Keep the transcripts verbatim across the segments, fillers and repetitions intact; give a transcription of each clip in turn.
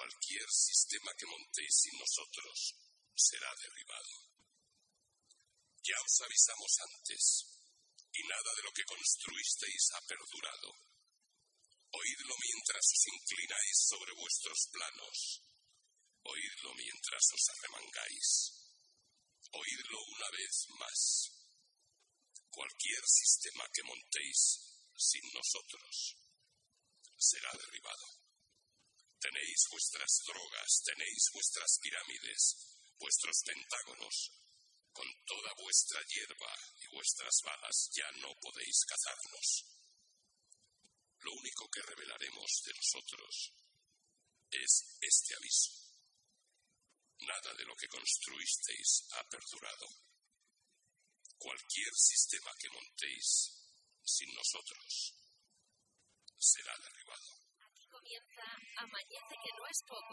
Cualquier sistema que montéis sin nosotros será derribado. Ya os avisamos antes, y nada de lo que construisteis ha perdurado. Oídlo mientras os inclináis sobre vuestros planos. Oídlo mientras os arremangáis. Oídlo una vez más. Cualquier sistema que montéis sin nosotros será derribado. Tenéis vuestras drogas, tenéis vuestras pirámides, vuestros pentágonos. Con toda vuestra hierba y vuestras balas ya no podéis cazarnos. Lo único que revelaremos de nosotros es este aviso. Nada de lo que construisteis ha perdurado. Cualquier sistema que montéis sin nosotros será derribado. Aquí comienza Amanece que no es poco.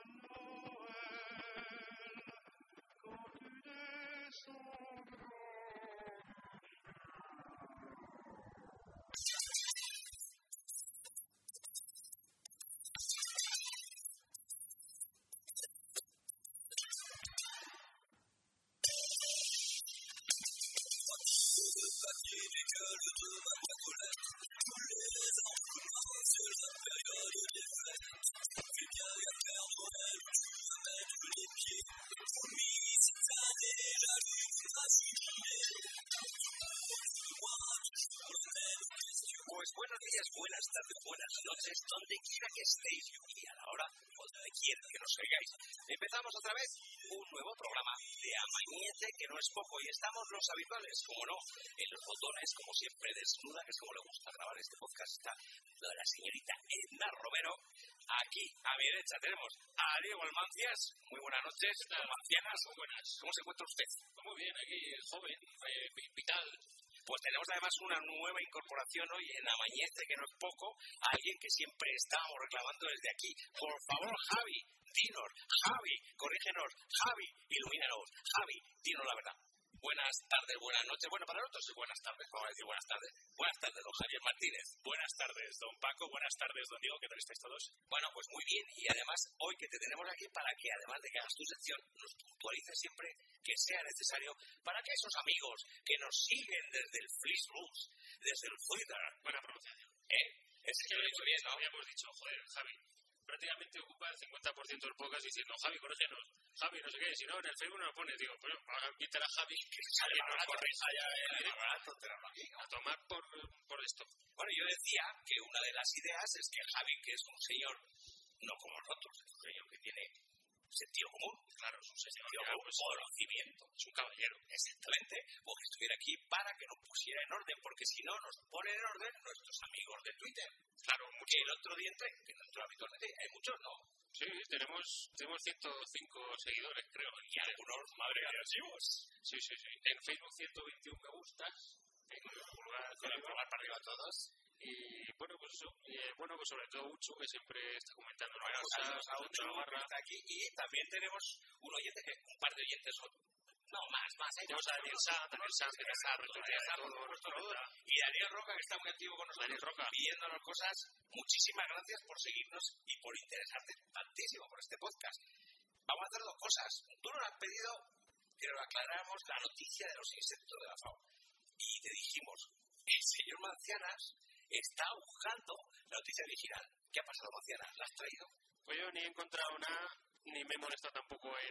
Pues buenos días, buenas tardes, buenas noches, donde quiera que estéis y a la hora donde quiera que nos oigáis. Empezamos otra vez un nuevo programa de Amañece, que no es poco, y estamos los habituales, como no, en los botones, como siempre, desnuda, que es como le gusta grabar este podcast, está la señorita Edna Romero. Aquí, a mi derecha, tenemos a Diego Almancias. Muy buenas noches, Almancianas. Muy buenas. ¿Cómo se encuentra usted? Muy bien, aquí, joven, eh, vital. Pues tenemos además una nueva incorporación hoy en Amañece, que no es poco, alguien que siempre estábamos reclamando desde aquí. Por favor, Javi, dinos, Javi, corrígenos, Javi, ilumínanos, Javi, dinos la verdad. Buenas tardes, buenas noches. Bueno, para nosotros sí, buenas tardes, vamos a decir buenas tardes. Buenas tardes, don Javier Martínez. Buenas tardes, don Paco. Buenas tardes, don Diego. ¿Qué tal estáis todos? Bueno, pues muy bien. Y además, hoy que te tenemos aquí para que, además de que hagas tu sección, nos puntualices siempre que sea necesario para que esos amigos que nos siguen desde el Facebook, desde el Twitter... Buena pronunciación. ¿Eh? Es que lo he dicho bien, ¿no? Habíamos dicho, joder, Javi, prácticamente ocupa el cincuenta por ciento del podcast diciendo, Javi, corrígenos, Javi, no sé qué, si no, en el Facebook no lo pones. Digo, pues, quítale a Javi, que sale más barato, corrija ya, eh, más barato, tenerlo aquí, ¿no? A tomar por, por esto. Bueno, yo decía que una de las ideas es que Javi, que es un señor, no como nosotros, es un señor que tiene sentido común, claro, es un señor, sentido común, pues, conocimiento, es un caballero, exactamente, pues que estuviera aquí para que nos pusiera en orden, porque si no nos ponen en orden nuestros amigos de Twitter. Claro, mucho. Que el otro día entré, que no entró habitualmente, hay muchos, ¿no? Sí, tenemos, tenemos ciento cinco seguidores, creo. Y algunos, madre mía, sí, sí, sí. En Facebook ciento veintiuno me gustas, en el pulgar, con el pulgar para arriba todos. Y bueno, pues eso, eh, bueno, pues sobre todo Uchu, que siempre está comentando bueno, cosas, a Uchu, que está aquí, y también tenemos un oyente, que un par de oyentes son, no, más, más, ¿eh? Tenemos a Daniel Sanz, Daniel Sanz, que está retuiteando todo, y Daniel Roca, que está muy activo con nosotros, Daniel Roca, pidiéndonos cosas. Muchísimas gracias por seguirnos y por interesarte tantísimo por este podcast. Vamos a hacer dos cosas. Tú nos has pedido que nos aclaráramos la noticia de los insectos de la FAO. Y te dijimos, el señor Mancianas está buscando la noticia original. ¿Qué ha pasado, Mancianas? ¿La has traído? Pues yo ni he encontrado nada, ni me he molestado tampoco en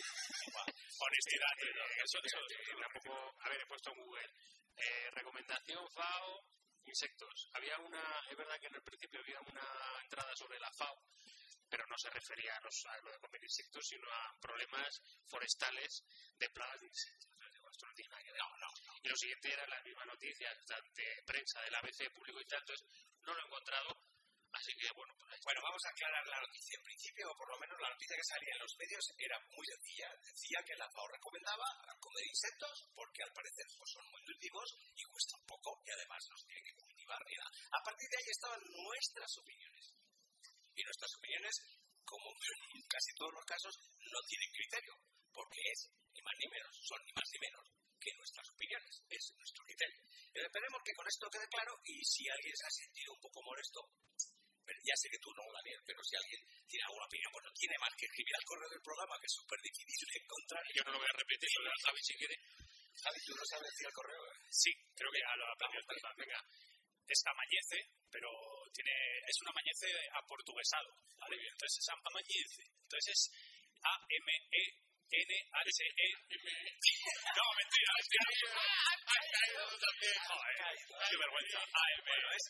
honestidad. Sí, no, eso, eso, eso, tampoco, a ver, he puesto en Google eh, recomendación FAO, insectos. Había una, es verdad que en el principio había una entrada sobre la FAO, pero no se refería a, los, a lo de comer insectos, sino a problemas forestales de plagas de insectos. Esto no tiene nada que ver. No, no, no. Y lo siguiente era la misma noticia de prensa del A B C público y tal, entonces no lo he encontrado. Así que, bueno, pues ahí. Bueno, vamos a aclarar la noticia. En principio, o por lo menos la noticia que salía en los medios era muy sencilla. Decía que la FAO recomendaba comer insectos porque al parecer pues, son muy nutritivos y cuestan poco y además no se tiene que cultivar ni nada. A partir de ahí estaban nuestras opiniones. Y nuestras opiniones, como en casi todos los casos, no tienen criterio. Porque es ni más ni menos, son ni más ni menos que nuestras opiniones. Es nuestro criterio. Pero esperemos que con esto quede claro y si alguien se ha sentido un poco molesto, Pero ya sé que tú no, Daniel, pero si alguien tiene alguna opinión, pues no tiene más que escribir al correo del programa, que es súper difícil de encontrar. Yo no lo voy a repetir, lo de Javi si quiere. Javi, ¿tú no sabes decir el correo? ¿Eh? Sí, creo que ya lo aprendió. Venga, es Amañece, pero tiene, es un amañece aportuguesado, ¿vale? Entonces es Amañece. Entonces es A M E N H E. No, mentira, es que ha caído también. Joder, qué vergüenza. A M E es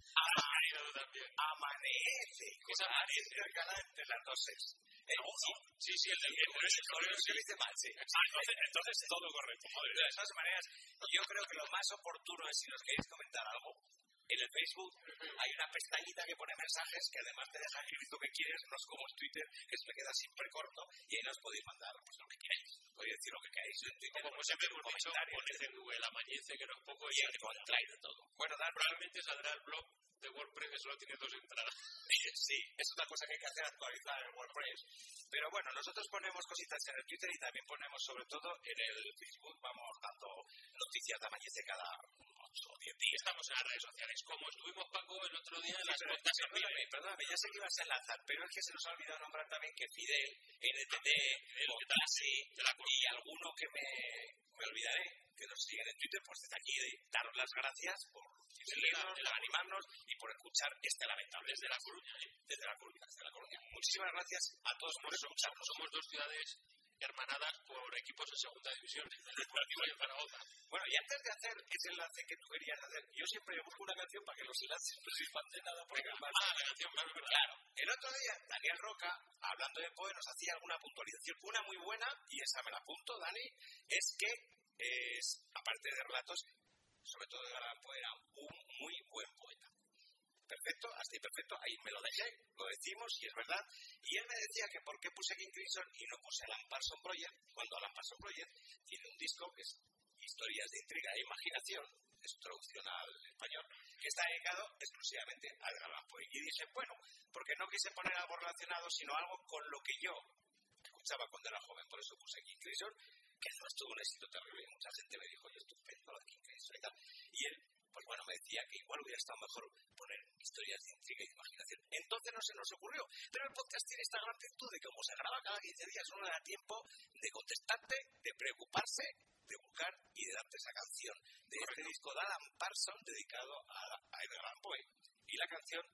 Amanece. Es Amanece. Intercalada entre las dos es. El uno. Sí, sí, el del correo que dice mal, sí. Entonces, entonces todo correcto. De todas maneras, yo creo que lo más oportuno es si nos queréis comentar algo. En el Facebook hay una pestañita que pone mensajes que además te deja escribir lo que quieres, no es como en Twitter, que se me queda siempre corto, y ahí nos podéis mandar pues, lo que queráis. Podéis decir lo que queráis en Twitter. Como siempre hemos dicho, poned en Google Amañece, que no es poco, y encontráis de todo. Bueno, Dan, probablemente saldrá el blog de WordPress que solo tiene dos entradas. Sí, es otra cosa que hay que hacer, actualizar el WordPress. Pero bueno, nosotros ponemos cositas en el Twitter y también ponemos, sobre todo, en el Facebook, vamos dando noticias de Amañece cada ocho o diez días. Estamos en las redes sociales, como estuvimos, Paco, el otro día en las sí, cuentas en Perdóname, perdóname, ya sé que ibas a enlazar, pero es que se nos ha olvidado nombrar también que Fidel, N T T, Motasi y alguno que me, me olvidaré, que nos siguen en Twitter, pues desde aquí daros las gracias por seguirnos, por animarnos y por escuchar este lamentable desde La Coruña, ¿eh? desde La Coruña, desde La Coruña. Muchísimas gracias a todos por escucharnos. Somos dos ciudades hermanadas por equipos de segunda división, el Deportivo y el Zaragoza. Bueno, y antes de hacer ese enlace que tú querías hacer, yo siempre busco una canción para que los enlaces no sirvan de nada. Porque Venga, ah, la canción, más verdad. Claro, el otro día Daniel Roca, hablando de Poe, nos hacía alguna puntualización, una muy buena, y esa me la apunto, Dani, es que, es, aparte de relatos, sobre todo de Edgar Poe, era un muy buen poeta. Perfecto, hasta ahí perfecto, ahí me lo dejé, lo decimos y es verdad. Y él me decía que por qué puse King Crimson y no puse Alan Parsons Project, cuando Alan Parsons Project tiene un disco que es Historias de Intriga e Imaginación, es su traducción al español, que está dedicado exclusivamente a Edgar Allan Poe. Y dije, bueno, porque no quise poner algo relacionado, sino algo con lo que yo escuchaba cuando era joven, por eso puse King Crimson, que además tuvo un éxito terrible. Mucha gente me dijo, yo estupendo la King Crimson y tal. Y él, pues bueno, me decía que igual hubiera estado mejor poner Historias de Intriga y Imaginación. Entonces no se nos ocurrió. Pero el podcast tiene esta gran virtud de que como se graba cada quince días, uno le da tiempo de contestarte, de preocuparse, de buscar y de darte esa canción de este disco de Alan Parsons dedicado a, a Edgar Allan Poe. Y la canción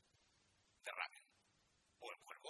de Raven, o El Cuervo.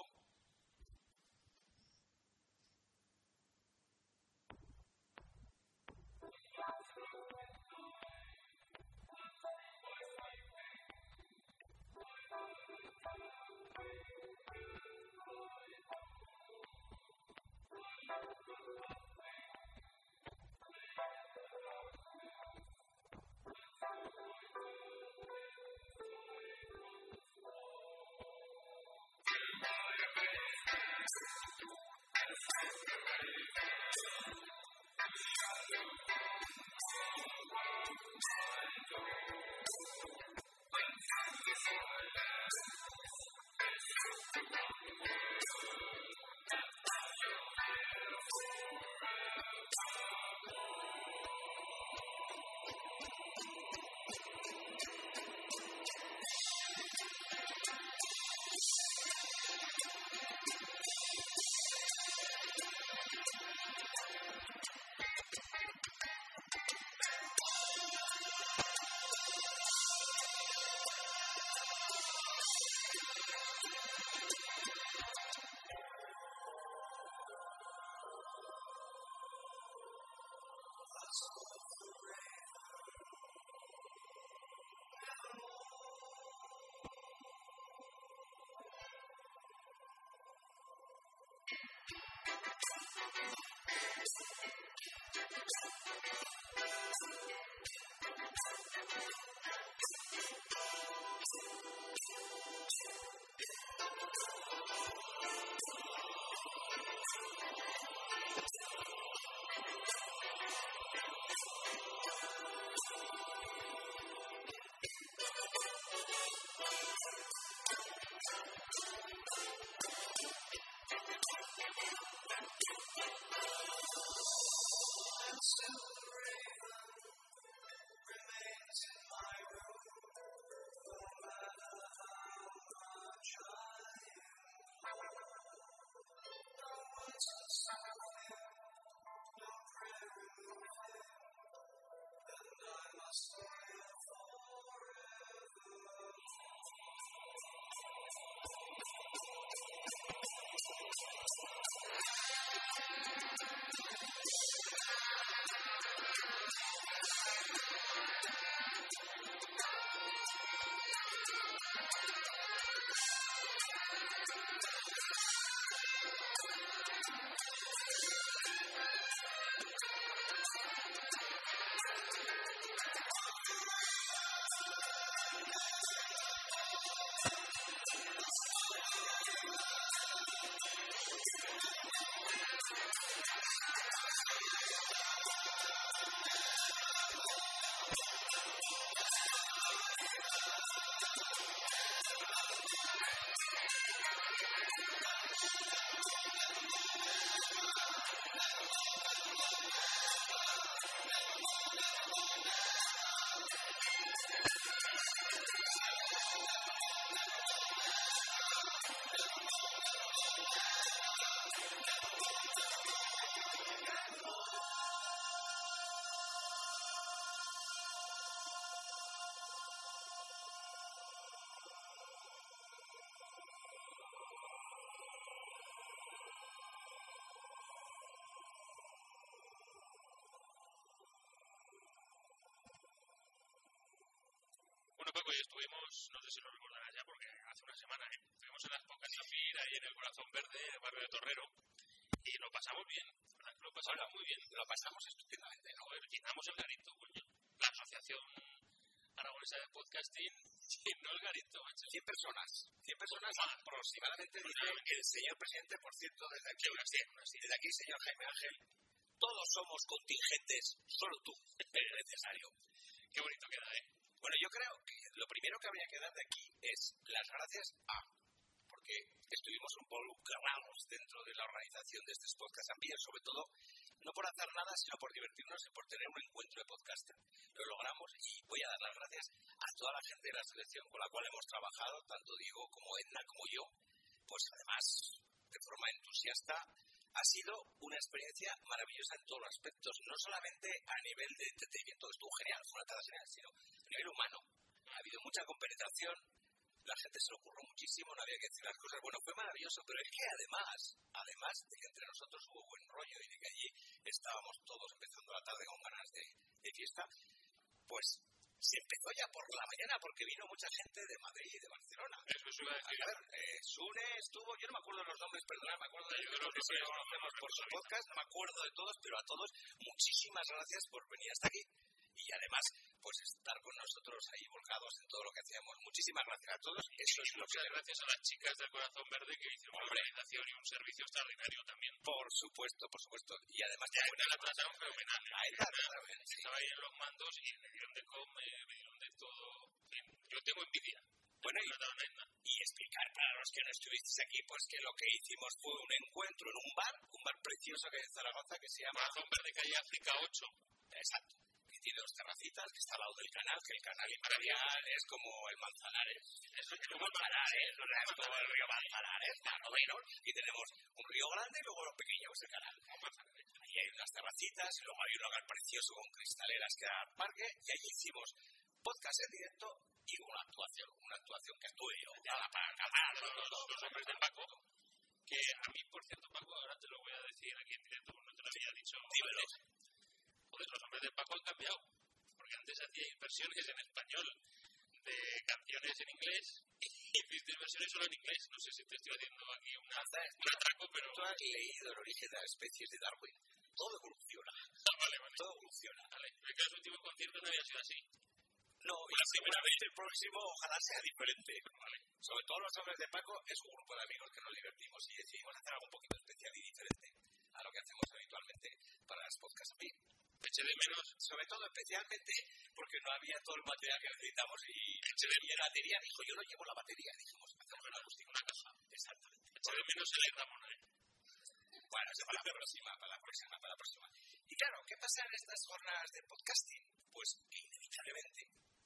Bueno, Paco, y estuvimos, no sé si lo recordarás ya, porque hace una semana, ¿eh? Estuvimos en las Pocatapir, ahí en el Corazón Verde, en el barrio de Torrero, y lo pasamos bien, ¿verdad? Lo pasamos bueno, muy bien. Lo pasamos estupendamente, ¿no? Llenamos el garito, coño. La Asociación Aragonesa de Podcasting llenó el garito, macho. cien personas. cien personas ah, aproximadamente, dice el señor presidente, por cierto, desde aquí. Unas cien, unas cien. Desde aquí, señor Jaime Ángel. Todos somos contingentes, solo tú eres necesario. Qué bonito queda, ¿eh? Bueno, yo creo que lo primero que habría que dar de aquí es las gracias a, porque estuvimos un poco involucrados dentro de la organización de estos podcasts también, sobre todo, no por hacer nada, sino por divertirnos y por tener un encuentro de podcaster. Lo logramos y voy a dar las gracias a toda la gente de la selección con la cual hemos trabajado, tanto Diego como Edna como yo, pues además, de forma entusiasta. Ha sido una experiencia maravillosa en todos los aspectos, no solamente a nivel de entretenimiento, que estuvo genial, fue una tarde genial, sino a nivel humano. Ha habido mucha compenetración, la gente se lo ocurrió muchísimo, no había que decir las cosas. Bueno, fue maravilloso, pero es que además, además de que entre nosotros hubo buen rollo y de que allí estábamos todos empezando la tarde con ganas de, de fiesta, pues se empezó ya por la mañana porque vino mucha gente de Madrid y de Barcelona. Eso es una a ver, eh, Sune estuvo, yo no me acuerdo de los nombres, perdona, me acuerdo de los que sí conocemos por su podcast, no me acuerdo de todos, pero a todos muchísimas gracias por venir hasta aquí y además pues estar con nosotros ahí volcados en todo lo que hacíamos. Muchísimas gracias a todos. Eso es lo muchas gracias a las chicas del Corazón Verde que hicieron una organización y un servicio extraordinario también. Por supuesto, por supuesto. Y además ya bueno, la trataron fenomenal. ¿eh? Ahí está, sí. Estaba ahí en los mandos y me dieron de comer, me dieron de todo. Yo tengo envidia. Bueno, y, y explicar para los que no estuvisteis aquí, pues que lo que hicimos fue un encuentro en un bar, un bar precioso que hay en Zaragoza que se llama Corazón Verde, calle África ocho. Exacto. Tiene dos terracitas que está al lado del canal, que el canal imperial es como el Manzanares. Es como el Manzanares, no es como el río Manzanares, más o menos. Y tenemos un río grande y luego lo pequeño, que es el canal. Ahí hay unas terracitas y luego hay un hogar precioso con cristaleras que da al parque. Y allí hicimos podcast en directo y una actuación, una actuación que estuve yo. Ya la para acabar los, los, los hombres de Paco. Que a mí, por cierto, Paco, ahora te lo voy a decir aquí en directo, no te lo había dicho. Dímelo. Joder, los hombres de Paco han cambiado, porque antes hacía versiones en español de canciones en inglés y hiciste versiones solo en inglés. No sé si te estoy haciendo aquí una, un atraco, pero... Tú has leído El origen de las especies de Darwin. Todo evoluciona. Ah, vale, vale. Todo evoluciona. Vale, creo que los últimos conciertos no había sido así. No, y la primera vez el próximo ojalá sea diferente. Vale. Sobre todo los hombres de Paco es un grupo de amigos que nos divertimos y decidimos hacer algo un poquito especial y diferente a lo que hacemos habitualmente para las podcasts a mí. Eché de menos. Sobre todo, especialmente, porque no había todo el material que necesitamos y, y la batería dijo, yo no llevo la batería. Dijimos, hacemos una acústica, una caja. Exactamente. Eché de menos el Ramona, ¿eh? Bueno, eso para la próxima, para la próxima, para la próxima. Y claro, ¿qué pasa en estas jornadas de podcasting? Pues que inevitablemente,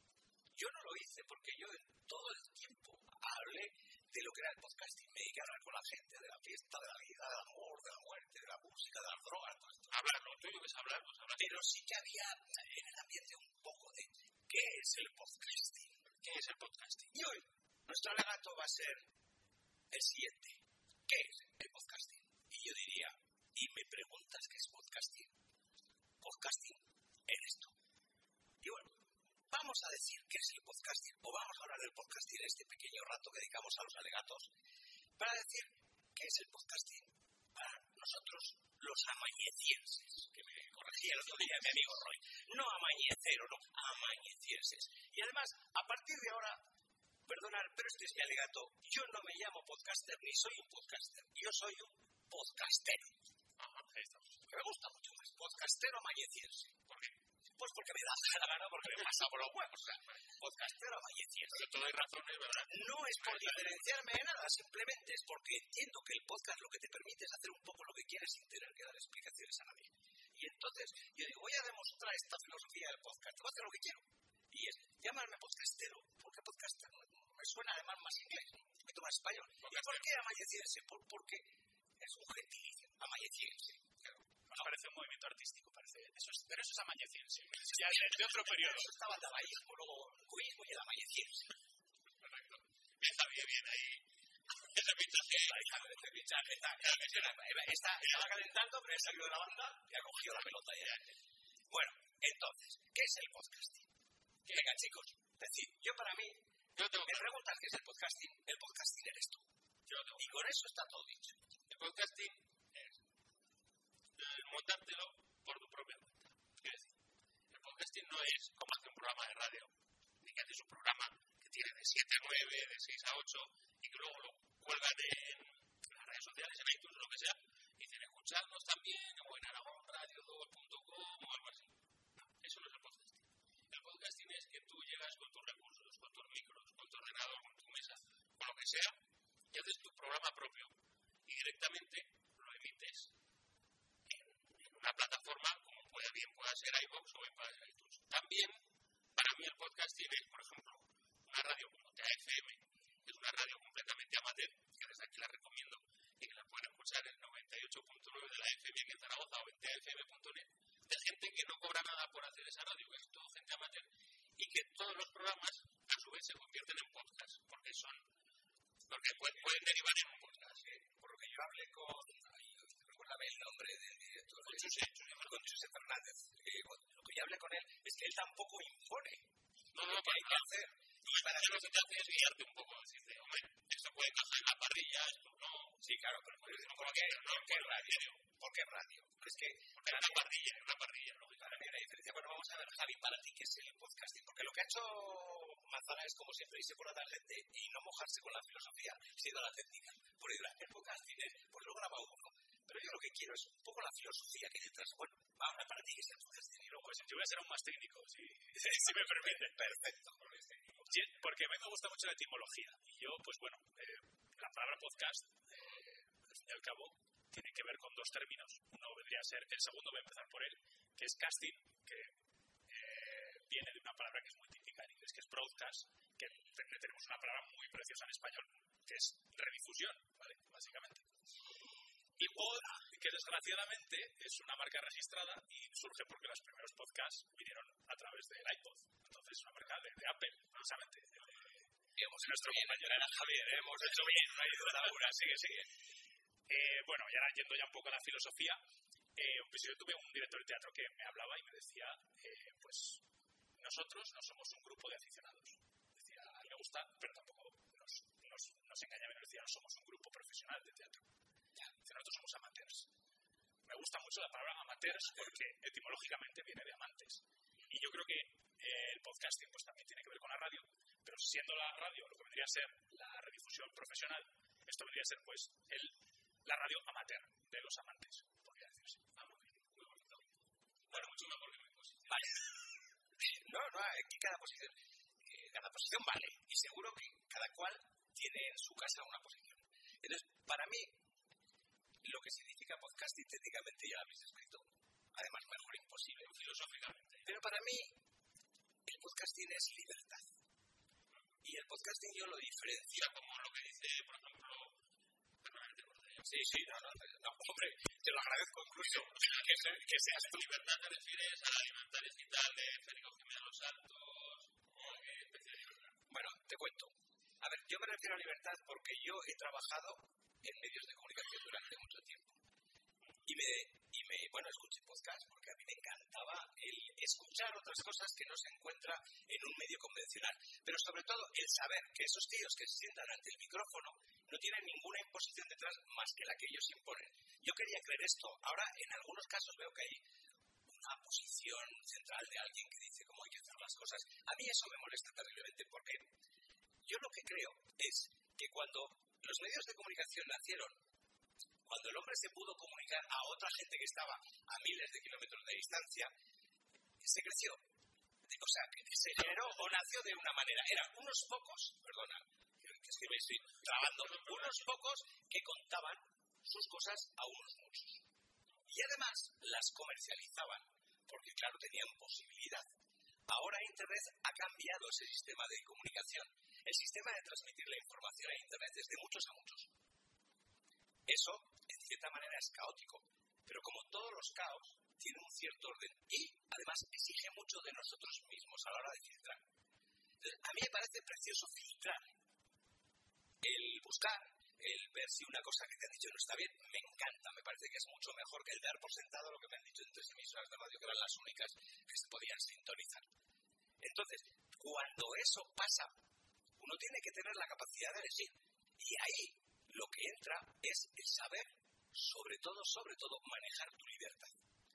yo no lo hice porque yo en todo el tiempo hablé de lo que era el podcasting. Me dediqué a hablar con la gente de la fiesta, de la vida, del amor, de la muerte, de la música, de las drogas, todo esto. Hablar, lo tuyo es hablar, pues hablar. Pero sí que había en el ambiente un poco de ¿qué es el podcasting? ¿Qué es el podcasting? Y hoy, nuestro alegato va a ser el siguiente. ¿Qué es el podcasting? Y yo diría, y me preguntas qué es podcasting. Podcasting eres tú. Y bueno, vamos a decir qué es el podcasting, o vamos a hablar del podcasting en este pequeño rato que dedicamos a los alegatos. para decir qué es el podcasting para nosotros los amañecienses, que me corregía el otro día mi amigo Roy. No amañecero, no, amañecienses. Y además, a partir de ahora, perdonad, pero este es mi alegato, yo no me llamo podcaster ni soy un podcaster, yo soy un podcastero. Ajá, ahí estamos. Me gusta mucho más, podcastero amañeciense. ¿Por qué? Pues porque me da la gana, porque me pasa por los huevos. O sea, podcastero amañeciense. Pero todo hay razones, ¿verdad? No es por diferenciarme de nada, simplemente es porque entiendo que el podcast lo que te permite es hacer un poco lo que quieres sin tener que dar explicaciones a nadie. Y entonces, yo digo, voy a demostrar esta filosofía del podcast, voy a hacer lo que quiero. Y es, llamarme podcastero, porque podcaster me suena además más inglés, un poquito más español. ¿Y por qué amañeciense? Por, porque es un gentilicio, amañeciense. Nos parece un movimiento artístico, parece. Eso es, pero eso es amañeciense. Ya de, de otro periodo. Eso estaba el dadaísmo, luego el cubismo y el amañeciense. Correcto. Está bien, bien ahí. Ese pinchaje. Ese pinchaje está, está, estaba calentando, pero he salido de la banda y ha cogido la pelota ya. Bueno, entonces, ¿qué es el podcasting? Venga, chicos, decid, yo para mí, yo tengo me preguntas qué es el podcasting, el podcasting eres tú. Yo tengo y con eso está todo dicho. El podcasting es montártelo por tu propia cuenta. ¿Qué decir? El podcasting no es como hace un programa de radio, ni que haces un programa que tiene de siete a nueve, de seis a ocho, y que luego lo cuelgan en las redes sociales, en iTunes o lo que sea, y dicen escucharnos también o en Aragón Radio punto com o algo así. No, eso no es el podcasting. El podcasting es que tú llegas con tus recursos, con tus micros, con tu ordenador, con tu mesa, con lo que sea, y haces tu programa propio y directamente lo emites en, en una plataforma como pueda bien pueda ser iVoox o bien pueda ser iTunes. También, para mí el podcasting es, por ejemplo, una radio como T A F M, que es una radio completamente amateur, que desde aquí la recomiendo y que la pueden escuchar en noventa y ocho punto nueve de la F M aquí en Zaragoza o en T A F M punto net, de gente que no cobra nada por hacer esa radio, que es todo gente amateur, y que todos los programas a su vez se convierten en podcast, porque son porque pueden, pueden derivar en un podcast. ¿eh? Por lo que yo hablé con, recuérdame el nombre del director, con José, con José Fernández, eh, lo que yo hablé con él es que él tampoco impone no, no, lo que hay que hacer. Y para que lo que te hace es guiarte un poco, decirte, hombre, esto puede encajar en la parrilla, esto no. Sí, claro, pero ¿por, ¿por, qué, no, ¿por qué radio? ¿Por qué radio? Es que porque es una parrilla, es una parrilla, ¿no? Para mí hay diferencia. Bueno, vamos a ver, Javi, para ti, ¿qué es el podcasting? Porque lo que ha hecho Manzana es, como siempre, irse por la tangente y no mojarse con la filosofía, sino la técnica. Por ir el podcasting es, pues lo graba uno. Pero yo lo que quiero es un poco la filosofía que hay detrás. Bueno, ahora para ti, ¿qué es el podcasting? Y luego, pues, yo voy a ser aún más técnico, si, si me permite. Perfecto. Sí, porque a mí me gusta mucho la etimología. Y yo, pues bueno, eh, la palabra podcast, eh, al fin y al cabo, tiene que ver con dos términos. Uno vendría a ser, el segundo voy a empezar por él, que es casting, que eh, viene de una palabra que es muy típica en inglés, que es broadcast, que tenemos una palabra muy preciosa en español, que es redifusión, ¿vale? Básicamente. Y pod, que desgraciadamente es una marca registrada y surge porque los primeros podcasts vinieron a través del iPod. Entonces es una marca de, de Apple, precisamente. Hemos nuestro compañero era Javier, ¿eh? Hemos hecho bien, no hay duda alguna, sigue, sigue. Eh, bueno, y ahora yendo ya un poco a la filosofía, eh, pues yo tuve un director de teatro que me hablaba y me decía, eh, pues nosotros no somos un grupo de aficionados. Decía, a mí me gusta, pero tampoco nos, nos, nos engañaba y nos decía, no somos un grupo profesional de teatro. Ya, nosotros somos amateurs. Me gusta mucho la palabra amateurs porque etimológicamente viene de amantes. Y yo creo que eh, el podcasting pues también tiene que ver con la radio, pero siendo la radio lo que vendría a ser la redifusión profesional, esto vendría a ser pues el, la radio amateur de los amantes, podría decirse. Ah, muy bien, muy bonito. Bueno, mucho mejor que mi posición. Vale. No, no, aquí cada posición, eh, cada posición vale, y seguro que cada cual tiene en su casa una posición. Entonces, para mí, lo que significa podcasting técnicamente ya lo habéis escrito, además mejor imposible filosóficamente, pero para mí el podcasting es libertad y el podcasting yo lo diferencio como lo que dice, por ejemplo, sí, sí, no, no, no, hombre, te lo agradezco incluso que, se, que seas tu libertad. ¿Te refieres a la libertad digital de Federico Jiménez Los Santos o a qué especie de libertad? Bueno, te cuento, a ver, yo me refiero a libertad porque yo he trabajado en medios de comunicación durante mucho tiempo. Y me, y me, bueno, escuché podcast porque a mí me encantaba el escuchar otras cosas que no se encuentra en un medio convencional. Pero sobre todo el saber que esos tíos que se sientan ante el micrófono no tienen ninguna más que la que ellos imponen. Yo quería creer esto. Ahora, en algunos casos veo que hay una posición central de alguien que dice cómo hay que hacer las cosas. A mí eso me molesta terriblemente porque yo lo que creo es que cuando los medios de comunicación nacieron, cuando el hombre se pudo comunicar a otra gente que estaba a miles de kilómetros de distancia, se creció. O sea, que se generó o nació de una manera. Eran unos pocos, perdona, que es que me estoy trabando, unos pocos que contaban sus cosas a unos muchos. Y además las comercializaban, porque claro, tenían posibilidad. Ahora Internet ha cambiado ese sistema de comunicación. El sistema de transmitir la información a Internet es de muchos a muchos. Eso, en cierta manera, es caótico. Pero como todos los caos, tiene un cierto orden. Y, además, exige mucho de nosotros mismos a la hora de filtrar. Entonces, a mí me parece precioso filtrar. El buscar, el ver si una cosa que te han dicho no está bien, me encanta. Me parece que es mucho mejor que el dar por sentado lo que me han dicho en tres emisoras de radio, que eran las únicas que se podían sintonizar. Entonces, cuando eso pasa, uno tiene que tener la capacidad de elegir. Y ahí lo que entra es el saber, sobre todo, sobre todo, manejar tu libertad.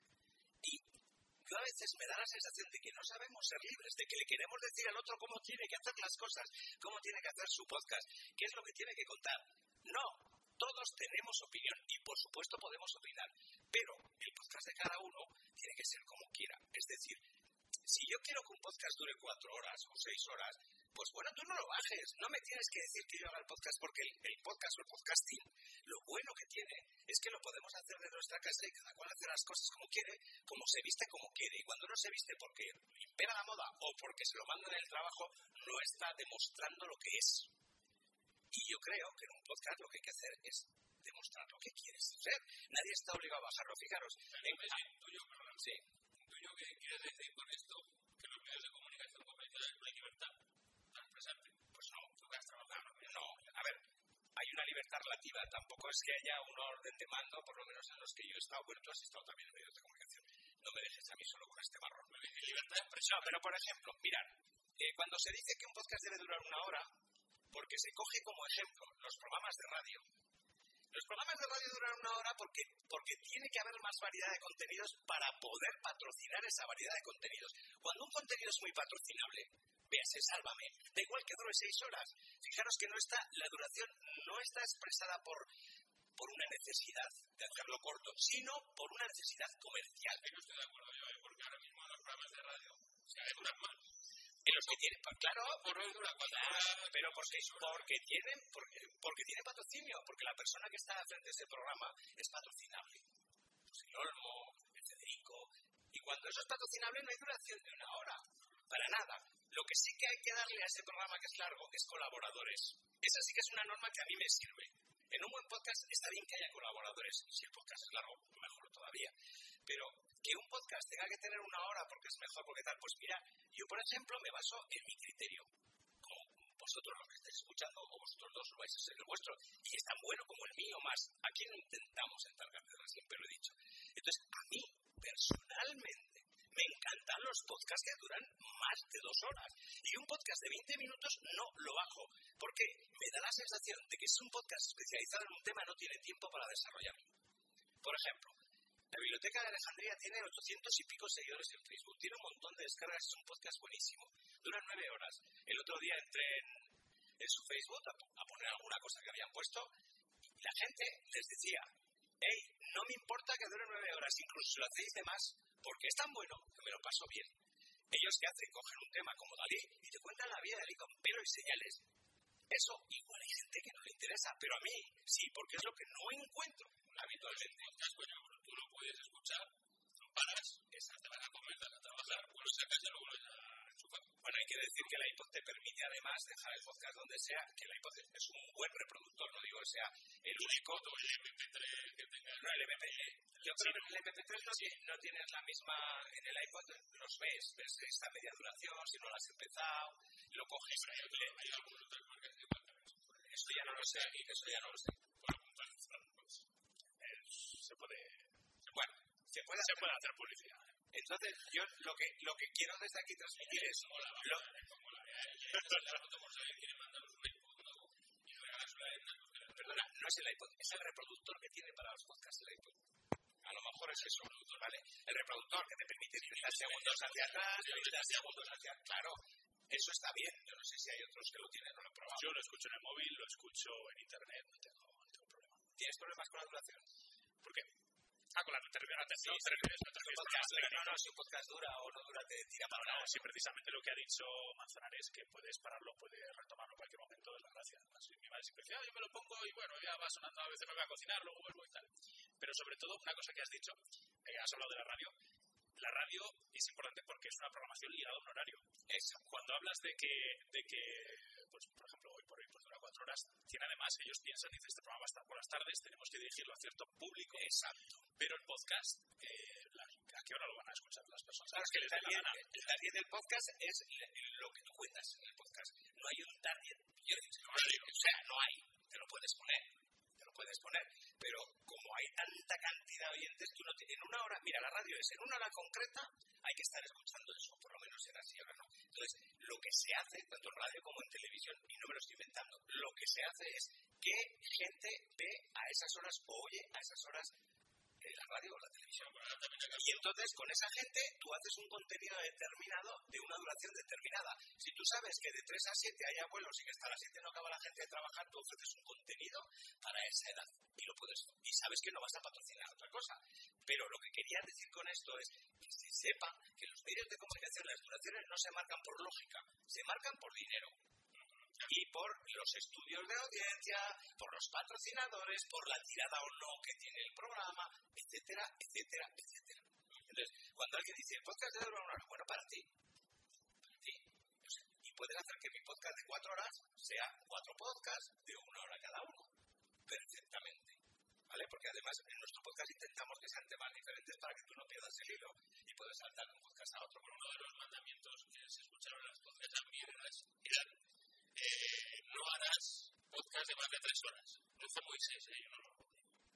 Y yo a veces me da la sensación de que no sabemos ser libres, de que le queremos decir al otro cómo tiene que hacer las cosas, cómo tiene que hacer su podcast, qué es lo que tiene que contar. No, todos tenemos opinión y por supuesto podemos opinar, pero el podcast de cada uno tiene que ser como quiera. Es decir, si yo quiero que un podcast dure cuatro horas o seis horas, pues bueno, tú no lo bajes. No me tienes que decir que yo haga el podcast, porque el, el podcast o el podcasting, lo bueno que tiene es que lo podemos hacer de nuestra casa y cada cual hace las cosas como quiere, como se viste como quiere. Y cuando no se viste porque impera la moda o porque se lo mandan en el trabajo, no está demostrando lo que es. Y yo creo que en un podcast lo que hay que hacer es demostrar lo que quieres hacer. Nadie está obligado a bajarlo. Fijaros. En, ah, Tuyo, perdón. Sí. Tuyo, ¿qué quieres decir con esto? Que los medios de comunicación convencionales no hay libertad. Pues no, tú vas a trabajar. No, a ver, hay una libertad relativa. Tampoco es que haya un orden de mando, por lo menos en los que yo he estado. Bueno, tú has estado también en medios de comunicación. No me dejes a mí solo con este marrón. Libertad de expresión. No, pero por ejemplo, mirad, eh, cuando se dice que un podcast debe durar una hora, porque se coge como ejemplo los programas de radio. Los programas de radio duran una hora porque, porque tiene que haber más variedad de contenidos para poder patrocinar esa variedad de contenidos. Cuando un contenido es muy patrocinable, véase, Sálvame, da igual que dure seis horas. Fijaros que no está, la duración no está expresada por, por una necesidad de hacerlo corto, sino por una necesidad comercial. Yo estoy de acuerdo yo, ¿eh? Porque ahora mismo los programas de radio se duran más. En los que tienen, claro, por hoy dura cuatro claro, horas, pero porque, porque tienen porque, porque tienen patrocinio, porque la persona que está frente a este programa es patrocinable. Pues el Olmo, el Federico, y cuando eso es patrocinable no hay duración de una hora, para nada. Lo que sí que hay que darle a este programa que es largo es colaboradores. Esa sí que es una norma que a mí me sirve. En un buen podcast está bien que haya colaboradores. Si el podcast es largo, mejor todavía. Pero que un podcast tenga que tener una hora porque es mejor, porque tal, pues mira, yo por ejemplo me baso en mi criterio. Como vosotros los que estáis escuchando, o vosotros dos lo vais a ser el vuestro, y es tan bueno como el mío más. Aquí no intentamos encargar de siempre lo he dicho. Entonces, a mí, personalmente, me encantan los podcasts que duran más de dos horas. Y un podcast de veinte minutos no lo bajo, porque me da la sensación de que es un podcast especializado en un tema, no tiene tiempo para desarrollarlo. Por ejemplo, la Biblioteca de Alejandría tiene ochocientos y pico seguidores en Facebook, tiene un montón de descargas, es un podcast buenísimo, dura nueve horas. El otro día entré en, en su Facebook a, a poner alguna cosa que habían puesto y la gente les decía, hey, no me importa que dure nueve horas, incluso si lo hacéis de más, porque es tan bueno que me lo paso bien. Ellos que hacen, cogen un tema como Dalí y te cuentan la vida de Dalí con pelo y señales. Eso igual hay gente que no le interesa, pero a mí sí, porque es lo que no encuentro habitualmente. Bueno, tú lo puedes escuchar, no paras, esa te vas a comer, te vas a trabajar, pues lo sacas y luego lo vas a enchufar. Bueno, hay que decir que el iPod te permite además dejar el podcast donde sea, que el iPod es un buen reproductor, no digo que sea el único. O el eme pe tres que tengas. No, el eme pe tres. Yo creo que el eme pe tres no, no tienes la misma, en el iPod los ves, ves esta media duración, si no la has empezado, lo coges. Pero hay, otro, hay algunas otras marcas que igual también. Eso ya no lo sé, eso ya no lo sé. Se puede, bueno, se puede, se hacer, puede hacer publicidad. Entonces, yo lo que lo que quiero desde aquí transmitir es... Lo... Perdona, no es el iPod, es el reproductor que tiene para los podcasts el iPod. A lo mejor es eso, ¿vale? El reproductor que te permite treinta segundos hacia atrás, treinta segundos hacia atrás. Claro, eso está bien. Yo no sé si hay otros que lo tienen o lo han probado. Yo lo escucho en el móvil, lo escucho en internet, no tengo, no tengo problema. ¿Tienes problemas con la duración? ¿Por qué? Ah, con la atención, atención, Sí, no, no, si un podcast dura o no dura, te tira para no, atrás. sí, precisamente lo que ha dicho Manzanares, que puedes pararlo, puedes retomarlo en cualquier momento, es la gracia. Así, mi madre siempre decía, ah, yo me lo pongo y bueno, ya va sonando, a veces me voy a cocinar, luego vuelvo y tal. Pero sobre todo, una cosa que has dicho, eh, has hablado de la radio. La radio es importante porque es una programación ligada a un horario. Eso. Cuando hablas de que, de que pues, por ejemplo, hoy por hoy pues, dura cuatro horas, tiene además, ellos piensan, dicen, este programa va a estar por las tardes, tenemos que dirigirlo a cierto público. Exacto. Pero el podcast, eh, la, ¿a qué hora lo van a escuchar las personas? Claro, es que el target, el target del podcast es lo que tú cuentas en el podcast. No hay un target. Yo, o sea, no hay. Te lo puedes poner. Te lo puedes poner. Pero como hay tanta cantidad de oyentes, tú no tienes en una hora. Mira, la radio es en una hora concreta, hay que estar escuchando eso, por lo menos en así ahora no. Entonces, lo que se hace, tanto en radio como en televisión, y no me lo estoy inventando, lo que se hace es que gente ve a esas horas o oye a esas horas en la radio o la televisión. Y entonces, con esa gente, tú haces un contenido determinado de una duración determinada. Si tú sabes que de tres a siete hay abuelos y que hasta las siete no acaba la gente de trabajar, tú ofreces un contenido para esa edad. Y lo puedes, y sabes que no vas a patrocinar otra cosa. Pero lo que quería decir con esto es que se sepa que los medios de comunicación, las duraciones no se marcan por lógica, se marcan por dinero. Y por los estudios de audiencia, por los patrocinadores, por la tirada o no que tiene el programa, etcétera, etcétera, etcétera. Entonces, cuando alguien dice, el podcast debe durar una hora, bueno, para ti, para ti. Y puedes hacer que mi podcast de cuatro horas sea cuatro podcasts de una hora cada uno, perfectamente. ¿Vale? Porque además en nuestro podcast intentamos que sean temas diferentes para que tú no pierdas el hilo y puedes saltar de un podcast a otro. Pero uno de los mandamientos que se escucharon en las podcasts también era Eh, no harás podcast de más de tres horas. No fue Moisés, ¿eh? Yo no lo...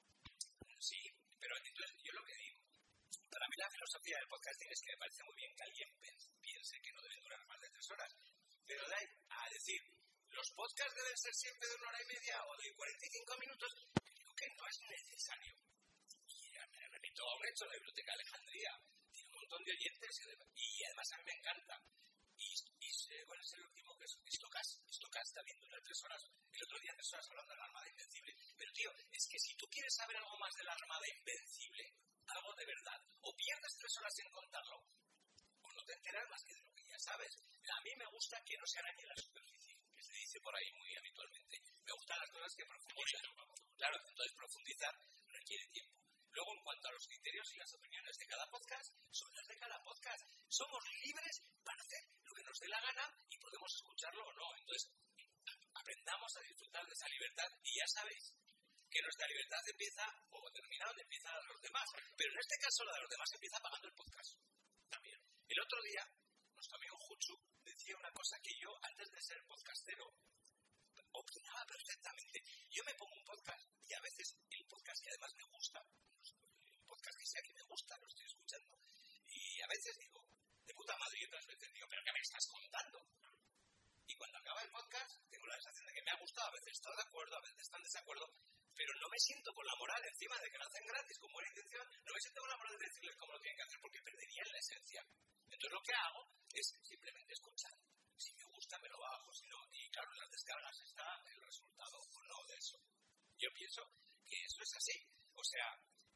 Sí, pero entonces yo lo que digo, para mí la filosofía del podcasting es que me parece muy bien que alguien piense que no deben durar más de tres horas. Pero da a decir, los podcasts deben ser siempre de una hora y media o de cuarenta y cinco minutos, creo que no es necesario. Y ya me repito, aún he hecho la Biblioteca de Alejandría, tiene un montón de oyentes y además a mí me encanta. Y, y bueno, es el último que es Histocast. Histocast está viendo unas tres horas. El otro día tres horas hablando de la Armada Invencible. Pero tío, es que si tú quieres saber algo más de la Armada Invencible, algo de verdad, o pierdes tres horas en contarlo, o no te enteras más que de lo que ya sabes. A mí me gusta que no se arañe la superficie, que se dice por ahí muy habitualmente. Me gustan las cosas que profundizan. Claro, entonces profundizar requiere tiempo. Luego, en cuanto a los criterios y las opiniones de cada podcast, son las de cada podcast. Somos libres para hacer lo que nos dé la gana y podemos escucharlo o no. Entonces, aprendamos a disfrutar de esa libertad y ya sabéis que nuestra libertad empieza o termina donde empieza la de los demás. Pero en este caso, la de los demás empieza pagando el podcast. También. El otro día, nuestro amigo Juchu decía una cosa que yo, antes de ser podcastero, opinaba perfectamente. Yo me pongo un podcast y a veces el podcast que además me gusta, el podcast que sea que me gusta, lo estoy escuchando. Y a veces digo, de puta madre, y otras veces digo, ¿pero qué me estás contando? Y cuando acaba el podcast, tengo la sensación de que me ha gustado, a veces estoy de acuerdo, a veces están en desacuerdo, pero no me siento con la moral encima de que lo hacen gratis con buena intención, no me siento con la moral de decirles cómo lo tienen que hacer porque perderían la esencia. Entonces lo que hago es simplemente escuchar. Si me gusta me lo bajo, si no, y claro, en las descargas está el resultado o no de eso. Yo pienso que eso es así. O sea,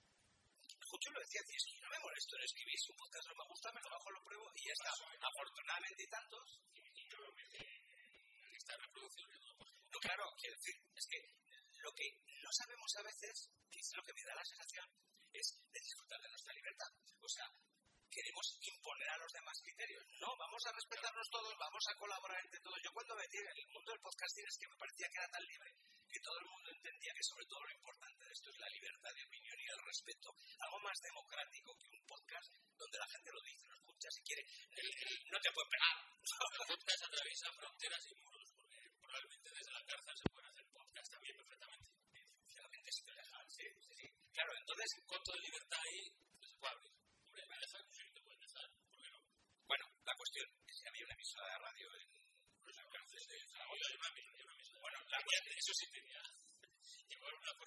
Jucho lo decía, si es que no me molesto en escribir, si un podcast no me gusta, me lo bajo, lo pruebo y ya está. Afortunadamente y tantos. Esta reproducción. No, claro, quiero decir, es que lo que no sabemos a veces, que es lo que me da la sensación, es de disfrutar de nuestra libertad. O sea, queremos imponer a los demás criterios. No, vamos a respetarnos todos, vamos a colaborar entre todos. Yo cuando metí en el mundo del podcasting es que me parecía que era tan libre que todo el mundo entendía que sobre todo lo importante de esto es la libertad de opinión y el respeto. Algo más democrático que un podcast donde la gente lo dice, lo escucha si quiere. No te puede pegar. El podcast atraviesa fronteras y muros, porque probablemente desde la cárcel se pueden hacer podcast también perfectamente. Sinceramente sí te dejan, sí, sí, sí. Claro, entonces, ¿cuánto de libertad hay? Se puede abrir. Hombre, me dejan, sí, te pueden dejar, ¿por qué no? Bueno, la cuestión es que había una emisora de radio en la cárcel de Zaragoza. Bueno, la cuestión, eso sí tenía. Llevar una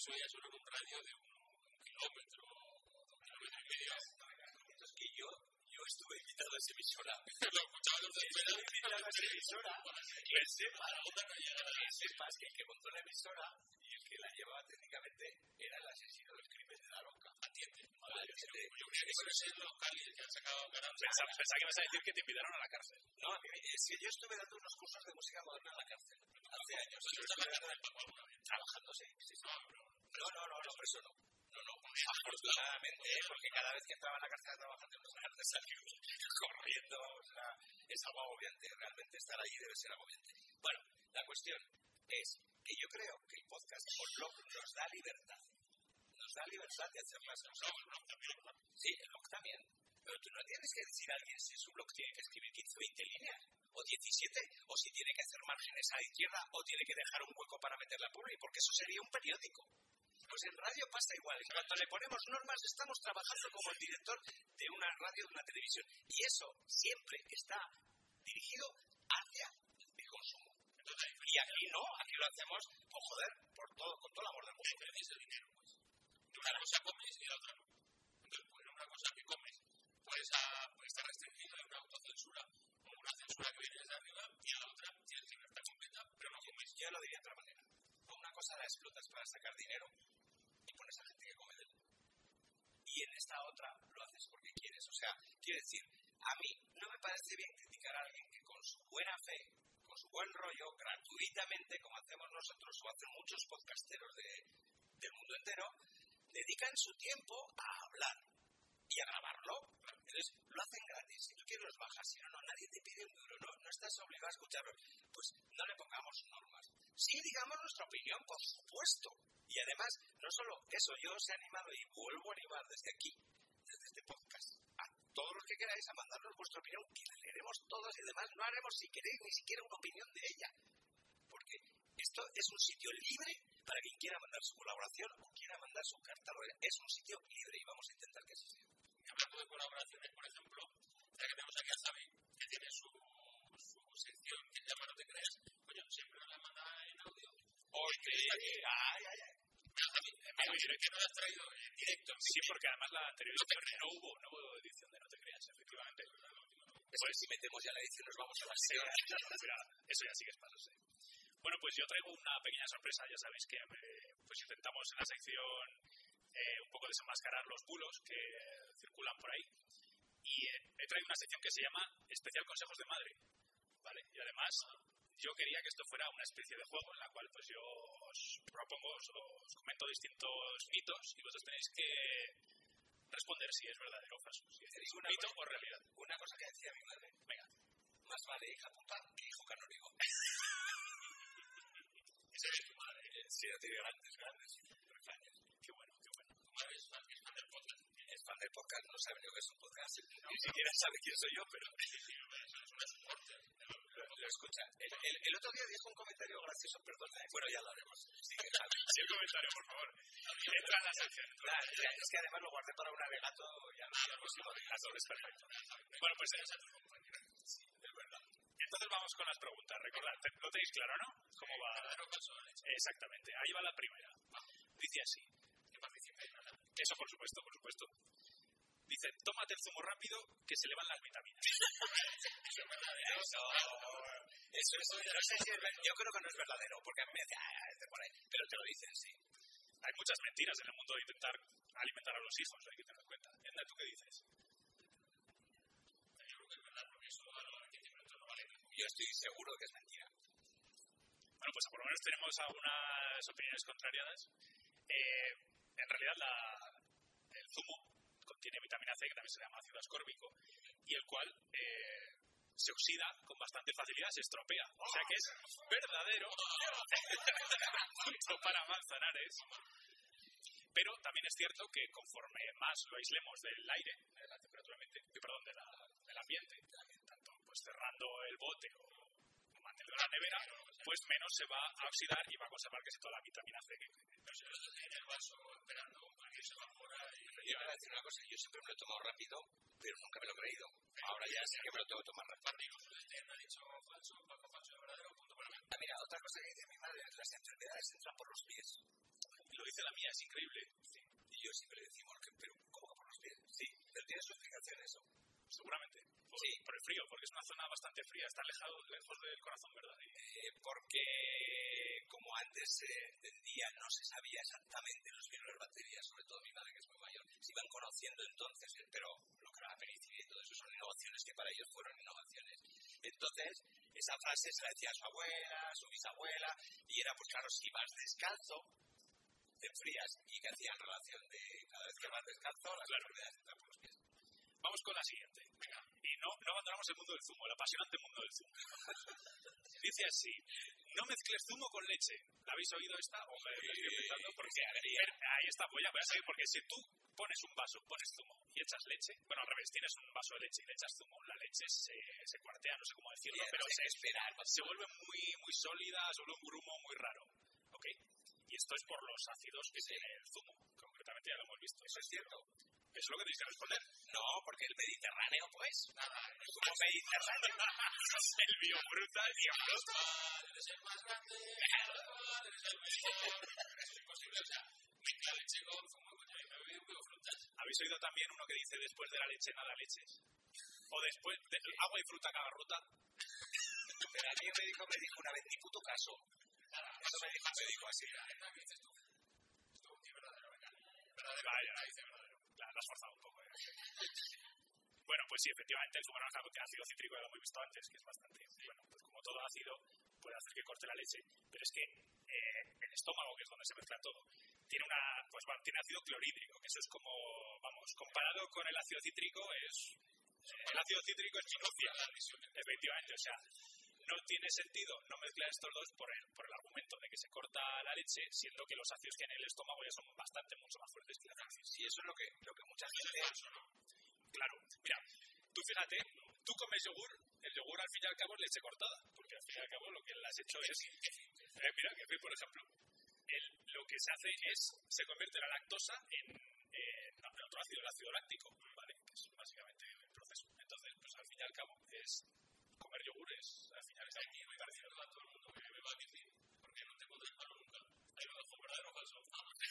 eso ya suena en un radio de un kilómetro, un kilómetro y medio. Es que yo, yo estuve invitado a esa emisora. Lo escuchaba los de Estuve invitado a esa emisora. Que sepas, que sepas que el que montó la emisora y el que la llevaba técnicamente era el asesino del crimen de Daroca. Atiende. Yo creía que iban a ser los Cali que han sacado ganas. Pensaba, pensaba que ibas a decir que te invitaron a la cárcel. No, es que yo estuve dando unos cursos de música moderna en la cárcel. Hace años. Trabajando, sí. sí, sí. No, no, no, no, por eso no. No, no, afortunadamente, porque cada vez que entraba en la cárcel trabajando en los ganas de salir corriendo, o sea, es algo agobiante. Realmente estar ahí debe ser agobiante. Bueno, la cuestión es que yo creo que el podcast o el blog nos da libertad. Nos da libertad de hacer las cosas. Sí, el blog también. Pero tú no tienes que decir a alguien si su blog tiene que escribir quince o veinte líneas, o diecisiete, o si tiene que hacer márgenes a la izquierda, o tiene que dejar un hueco para meter la publi, porque eso sería un periódico. Pues en radio pasa igual. En cuanto le ponemos normas, estamos trabajando como el director de una radio o de una televisión. Y eso siempre está dirigido hacia el consumo. Y aquí no, aquí lo hacemos, pues joder, por todo, con todo el amor del mundo. Pero es el dinero, pues. Y una cosa comes y la otra no. Entonces, pues una cosa que comes, pues, a, pues está restringida a una autocensura o una censura que viene desde arriba, y a la otra tienes libertad completa, pero no comes. Yo lo diría de otra manera. Una cosa la explotas para sacar dinero y pones a gente que come de él. Y en esta otra lo haces porque quieres. O sea, quiero decir, a mí no me parece bien criticar a alguien que con su buena fe, con su buen rollo, gratuitamente, como hacemos nosotros o hacen muchos podcasteros de, del mundo entero, dedican su tiempo a hablar y a grabarlo. Entonces, lo hacen gratis. Si tú quieres los bajas, si no, no, nadie te pide un duro, no, no estás obligado a escucharlo. Pues no le pongamos normas. Sí, digamos nuestra opinión, por supuesto. Y además, no solo eso, yo os he animado y vuelvo a animar desde aquí, desde este podcast, a todos los que queráis a mandarnos vuestra opinión, que la leeremos todos y además no haremos, si queréis, ni siquiera una opinión de ella. Porque esto es un sitio libre para quien quiera mandar su colaboración o quiera mandar su carta. Es un sitio libre y vamos a intentar que así sea. Hablando de colaboraciones, por ejemplo, ya que tenemos aquí a Xavi, que tiene su, su sección que se llama No te creas, coño, siempre nos la manda en audio. Oye, ay, ay, ay. Pero Xavi, me que no la has traído en directo. Sí, porque además la anterior edición no hubo, no hubo edición de No te creas, efectivamente. Pues si metemos ya la edición nos vamos a la serie. Eso ya sí que es pasarse. Bueno, pues yo traigo una pequeña sorpresa. Ya sabéis que eh, pues intentamos en la sección eh, un poco desenmascarar los bulos que eh, circulan por ahí. Y eh, he traído una sección que se llama Especial Consejos de Madre. ¿Vale? Y además, yo quería que esto fuera una especie de juego en la cual pues yo os propongo, os, os comento distintos mitos y vosotros tenéis que responder si es verdadero o falso. Si es un mito o realidad. Una cosa que decía mi madre. Venga. Más vale hija puta que hijo canónigo. Esa es tu madre. Sí, no tiene grandes, grandes refranes. Qué bueno, qué bueno. Tu madre es fan, es fan del podcast. Es fan del podcast, no sabe lo que es un podcast. No, ni siquiera sabe quién soy yo, pero... Sí, sí, es una soporte. Lo, lo escucha. El, el, el otro día dijo un comentario gracioso, perdona. Bueno, ya lo haremos. Sí, sí, el comentario, por favor. Entra en la sección. Nah, ya, es que además lo guardé para un alegato y a lo próximo alegato es perfecto. Bueno, pues esa es tu compañera. Sí, es verdad. Entonces vamos con las preguntas. Recordad, lo tenéis claro, ¿no? ¿Cómo va? Exactamente. Ahí va la primera. Dice así. Que participe en nada. Eso, por supuesto, por supuesto. Dice, tómate el zumo rápido que se le van las vitaminas. Eso es verdadero. Eso, eso, eso no sé si es verdadero. Yo creo que no es verdadero, porque a mí me dice, ah, este por ahí. Pero te lo dicen, sí. Hay muchas mentiras en el mundo de intentar alimentar a los hijos, hay que tener en cuenta. Edna, ¿tú qué dices? Yo creo que es verdad, porque eso a los arquitectos no vale. Yo estoy seguro que es mentira. Bueno, pues por lo menos tenemos algunas opiniones contrariadas. Eh, en realidad, la, el zumo contiene vitamina C, que también se llama ácido ascórbico, y el cual eh, se oxida con bastante facilidad, se estropea. O sea que es verdadero. Punto para Manzanares. Pero también es cierto que conforme más lo aislemos del aire, de la temperatura ambiente, perdón, de la, del ambiente, tanto pues cerrando el bote o manteniendo la nevera, pues menos se va a oxidar y va a conservar casi toda la vitamina C que tiene. Pero si lo estás en el vaso esperando para que se evapora y... Yo voy a decir una cosa, yo siempre me lo he tomado rápido, pero nunca me lo he creído. Ahora ya sé que me lo tengo que tomar rápido. Incluso este ha dicho falso, Paco falso, verdadero, punto para mí. Ah, mira, otra cosa que dice mi madre, las enfermedades entran por los pies. Y lo dice la mía, es increíble. Sí. Y yo siempre le decimos que, pero ¿cómo que por los pies? Sí, pero tiene su explicación eso. Seguramente. Por, sí. por el frío, porque es una zona bastante fría, está alejado, lejos del corazón, ¿verdad? Eh, porque, como antes se entendía, no se sabía exactamente los virus, las bacterias, sobre todo mi madre, que es muy mayor, se iban conociendo entonces, pero lo que era la penicilina y todo eso son innovaciones que para ellos fueron innovaciones. Entonces, esa frase se la decía a su abuela, a su bisabuela, y era, pues claro, si vas descalzo, te enfrías, y que hacían relación de cada vez que vas descalzo, las claro. enfermedades entran por los pies. Vamos con la siguiente. Venga. Y no, no abandonamos el mundo del zumo, el apasionante mundo del zumo. Dice así, no mezcles zumo con leche. ¿La habéis oído esta? O me estoy inventando, porque ahí está, voy a, voy a seguir, porque si tú pones un vaso, pones zumo y echas leche, bueno, al revés, tienes un vaso de leche y le echas zumo, la leche se, se cuartea, no sé cómo decirlo, pero se, espera, se vuelve muy, muy sólida, se vuelve un grumo muy raro. ¿Ok? Y esto es por los ácidos que tiene el zumo, concretamente ya lo hemos visto. Eso es cierto. ¿Eso es lo que tenéis que responder? No, porque el Mediterráneo, pues. Nada, el zumo mediterráneo. El biofruta, el biofruta. Es el más grande, es imposible, o sea, mezcla leche con zumo, coño, y me bebo biofrutas. ¿Habéis oído también uno que dice después de la leche nada leches? O después de agua y fruta cagarruta. Pero a mí el médico me dijo una vez, ni puto caso. Eso me dijo el médico así. ¿Qué dices tú? Esto es verdadero, venga. Verdadero, vaya, la dice verdadero. La has forzado un poco, ¿eh? Bueno, pues sí, efectivamente, el zumo naranja contiene ácido cítrico, ya lo hemos visto antes, que es bastante, bueno, pues como todo ácido, puede hacer que corte la leche, pero es que eh, el estómago, que es donde se mezcla todo, tiene una, pues bueno, tiene ácido clorhídrico, que eso es como, vamos, comparado con el ácido cítrico, es, eh, el ácido cítrico es minucia, efectivamente, o sea, no tiene sentido no mezclar estos dos por el, por el argumento de que se corta la leche, siendo que los ácidos que en el estómago ya son bastante, mucho más fuertes que los ácidos. Y eso es lo que, lo que mucha gente... Claro, mira, tú fíjate, tú comes yogur, el yogur al fin y al cabo es leche cortada, porque al fin y al cabo lo que le has hecho es... Eh, mira, que por ejemplo, el, lo que se hace es, se convierte la lactosa en, eh, en otro ácido, el ácido láctico, ¿vale? Que es básicamente el proceso. Entonces, pues al fin y al cabo es... comer yogures, al final es aquí muy parecido a todo el mundo que me va a decir, porque no te puedo dejarlo nunca. Ahí lo dejo verdadero o falso.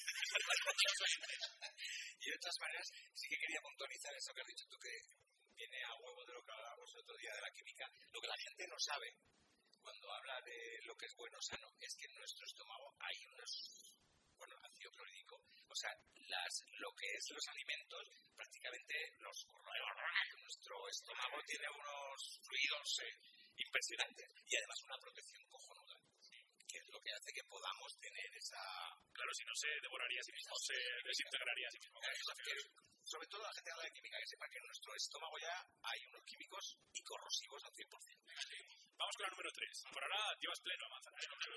Y de todas maneras, sí que quería puntualizar eso que has dicho tú, que viene a huevo de lo que hablábamos el otro día de la química. Lo que la gente no sabe cuando habla de lo que es bueno o sano es que en nuestro estómago hay unos, bueno, ácido clorhídrico, o sea, las, lo que es los alimentos, prácticamente los nuestro estómago tiene unos fluidos eh, impresionantes y además una protección cojonuda, que es lo que hace que podamos tener esa... Claro, si no se devoraría a sí mismo, se desintegraría a sí mismo. Que, sobre todo la gente de la química, que sepa que en nuestro estómago ya hay unos químicos y corrosivos al cien por ciento. Vamos con la número tres. Por ahora llevas pleno, manzana.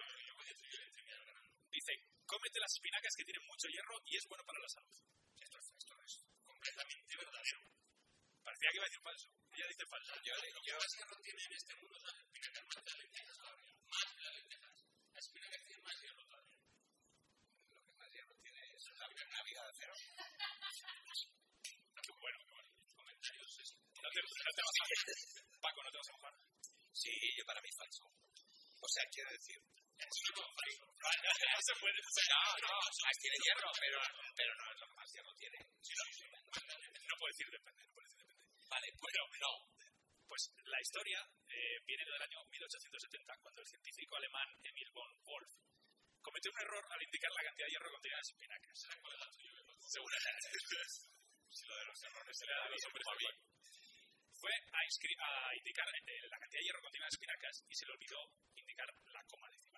Dice, cómete las espinacas que tienen mucho hierro y es bueno para la salud. Esto es, esto es completamente verdadero. Parecía que iba a decir falso. Ella dice falso. Yo, lo que más hierro tiene en este mundo son las espinacas, más las lentejas todavía. Más las lentejas. Las espinacas tienen más hierro todavía. Lo que más hierro tiene es una, una vida de acero. Qué bueno, qué bueno. Comentarios es... No te, no te vas a mojar. Paco, ¿no te vas a mojar? Sí, yo para mí falso. O sea, quiero decir... No se puede. No, no, más tiene hierro, pero, pero no es lo que más hierro tiene. Sí, no, sí, no puedo decir depende, no puedo decir depende. Vale, bueno, no. Pues la historia eh, viene del año mil ochocientos setenta, cuando el científico alemán Emil von Wolf cometió un error al indicar la cantidad de hierro que contenía las espinacas. ¿Cuál es la tuya? Seguramente. Si lo de los errores se le da a los hombres muy bien. Fue a, inscri- a indicar eh, la cantidad de hierro que contenía las espinacas y se le olvidó indicar la coma decimal.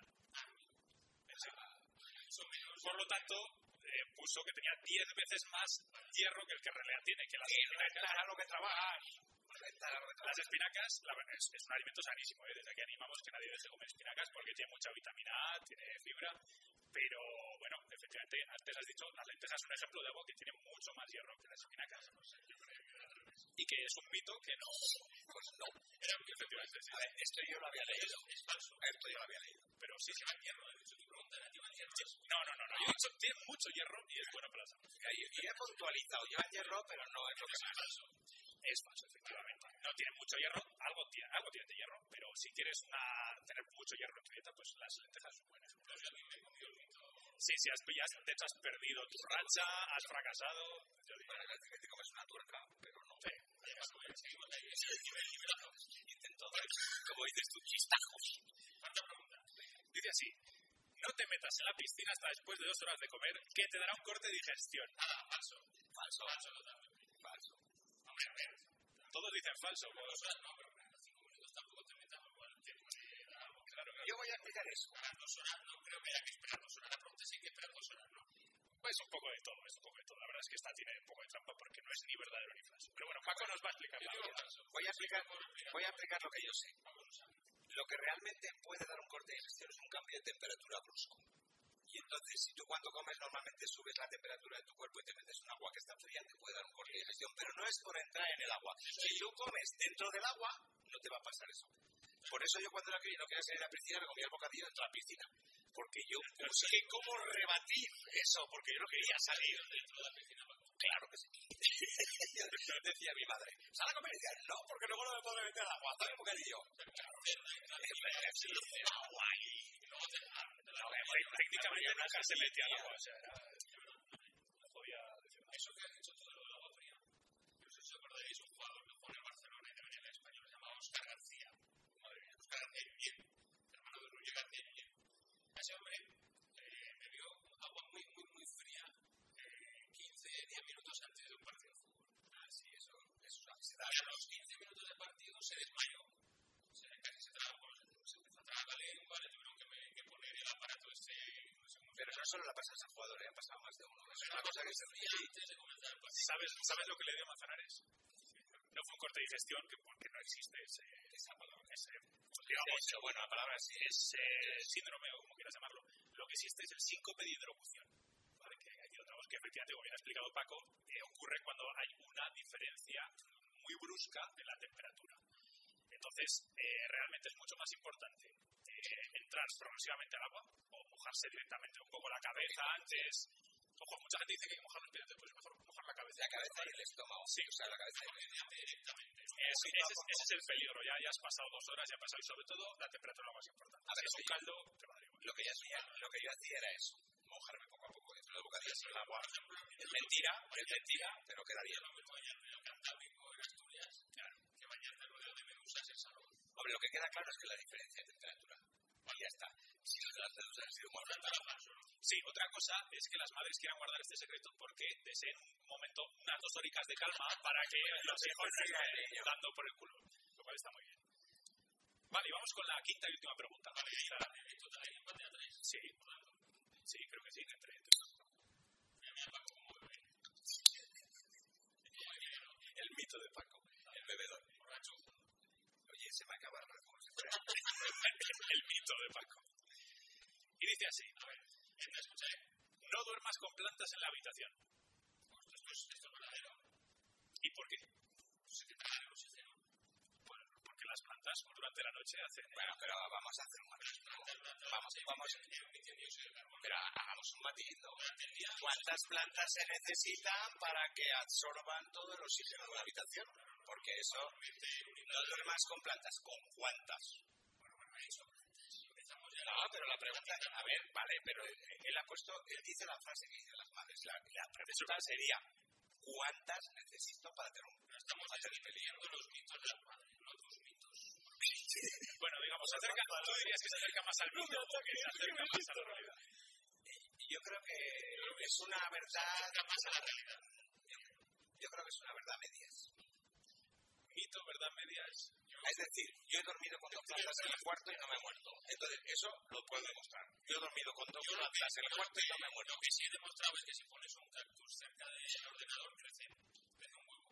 Por lo tanto, eh, puso que tenía diez veces más hierro que el que en realidad tiene, que las espinacas. Claro, lo que trabajas. Las espinacas la, es, es un alimento sanísimo, ¿eh? Desde aquí animamos que nadie deje de comer espinacas porque tiene mucha vitamina A, tiene fibra, pero bueno, efectivamente, antes has dicho, las lentejas son un ejemplo de algo que tiene mucho más hierro que las espinacas. Y que es un mito que no... Pues no. Efectivamente, sí. A ver, esto yo lo había leído. Es falso. Esto yo lo había leído. Pero sí, sí. Llevan hierro, de hecho, tu pregunta era, ¿llevan hierro? No, no, no, no. Yo he dicho, tiene mucho hierro y es bueno para la salud. Y, y he puntualizado, llevan hierro, pero no es lo que más. Falso. Es falso, efectivamente. No tiene mucho hierro, algo tiene, algo tiene de hierro, pero si quieres una, tener mucho hierro en tu dieta, pues las lentejas son buenas. Pero si a mí me he comido el mito... Sí, sí, has, ya, de hecho has perdido tu racha, has fracasado. Yo diría, Bueno, parece que te comes una tuerca, pero no. sí. Seguimos ahí, intento dar, como dices tú, chistajos. Dice así, no te metas en la piscina hasta después de dos horas de comer, que te dará un corte de digestión. Ah, falso. Falso. Falso totalmente. Falso. Hombre, a ver, todos dicen falso. Pero dos horas no, pero en cinco minutos tampoco te metas igual el tiempo de algo. Claro, yo voy a explicar eso. Dos horas, no creo que haya que esperar dos horas. La pregunta es si hay que esperar dos horas, ¿no? Pues un poco de todo, es un poco de todo. La verdad es que esta tiene un poco de trampa porque no es ni verdadero ni falso. Pero bueno, Paco nos va a explicar. Voy a explicar, voy a explicar lo que yo sé. Lo que realmente puede dar un corte de digestión es un cambio de temperatura brusco. Y entonces, si tú cuando comes normalmente subes la temperatura de tu cuerpo y te metes en agua que está fría, te puede dar un corte de digestión. Pero no es por entrar en el agua. Si tú comes dentro del agua, no te va a pasar eso. Por eso yo cuando no quería salir a la piscina, me comía el bocadillo dentro de la piscina. Porque yo busqué cómo rebatir eso, porque yo no quería salir dentro de la piscina. Claro que sí. Decía mi madre, ¿sal a comer? Y decía, no, porque luego no me puedo meter al agua. Dame un bocadillo. Agua y luego te... Técnicamente nunca se metía al agua, o sea, era... No podía decir nada. Eso que has dicho todo lo del agua fría. No sé si os acordáis, un jugador que jugó en el Barcelona y también en el Español se llamaba Óscar García. Madre mía, Óscar García bien, hermano de Núñez García bien. Ese hombre eh, bebió agua muy, muy, muy fría eh, quince, diez minutos antes de un partido de fútbol. Ah, sí, eso, eso se da. Y a los quince minutos del partido se desmayó. Se, casi se tragó, se empezó a tragar la lengua, le tuvieron que, me, que poner el aparato ese. No sé cómo. Pero no solo le pasa a ese jugador, ha pasado más de uno. Es una cosa que se fría antes de comenzar el partido. ¿Sabes, ¿Sabes lo que le dio a Manzanares? No fue un corte de digestión, que porque no existe ese, esa palabra, ese, digamos, sí, bueno, la palabra sí es eh, síndrome o como quieras llamarlo. Lo que existe es el síncope de hidrocución. ¿Vale? Que aquí lo tenemos que efectivamente, como bien ha explicado Paco, eh, ocurre cuando hay una diferencia muy brusca de la temperatura. Entonces, eh, realmente es mucho más importante eh, entrar progresivamente al agua o mojarse directamente un poco la cabeza antes. Ojo, mucha gente dice que hay que mojar los pies, pues mejor mojar la cabeza. La cabeza y el estómago. Sí, o sea, la cabeza y directamente. Es, ese, es, ese es el peligro, ya, ya has pasado dos horas, ya has pasado, y sobre todo la temperatura es lo más importante. A ver, si es un caldo, te va a dar igual. Lo que yo hacía, lo que yo hacía era eso, mojarme poco a poco dentro de bocadillos en el agua. Es mentira, es mentira, pero quedaría. Lo mismo bañarme en el Cantábrico, en Asturias, claro, que bañarme luego de medusas en Salón. Hombre, lo que queda claro es que la diferencia de temperatura. Y ya está. Si las medusas han sido muertas. Sí, otra cosa es que las madres quieran guardar este secreto porque deseen un momento, unas dos horicas de calma para que los hijos no estén dando por el culo. Lo cual está muy bien. Vale, y vamos con la quinta y última pregunta. Vale, sí, sí, creo que sí, entre el mito de Paco, el bebedor. Oye, se me acaba el como si fuera el mito de Paco. Y dice así, a ver, no duermas con plantas en la habitación. Esto es, esto es verdadero. ¿Y por qué? Pues que tragan el oxígeno. Bueno, porque las plantas durante la noche hacen... Bueno, pero vamos a hacer un matiz. Vamos, vamos. Pero hagamos un matiz, ¿no? ¿Cuántas plantas se necesitan para que absorban todo el oxígeno de la habitación? Porque eso, no duermas con plantas, ¿con cuántas? No, pero la pregunta, a ver, vale, pero él ha puesto, él dice la frase que dicen las madres. La, la pregunta sería, ¿cuántas necesito para tener un... No estamos defendiendo los mitos de las madres, no tus mitos. Bueno, digamos, se acerca, tú dirías que se acerca más al mito o que se acerca más a la realidad. Yo creo que es una verdad... Se más a la realidad. Yo creo que es una verdad medias. Mito, verdad medias. Es decir, yo he dormido con dos plantas en el cuarto y no me he muerto. Entonces, eso lo puedo demostrar. Yo he dormido con dos plantas en el cuarto y no me he muerto. Lo que sí he demostrado es que si pones un cactus cerca del ordenador, crece, crece un huevo.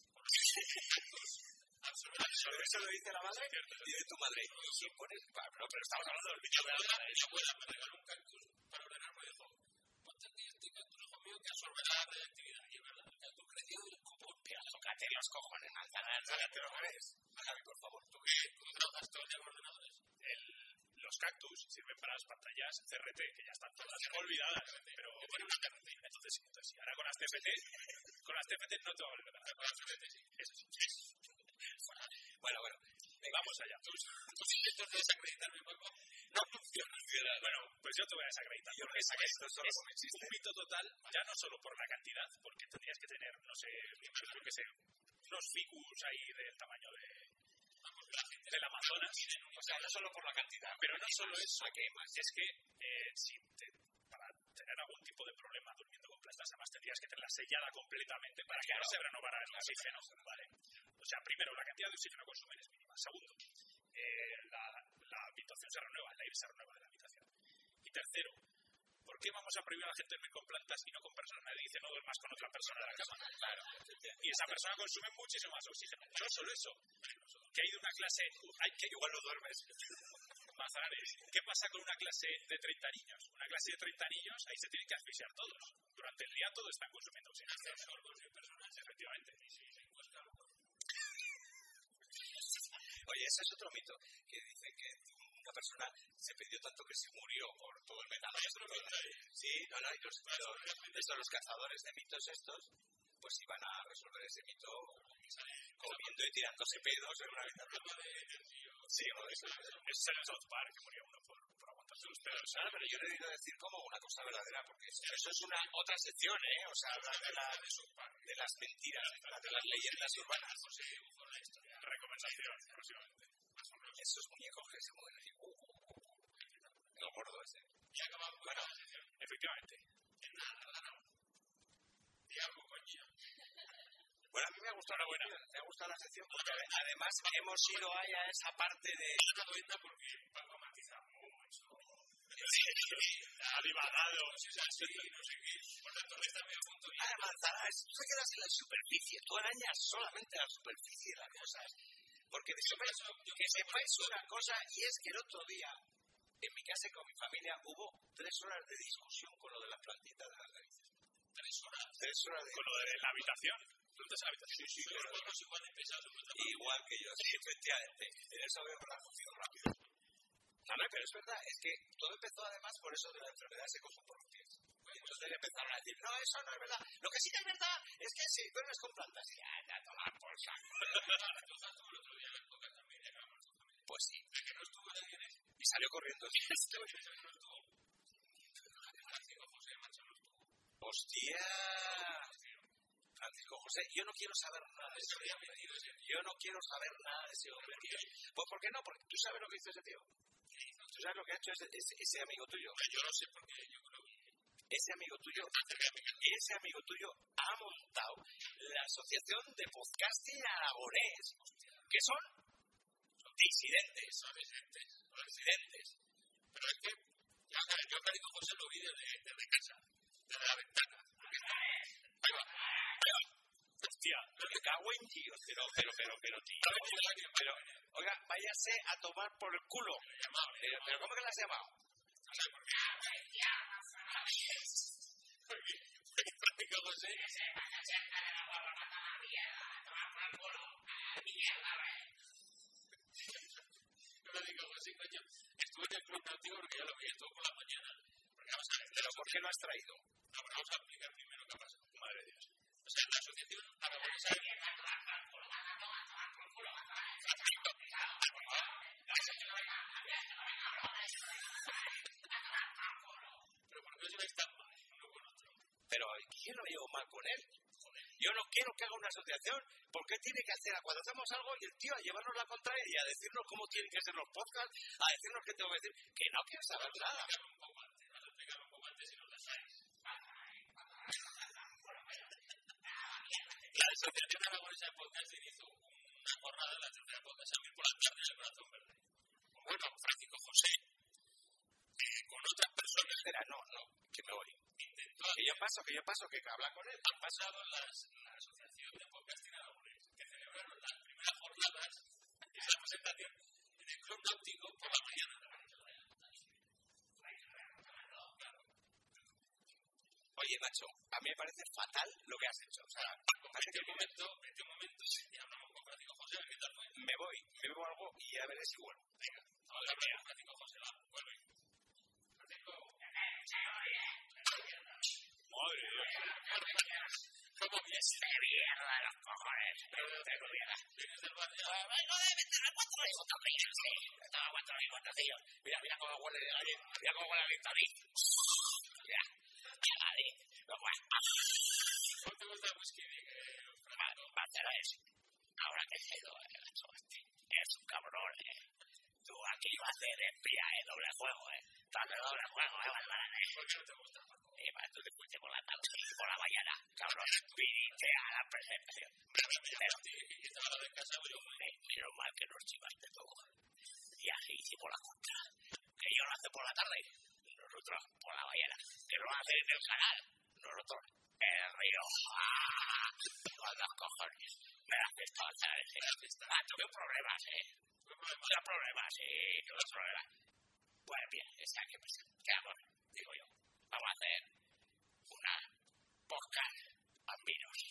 ¿Pero eso lo dice la madre? Dice tu madre. Si pones... No, pero estamos hablando del bicho de la madre. Mi abuela me regaló un cactus para ordenar, me dijo, ponte aquí este cactus, hijo mío, que absorberá la radioactividad. Y es verdad, el cactus creció y el copón. Pero tócate los cojones, manzana, tócate los cojones. Javi, por favor, tú que tú trabajas todo el día con ordenadores. El, los cactus sirven para las pantallas C R T, que ya están todas olvidadas. Pero bueno, una C R T. Entonces, entonces, ahora con las T F T, con las T F T no te va a volver a con las T F T, sí. Eso sí. Bueno, bueno. Vamos allá. ¿Tus intentos de desacreditarme, Paco? no funciona. Bueno, pues yo te voy a desacreditar. Yo que saqué esto solo es por mi chiste. un mito total, ya no solo por la cantidad, porque tendrías que tener, no sé, yo qué sé, unos ficus ahí del tamaño de del Amazonas. O sea, no solo por la cantidad. Pero no solo eso, ¿a qué más? es que eh, si te, para tener algún tipo de problema durmiendo con plantas, además tendrías que tenerla sellada completamente para que no se renovara el oxígeno, ¿vale? O sea, primero, la cantidad de oxígeno que consumen es mínima. Segundo, eh, la, la habitación se renueva, el aire se renueva de la habitación. Y tercero, ¿por qué vamos a prohibir a la gente dormir con plantas y no con personas? Nadie dice no duermas con otra persona de la cama. Claro. Y esa persona consume muchísimo más oxígeno. No solo eso, que hay de una clase, hay que igual no duermes. Manzanares, ¿qué pasa con una clase de treinta niños? Una clase de treinta niños, ahí se tienen que asfixiar todos. Durante el día todos están consumiendo oxígeno. Efectivamente. Oye, ese es otro mito, que dice que una persona se perdió tanto que se murió por todo el metano. Sí, no, no, y los, los, estos, los cazadores de mitos estos, pues iban a resolver ese mito comiendo y tirándose pedos en una habitación. Sí, o eso. Es el South Park, que murió uno por, por aguantarse los pedos. Claro, pero yo le he ido a decir como una cosa verdadera, porque eso, eso es una otra sección, ¿eh? O sea, hablar de, la, de las mentiras, de las leyendas urbanas. Recomendación, próximamente. Esos muñecos que se mueven así. Uh, el gordo ese. Y acabamos. Bueno, efectivamente. Diablo, coño. Bueno, a mí me ha gustado la buena. Me ha gustado la sección porque además hemos ido ahí a esa parte de. Porque Paco matiza mucho. Ha divagado. No sé qué. Por tanto, está medio punto. Ah, Manzanares, tú te quedas en la superficie. Tú arañas solamente la superficie de las cosas. Porque de sepáis, que sepáis una cosa, y es que el otro día, en mi casa y con mi familia, hubo tres horas de discusión con lo de las plantitas de las narices. ¿Tres horas? Tres horas de... ¿Con lo de la habitación? ¿Plantas en la habitación? Sí, sí, pero claro. Igual de pesados. Igual que yo, sí, efectivamente. En eso veo que lo ha cogido rápido. No, no, pero es verdad, es que todo empezó además por eso de la enfermedad se coge por los pies. Entonces empezaron a decir, no, eso no es verdad. Lo que sí que es verdad es que si duermes con plantas, y ya, ya, tomar por saco. Pues sí. Y salió corriendo. Hostia. Francisco José, yo no quiero saber nada de ese hombre. Yo no quiero saber nada de ese hombre, tío. Pues ¿por qué no? Porque tú sabes lo que hizo ese tío. ¿Tú sabes lo que ha hecho ese, ese, ese amigo tuyo? Yo no sé por qué, yo creo que... Ese amigo tuyo, ese amigo tuyo ha montado la Asociación de Podcasting Aragonés, que son disidentes, Son disidentes. son disidentes. Pero es que yo, yo a Carico José lo vi desde, desde casa, desde la ventana. Ahí va, ahí va. Hostia, me cago en Dios, pero, pero, pero, pero, tío. Pero, oiga, váyase a tomar por el culo. Pero, pero ¿cómo que la has llamado? No sé por qué. Porque Francisco José se va a echar de la guapa para la mierda, a tomar por el culo, a la mierda, Francisco José, coño, estuve en el club náutico porque ya lo vi, estuvo por la mañana. Porque vamos a ver, ¿Pero por qué lo has traído? no, pero vamos a explicar primero qué pasa. Madre de Dios. O sea, la asociación aragonesa... Pero ¿por qué os lleváis tan mal uno con otro? Pero yo no llevo mal con él. Yo no quiero que haga una asociación. ¿Por qué tiene que hacer cuando hacemos algo y el tío a llevarnos la contraria y a decirnos cómo tienen que ser los podcasts, a decirnos qué tengo que decir? Que no quiero saber nada. Un poco antes, vas a explicar un poco antes y nos dejáis. La asociación aragonesa de podcasting hizo una jornada en la tercera podcast a mí por la tarde en el Corazón Verde. Bueno, Francisco José, eh, con otras personas... Espera, no, no, que me voy. Intentó Que yo paso, que yo paso, que habla con él. han pasado las, la Asociación de Podcasting Aragonés, que celebraron las primeras jornadas y la presentación en el Club Náutico por la mañana. Oye, macho, a mí me parece fatal lo que has hecho. O sea, Vete un momento, vete un momento y hablamos con Francisco José, a ver qué tal fue. me voy, me bebo algo y a ver si vuelvo. Venga, vamos a hablar con Francisco José, va, vuelve. Francisco. Madre mía. ¿Cómo viene? Este mierda de los cojones. Pero no tengo mierda. ¿Vienes del barrio? Vengo de meter a cuatro hijos también, sí. Estaba a cuatro hijos, tío. Mira, mira cómo huele de allí. Mira cómo huele el David. Mira. David. ¿Cómo te gusta el whisky? Marcelo es. Ahora que se ha ido el gacho este. Es un cabrón, eh. Tú aquí vas a hacer espía, eh. Doble juego, eh. Estás de doble juego, eh. Vale, ¿Por qué no te gusta? Eh, para tú te fuiste por la tarde y por la mañana, cabrón, viniste a la presentación. Pero, y estaba la de casa, yo muy eh, menos mal que nos chivaste todo. Y así hicimos la contra. Que ellos lo hacen por la tarde, nosotros por la mañana. Que lo hacen en el canal, nosotros en el río. ¡Ah! Con los cojones. Me la fiesta va a estar ese. Ah, tuve problemas, eh. Tuve problemas, sí, tuve problemas. Pues bien, esa que pasa. ¿Qué hago? Digo yo. Vamos a hacer una podcast bambinos.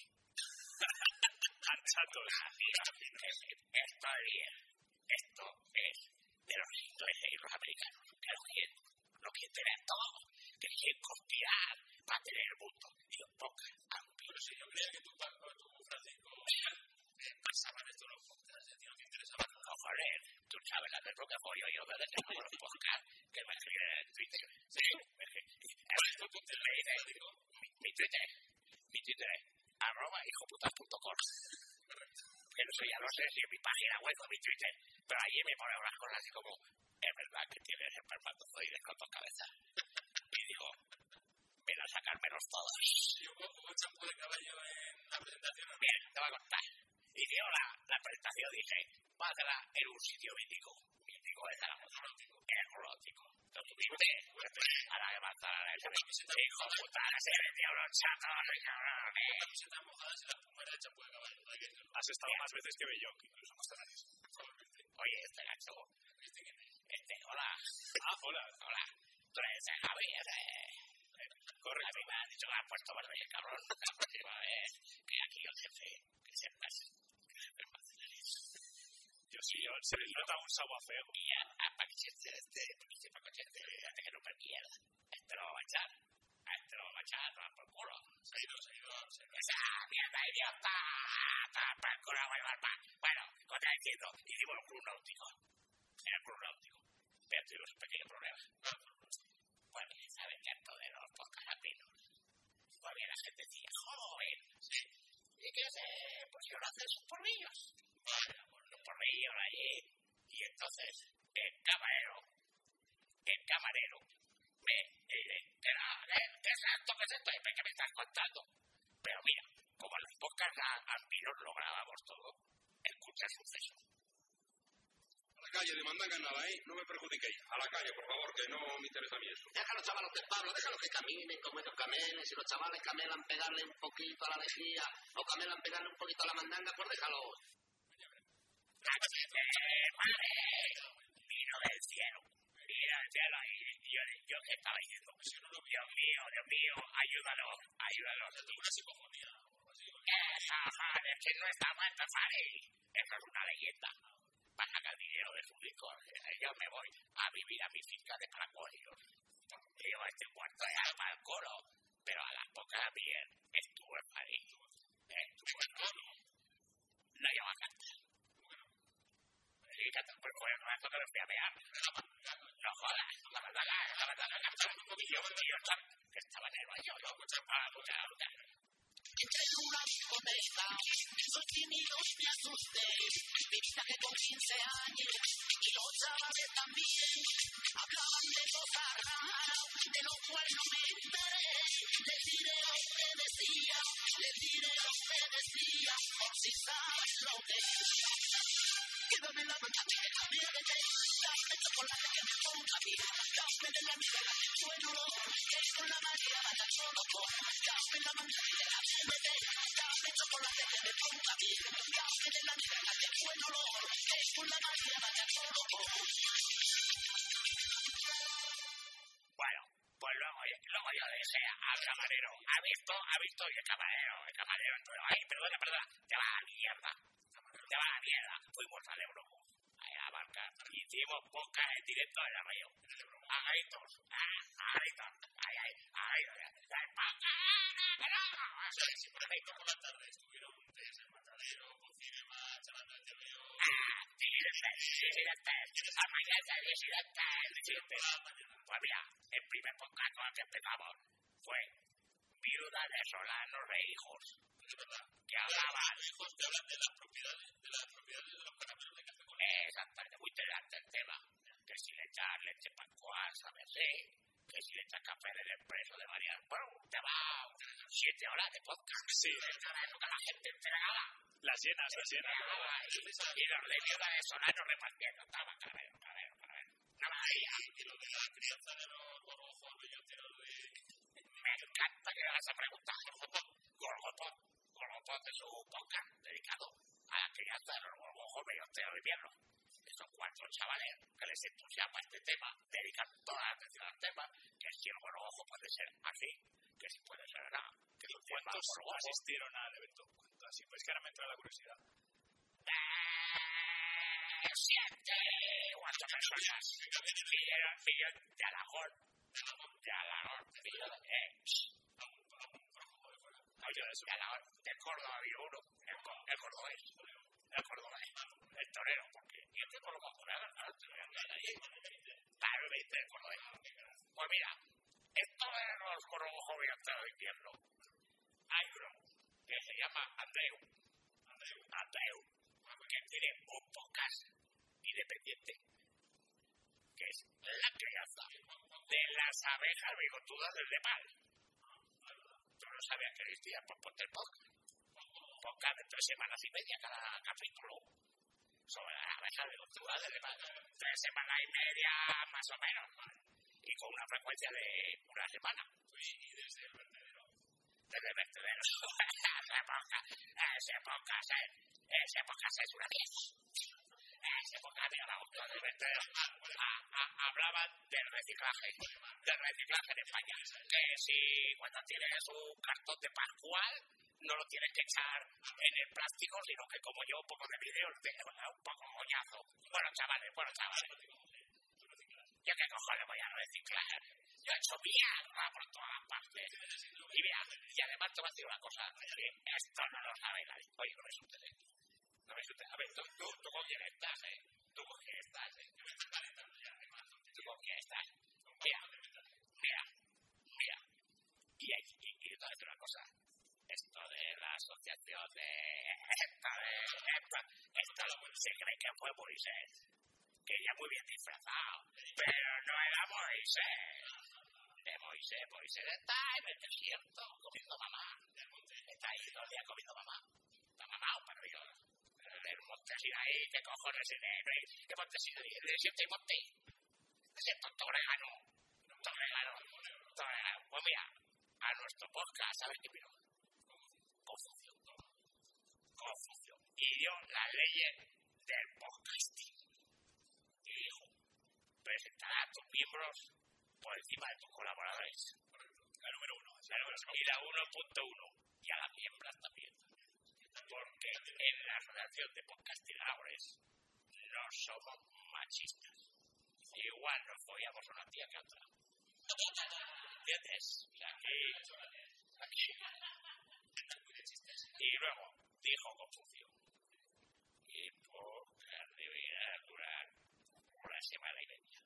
Chatos. Esto es bien. Esto es de los ingleses y los americanos. Que lo quieren, lo quieren tener todo. Que quieren conspirar para tener el mundo. Y los podcast bambinos. Pero si yo creía que tú, tú Francisco, pasaban esto los podcasts, tío, que interesaba nada. Cojones, tú sabes la de lo que voy yo desde que hago los podcasts que me escriben en Twitter. Sí, me escriben. Mi, mi Twitter, mi Twitter es arroba hijoputas punto com. Que no sé, ya no sé si en mi página web o mi Twitter, pero allí me ponen unas cosas así como, es verdad que tienes espermatozoides con dos cabezas. Y digo, ven a sacármelos todos. Yo como champú de caballo en la presentación. Bien, te voy a contar. Y dio la, la presentación, dije, va a hacerla en un sitio mítico. Mítico es Zaragoza, ecológico. ¿Lo tuviste? Ahora que va a estar a ese hijo puta, se metió unos chatos, cabrones. La camiseta mojada se la pumera de champú de caballo. Has estado más veces que Belloc, incluso más tarde. Oye, este gacho. Este, hola. Ah, hola. Hola. Tú eres el Javi, ese. Correcto. A mí me han dicho que me has puesto verde, cabrón. La próxima vez que aquí el jefe, que sepas. Yo sí, yo, se les nota un sabor feo. Y a, a Paquete, este, Paquete, Paquete, fíjate que no me mierda. Este lo va a echar. A este lo va a echar, toma por culo. Se ha ido, se ha ido. Esa mierda idiota. Toma por culo, voy a llevar pan. Bueno, como te diciendo, hicimos el club náutico. Era el club náutico. Pero tuvimos un pequeño problema. Pues bien, ¿saben que esto de los podcasts latinos? Pues bien, la gente decía, joven. Sí. ¿Y qué hace? Pues yo no hace sus porrillos. Bueno, pues los porrillos allí. Y entonces, el camarero, el camarero, me dice, ¿qué, ¿qué es esto? ¿Qué es esto? ¿Qué me estás contando? Pero mira, como en los podcasts ambinos lo grabamos todo, escucha el suceso. A la calle de mandanga nada, ¿eh? No me perjudiquéis. A la calle, por favor, que no me interesa a mí eso. Déjalos, chavalos de Pablo, déjalos que caminen como ellos camelen. Si los chavales camelan pegarle un poquito a la lejía o camelan pegarle un poquito a la mandanga, pues déjalos. ¡Cachete, madre! Vino del cielo. Vino del cielo. Y yo, yo que estaba diciendo, Dios mío, Dios mío, ayúdalo, ayúdalo. Una psicofonía o algo así. Esa, joder, es que no está muerto, Fari. Eso es una leyenda. Va a sacar dinero de su disco. Yo me voy a vivir a mi finca de paracuarios. Yo estoy muerto ya para el coro. Pero a las pocas bien estuvo en París. Estuvo en París. No lleva a cantar. Sí, cantar. Pues fue el rato que me fui a mear. No jodas. La verdad, la verdad, la verdad. Que estaba en el baño. No, escucha, escucha, escucha. Entre una botella, soy tímido y me asusté. Mi viaje con quince años y los chavales también hablaban de cosas raras, de lo cual no me enteré. Les diré lo que decía, les diré lo que decía, por si sabes lo que es. Quédame la manzana que cambie de té, dame chocolate que me ponga bien, dame de la miga que sueno lo que con la María vaya todo por, dame la manzana que la tiene, dame chocolate que me ponga bien, dame de la miga que sueno lo que con la María vaya todo por. Bueno, pues luego, luego yo dije al camarero, ¿ha visto? ¿Ha visto? Y el camarero, el camarero, entonces, ay, perdona, perdona, te va a la mierda. Te va a la mierda. Fuimos al Euromo, a la barca, hicimos podcast en directo en el río. A gritos, a gritos, ay, ay, a gritos. que no! O sea, si por ejemplo por la tarde estuvieron ustedes en Matadero, con Cinema, charlando de T V O... ¡Ah! Disidentes, disidentes, amanece, disidentes, disidentes. Pues mira, el primer podcast con el que empezamos fue Viuda de Solanos e Hijos. Es verdad. Que hablaban... Los hijos te hablan de las propiedades, de las propiedades de los caramelos de café con Exactamente, muy interesante el tema. Que si le echas leche pascual, sabe así. Que si le echas café del expreso de María. Bueno, te va siete horas de podcast. Sí. Cada época la gente entregada. Las llenas, las llenas. Entregada. Y, y los de Viuda de Solanos repartiendo. Estaba caramelo, caramelo, caramelo. Una maravilla. y lo de la crianza de los gorgojos belloteros de... Me encanta que hagas esa pregunta. Gorgotón. Gorgotón de su podcast dedicado a la crianza de los gorgojos belloteros de invierno. Son cuatro chavales que les entusiasma este tema, dedican toda la atención al tema, que si el gorgojo puede ser así, que si puede ser nada. Que si ¿Cuántos asistieron al evento? ¿Cuántos? Así, pues que ahora me entra la curiosidad. Eh, siete u ocho personas vinieron, vinieron de Alagón, de Alagón, vinieron de... Eh, Oye, de Alagón, de Córdoba vino uno, el, el cordobés, el cordobés, el torero, porque y este por lo más por ahora, claro, te voy a andar ahí, claro, el veinte de cordobés. Pues mira, esto de los gorgojos belloteros de invierno, hay uno que se llama Andreu, Andreu, Andreu, que tiene un podcast independiente, que es la crianza de las abejas bigotudas del Nepal. Tú no sabías que existía, pues ponte el podcast. Podcast de tres semanas y media cada capítulo sobre las abejas bigotudas del Nepal. Tres semanas y media más o menos, y con una frecuencia de una semana. Y desde el vertedero. Desde el vertedero. ese podcast, ese podcast, ese podcast es una mierda. Ese podcast, mira, vamos, del vertedero. Hablaban del reciclaje, del reciclaje en España. Que si cuando tienes un cartón de Pascual, no lo tienes que echar en el plástico, sino que como yo, un poco de vídeos, un poco moñazo. Bueno, chavales, bueno, chavales. ¿Yo qué cojones voy a reciclar? Yo he hecho mierda por todas las partes. Y mira, y además te voy a decir una cosa, que esto no lo sabe nadie. Oye, no me asustes, ¿eh? No me asustes. A ver, tú, tú, tú con quién estás, ¿eh? Tú con quién estás, ¿eh? Tú con quién estás. Mira, mira, mira. Y, y, y, y te voy a decir una cosa. Esto de la asociación de... Esta de... Esta, esta se cree que fue Moisés. Que ya muy bien disfrazado, pero no era Moisés. De Moisés, Moisés está en el desierto comiendo mamá. Está ahí todo el día comiendo mamá. Está mamá o perdido. El monte Sinaí, ¿qué cojones en el ¿Qué monte Sinaí? El desierto y monte. Desierto Torregano. Torregano. Torregano. Pues mira, a nuestro podcast, ¿sabes qué vino? Confucio. Confucio. Y dio las leyes del podcasting. Y dijo, presentará a tus miembros por encima de tus colaboradores. La número uno. Y la uno punto uno. Y a las miembros también. Porque en la asociación de podcastinadores no somos machistas. Igual nos follamos una tía que otra. ¿Entiendes? Aquí. Aquí. Y luego dijo Confucio. Y podcast debería durar una semana y media.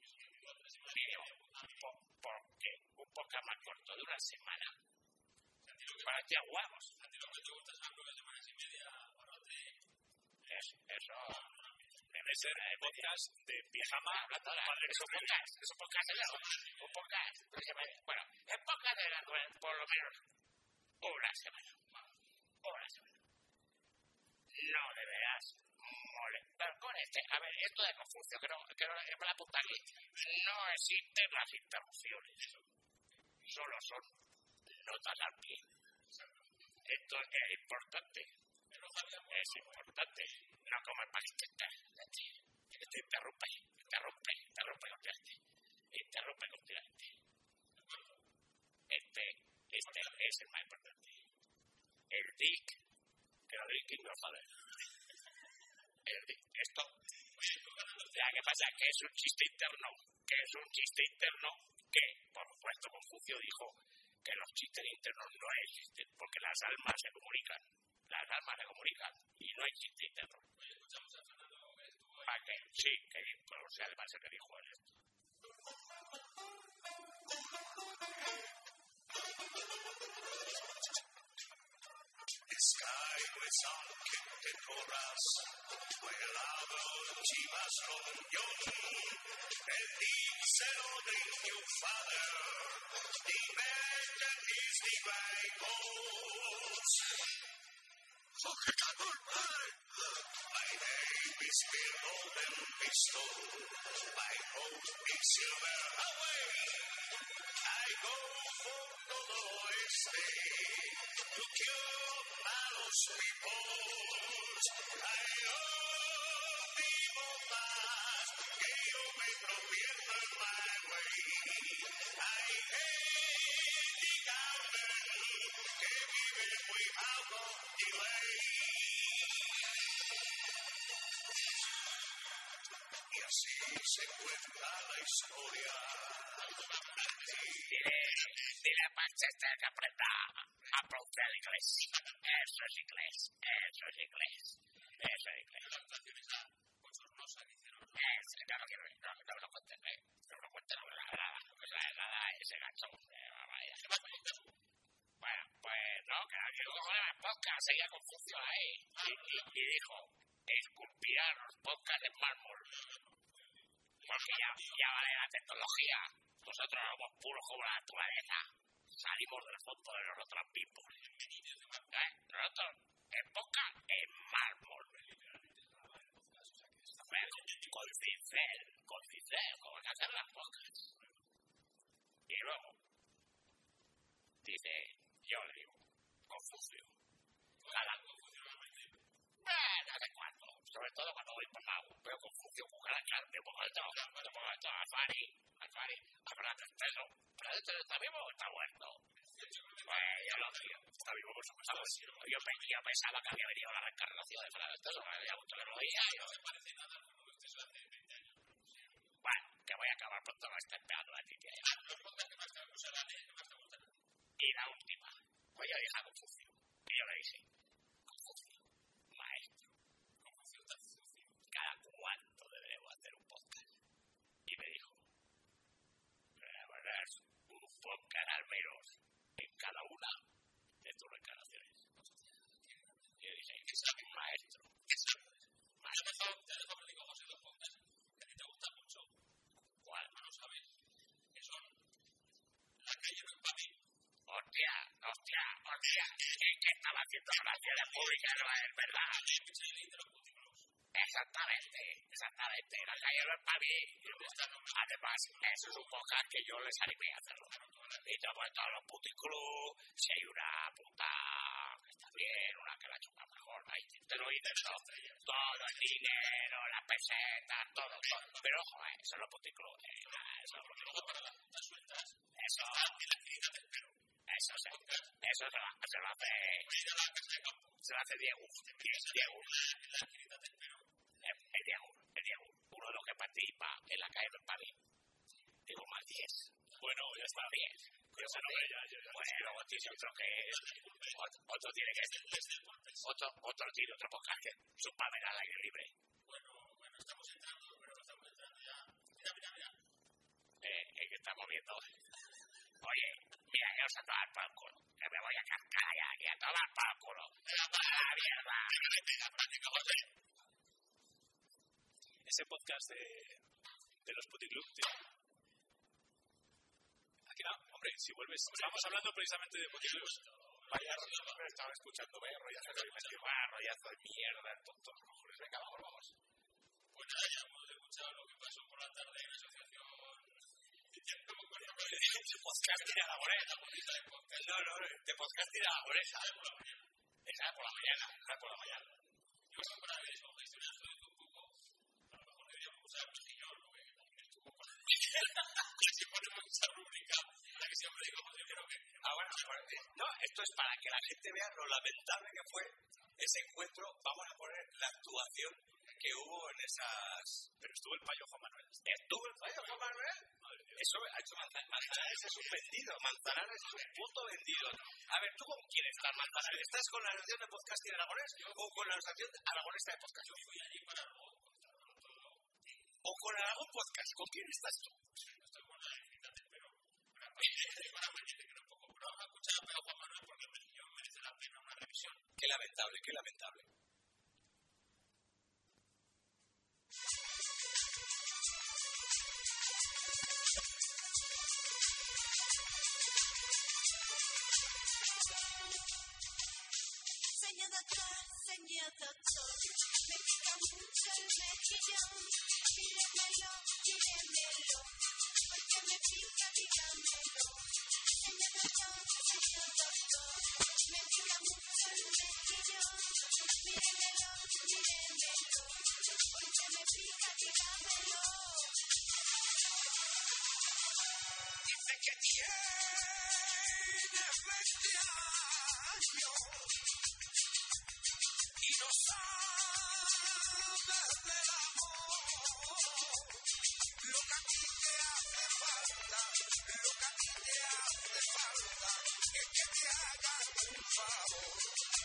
Por, porque un podcast más corto de una semana para ti a huevos. Es, eso debe ser el podcast de pijama. Es un podcast, es un podcast de un podcast. Bueno, el podcast de la por lo menos una semana. Una semana. No deberás molestar con este. A ver, esto de Confucio, que no, que no me la apunta aquí. No existen las interrupciones. Solo son notas al pie. Esto es importante. Es importante. No como el paquete. Este interrumpe, interrumpe, interrumpe continuamente. Interrumpe continuamente. Este, este es el más importante. El D I C, que lo D I C no sabe. El D I C, esto. Ya, ¿qué pasa? Que es un chiste interno. Que es un chiste interno que, por supuesto, Confucio dijo que los chistes internos no existen, porque las almas se comunican, las almas se comunican y no hay chiste interno. Oye, escuchamos a Fernando que estuvo ahí. ¿Para qué? Sí, que o sea, además el que dijo él esto. Sky was on que corras, fue el lado chivas rompión, el díselo de your father, the man is the right horse. My name is Bill Golden Pistol, my hope is Silver Away. I go for todo este, to kill malos peoples. I love vivo más, que yo me tropiezo en my way. I hate the government, que vive without no delay. Y así se cuenta la historia. Dile, dile a Manchester que aprenda a pronunciar inglés. Eso es inglés, eso es inglés, eso es inglés. Es, no lo quiero ver, no, no me lo cuentes, eh. No me lo cuentes, no me lo nada, no me nada ese gacho. Bueno, pues no, que aquí no cojones las podcasts, seguía Confucio ahí. Y, y, y dijo, esculpirá los podcasts en mármol. Porque ya, ya vale la tecnología. Nosotros somos puros como la naturaleza. Salimos del fondo de nosotros mismos. ¿Eh? Nosotros, en podcast, en mármol. Con cincel, con cincel, como hay que hacer las podcasts. Y luego, dice, yo le digo, Confucio. Cada Eh, no sé cuándo. Sobre todo cuando voy por la veo Confucio cucarachas, me pongo esto, me pongo esto, Alfari, Alfari, Alfari, Teso, pero este está vivo o está muerto. Pues yo lo digo, está vivo por supuesto. Yo, yo pensaba que había venido la reencarnación de Fernando Teso, me había mucho que lo oía. No me parece nada como lo que hace veinte años. Bueno, que voy a acabar pronto con este peado de ti, tío. Y la última, pues yo dije a Confucio, y yo le dije, Confucio, maestro, Confucio tan sucio, ¿cada cuánto deberemos hacer un podcast? Y me dijo, la verdad es un podcast al menos en cada una de tus reencarnaciones. Y yo dije, ¿qué sabe un maestro? ¿Qué sabe? Maestro. Te dejo que digo José dos podcasts que a ti te gustan mucho. ¿Cuál? No lo sabes. Que son La calle no es para mí. Hostia, hostia, hostia, que estaba haciendo relaciones públicas, no es verdad. Exactamente, exactamente, La calle no es para mí. Además, eso es un podcast que yo les animé a hacerlo. Y te voy a todos los puticlubs, si hay una puta que está bien, una que la chupa mejor, ahí te lo dices todo, todo el dinero, las pesetas, todo, todo. Pero ojo, eh, eso es los puticlubs, eh, eso es los puticlubs. Eso, eso se, eso se, la, se lo hace, se lo hace Diego, Diego, el Diego, el Diego, uno de los que participa en La calle del París. Digo, más diez. Bueno, ya está. diez. Yo no ve, ya, ya, ya. Pues luego tiene otro que otro, otro tiene que otro, otro tiene otro podcast que su padre al aire libre. Bueno, bueno, estamos entrando, pero estamos entrando ya. Mira, mira, mira. Eh, es que estamos viendo. Oye, mira, yo os a tomar por el culo. Que me voy a cascar ya aquí a tomar por el culo. Pero para la mierda. Ese podcast de, de los puticlub, tío. Aquí no, hombre, si vuelves, estamos hablando precisamente de puticlubs. Vaya rollazo, estaba escuchándome, rollazo que me dio, ah, rollazo de mierda, tontos cojones. Venga, vamos, vamos. Pues nada, ya hemos escuchado lo que pasó por la tarde en la asociación. De podcast tira la oreja. No, no, de podcast tira la oreja. Esa es por la mañana, esa es por la mañana. Yo creo que para ver eso, gestionando esto un poco, a lo mejor deberíamos usar un señor, ¿no? Que estuvo con el si ponemos esa rúbrica, la que siempre digo, yo creo que... Ah, bueno, no, esto es para que la gente vea lo lamentable que fue ese encuentro. Vamos a poner la actuación que hubo en esas... Pero estuvo el payo Juan Manuel. ¿Estuvo el payo Juan Manuel? Eso ha hecho Manzanares. Manzanares es un vendido. Manzanares es un puto vendido. A ver, ¿tú con quién estás, Manzanares? ¿Estás con la Asociación de Podcasting Aragonés o con la Asociación Aragonesa de Podcast? Yo fui allí para Aragón. ¿O con Aragón Podcast? ¿Con quién estás tú? Estoy con la fíjate, pero para mañana que no poco. Pero vamos a escuchar a Pedro Juan Manuel porque merece la pena una revisión. Qué lamentable, qué lamentable. Señor doctor, señor doctor, me pica mucho el mejillón. Mírenmelo, mírenmelo, porque me pica, dígamelo. Señor doctor, señor doctor, me pica mucho el mejillón. Mírenmelo, mírenmelo, porque me pica, dígamelo. Dice que tiene veinte años y no sabes del amor. Lo que a ti te hace falta, lo que a ti te hace falta es que te hagan un favor.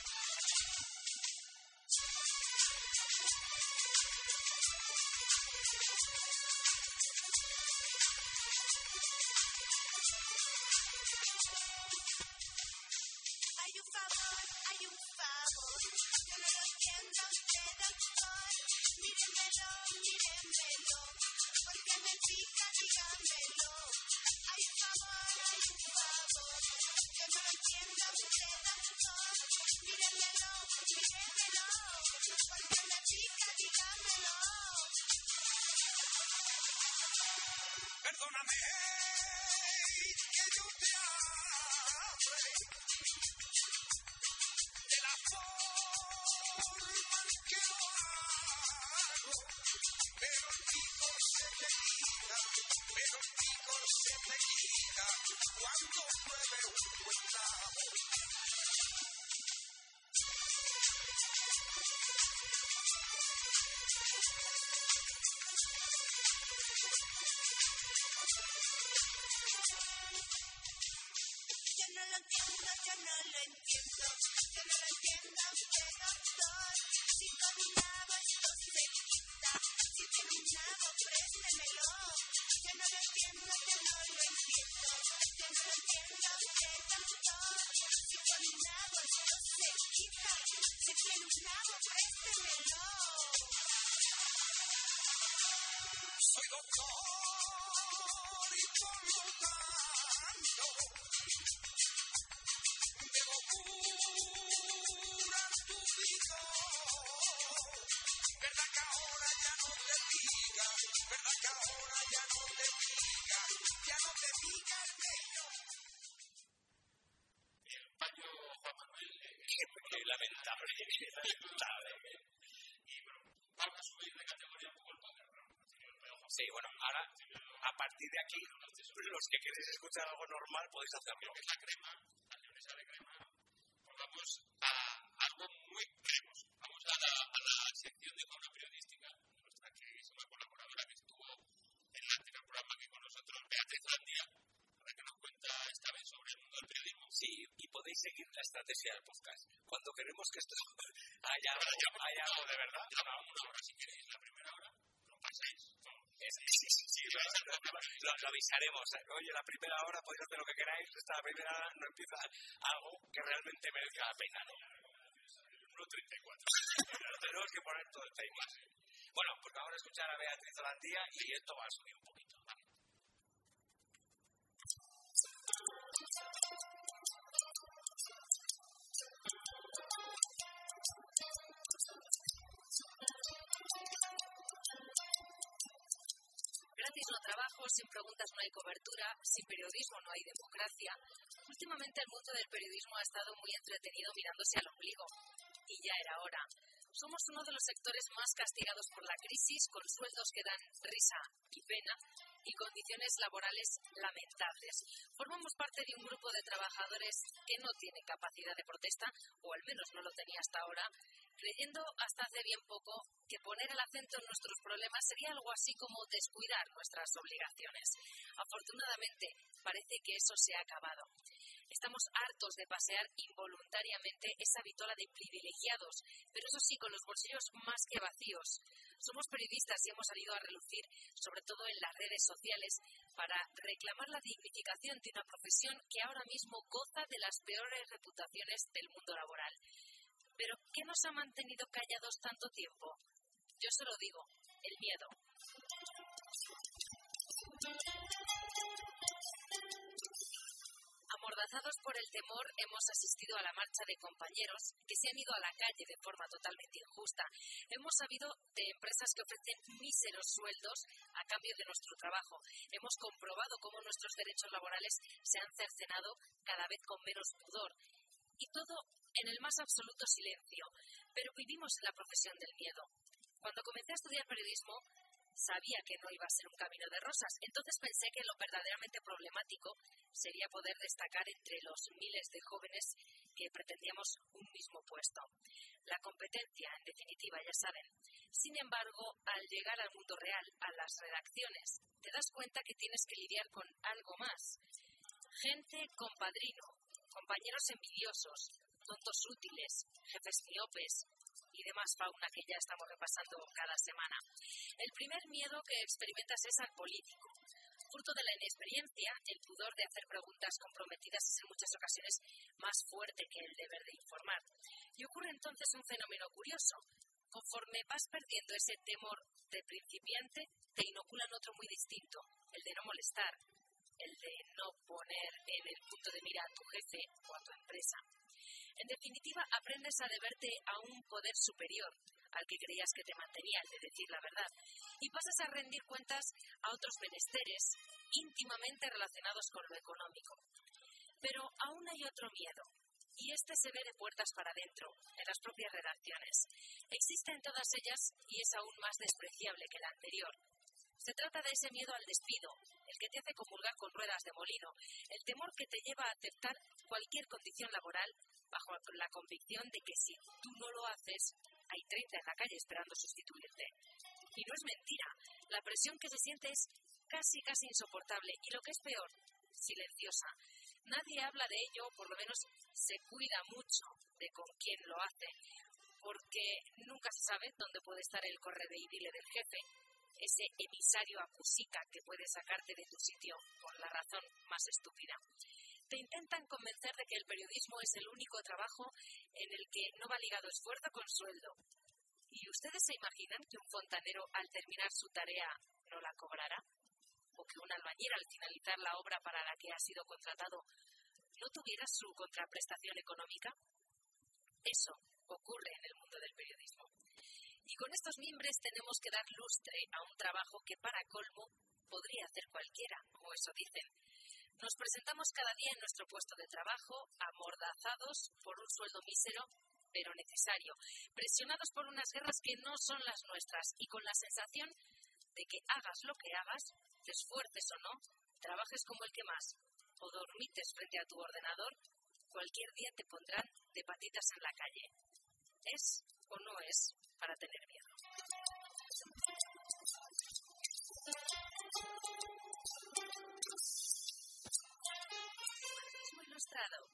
Hay un favor, hay un favor, yo no lo entiendo usted, doctor. Mírenmelo, mírenmelo, porque me pica, dígamelo. Hay un favor, hay un favor, yo no lo entiendo usted, doctor. Mírenmelo, mírenmelo, porque me pica, dígamelo. Perdóname que yo te hable de la forma en que lo hago, pero el picor se te quita, pero el picor se te quita cuando mueve un clavo. Yo no lo entiendo, yo no lo entiendo, yo no lo entiendo usted, doctor. Si con un nabo esto se quita, si tiene un nabo préstemelo. Yo no lo entiendo, yo no lo entiendo, yo no lo entiendo usted, doctor. Si con un nabo esto se quita, si tiene un nabo préstemelo. Soy doctor y por lo tanto debo curar tu vida. ¿Verdad que ahora ya no te diga? ¿Verdad que ahora ya no te diga? Ya no te diga el bello. El payo Juan Manuel. Qué, qué lamentable, qué lamentable. Y bueno, vamos a subir de categoría un poco el podcast. Sí, bueno, ahora, a partir de aquí, los que queréis escuchar algo normal podéis hacerlo. Que es la crema, la leonesa de crema. Pues vamos a algo muy cremoso. Vamos a la, a la sección de fauna periodística, nuestra queridísima colaboradora que estuvo en el anterior programa aquí con nosotros, Beatriz Landía, para que nos cuenta esta vez sobre el mundo del periodismo. Sí, y podéis seguir la estrategia del podcast. Cuando queremos que esto haya algo, haya algo de verdad. Una, una hora si queréis, la primera hora, lo pasáis. Es, sí, sí, sí, lo, lo, lo avisaremos. Oye, la primera hora podéis hacer lo que queráis. Esta primera hora no empieza algo que realmente merezca la pena, ¿no? uno treinta y cuatro. Tenemos que poner todo el timing. Bueno, pues vamos a escuchar a Beatriz Landía y esto va a subir un poquito. ¿Vale? Gratis no trabajo, sin preguntas no hay cobertura, sin periodismo no hay democracia. Últimamente el mundo del periodismo ha estado muy entretenido mirándose al ombligo. Y ya era hora. Somos uno de los sectores más castigados por la crisis, con sueldos que dan risa y pena y condiciones laborales lamentables. Formamos parte de un grupo de trabajadores que no tiene capacidad de protesta, o al menos no lo tenía hasta ahora, creyendo hasta hace bien poco que poner el acento en nuestros problemas sería algo así como descuidar nuestras obligaciones. Afortunadamente, parece que eso se ha acabado. Estamos hartos de pasear involuntariamente esa vitola de privilegiados, pero eso sí, con los bolsillos más que vacíos. Somos periodistas y hemos salido a relucir, sobre todo en las redes sociales, para reclamar la dignificación de una profesión que ahora mismo goza de las peores reputaciones del mundo laboral. ¿Pero qué nos ha mantenido callados tanto tiempo? Yo se lo digo, el miedo. Amordazados por el temor, hemos asistido a la marcha de compañeros que se han ido a la calle de forma totalmente injusta. Hemos sabido de empresas que ofrecen míseros sueldos a cambio de nuestro trabajo. Hemos comprobado cómo nuestros derechos laborales se han cercenado cada vez con menos pudor. Y todo en el más absoluto silencio. Pero vivimos en la profesión del miedo. Cuando comencé a estudiar periodismo, sabía que no iba a ser un camino de rosas. Entonces pensé que lo verdaderamente problemático sería poder destacar entre los miles de jóvenes que pretendíamos un mismo puesto. La competencia, en definitiva, ya saben. Sin embargo, al llegar al mundo real, a las redacciones, te das cuenta que tienes que lidiar con algo más. Gente compadrino, compañeros envidiosos, tontos útiles, jefes miopes y demás fauna que ya estamos repasando cada semana. El primer miedo que experimentas es al político. Fruto de la inexperiencia, el pudor de hacer preguntas comprometidas es en muchas ocasiones más fuerte que el deber de informar. Y ocurre entonces un fenómeno curioso. Conforme vas perdiendo ese temor de principiante, te inoculan otro muy distinto, el de no molestar, el de no poner en el punto de mira a tu jefe o a tu empresa. En definitiva, aprendes a deberte a un poder superior al que creías que te mantenía, el de decir la verdad, y pasas a rendir cuentas a otros menesteres íntimamente relacionados con lo económico. Pero aún hay otro miedo, y este se ve de puertas para adentro, en las propias redacciones. Existe en todas ellas y es aún más despreciable que el anterior. Se trata de ese miedo al despido, el que te hace comulgar con ruedas de molino, el temor que te lleva a aceptar cualquier condición laboral bajo la convicción de que si tú no lo haces, hay treinta en la calle esperando sustituirte. Y no es mentira, la presión que se siente es casi, casi insoportable y lo que es peor, silenciosa. Nadie habla de ello, por lo menos se cuida mucho de con quién lo hace, porque nunca se sabe dónde puede estar el correveidile del jefe, ese emisario acusica que puede sacarte de tu sitio por la razón más estúpida. Te intentan convencer de que el periodismo es el único trabajo en el que no va ligado esfuerzo con sueldo. ¿Y ustedes se imaginan que un fontanero al terminar su tarea no la cobrará? ¿O que un albañil al finalizar la obra para la que ha sido contratado no tuviera su contraprestación económica? Eso ocurre en el mundo del periodismo. Y con estos mimbres tenemos que dar lustre a un trabajo que para colmo podría hacer cualquiera, o eso dicen. Nos presentamos cada día en nuestro puesto de trabajo, amordazados por un sueldo mísero, pero necesario, presionados por unas guerras que no son las nuestras y con la sensación de que hagas lo que hagas, te esfuerces o no, trabajes como el que más, o dormites frente a tu ordenador, cualquier día te pondrán de patitas en la calle. ¿Es o no es para tener miedo? Muy ilustrado.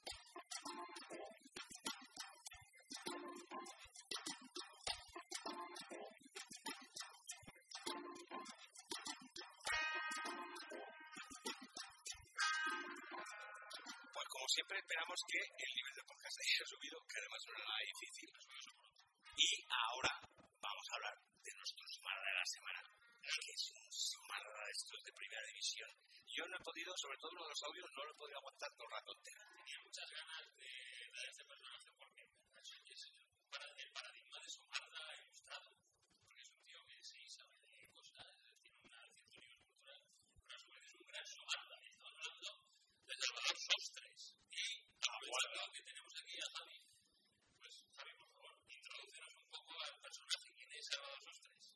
Pues como siempre esperamos que el nivel de podcast haya subido, que además no era nada difícil. Y ahora vamos a hablar de nuestro Sumarra de la semana. Que es un Sumarra de estos de primera división. Yo no he podido, sobre todo uno de los audios, no lo he podido aguantar todo el rato entero. Tenía muchas ganas de ver a este personaje porque es el paradigma de Sumarra ilustrado. Porque es un tío que sí sabe de cosas, tiene una cierto nivel cultural, pero a su vez es un gran Sumarra. Estamos hablando desde los valores sostres. Y a que tenemos aquí a Javi. Pues Javi, por favor, introdúcenos un poco al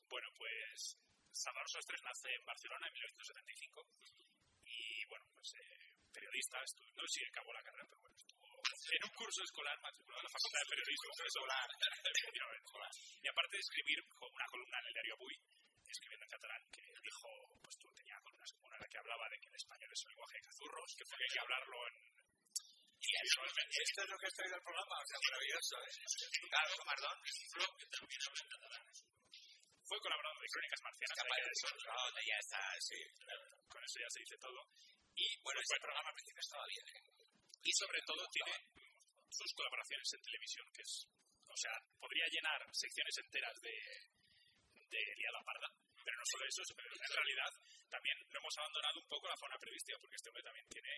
Bueno, pues Salvador Sostres nace en Barcelona en mil novecientos setenta y cinco y, bueno, pues eh, periodista, estuvo, no sé si acabó la carrera, pero bueno, estuvo en un curso escolar matriculado en la Facultad de Periodismo. Escolar, efectivamente. Y aparte de escribir una columna en el diario Avui, escribiendo en catalán, que dijo, pues tú tenía columnas como una en la que hablaba de que el español es un lenguaje de cazurros, que fue que hay que hablarlo en... Y esto es lo que has traído al programa, o sea, maravilloso, ¿eh? Carlos Mardón, que también habla en catalán. Fue colaborador de Crónicas Marcianas. Capaz de eso, no, ya está, sí. Con eso ya se dice todo. Y bueno, ese programa al principio estaba bien, ¿eh? Y sobre todo tiene sus colaboraciones en televisión, que es, o sea, podría llenar secciones enteras de, de Liada Parda, pero no solo eso, pero en realidad también lo hemos abandonado un poco la fauna periodística, porque este hombre también tiene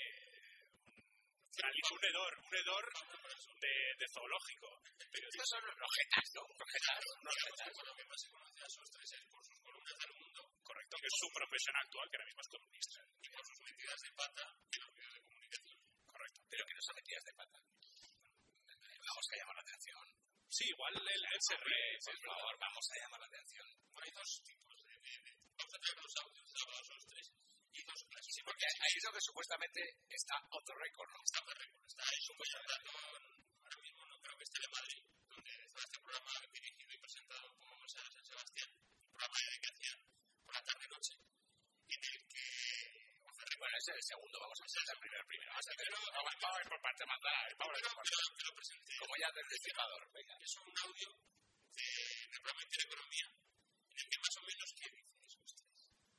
un, un hedor, un hedor de, de zoológico. Pero estos son los jetas, ¿no? Los jetas, los jetas. Lo que más se conoce a Sostres es por sus columnas del Mundo. Correcto, que es su profesión actual, que ahora mismo es columnista. Y por sus metidas de pata en los medios de comunicación. Correcto. Pero que no son metidas de pata. Vamos a llamar la atención. Sí, igual él, él se ríe. Por favor, vamos a llamar la atención. Hay dos tipos de... los audios de Salvador Sostres y dos clases. Sí, porque ahí es lo que supuestamente está otro récord, ¿no? Está otro récord. Está en supuestamente con... Ahora mismo no creo que esté de Madrid, donde está este programa dirigido y presentado por Sara San Sebastián. Un programa que hacía por la tarde-noche. En el que... Bueno, ese es el segundo, vamos a hacer el primero, primero. Vamos a hacer el Power por parte de Mazara, el Power por parte de lo presenté. Como ya desde el disipador, venga. Es un audio de, de programa de economía, en el que más o menos, ¿qué dices ustedes?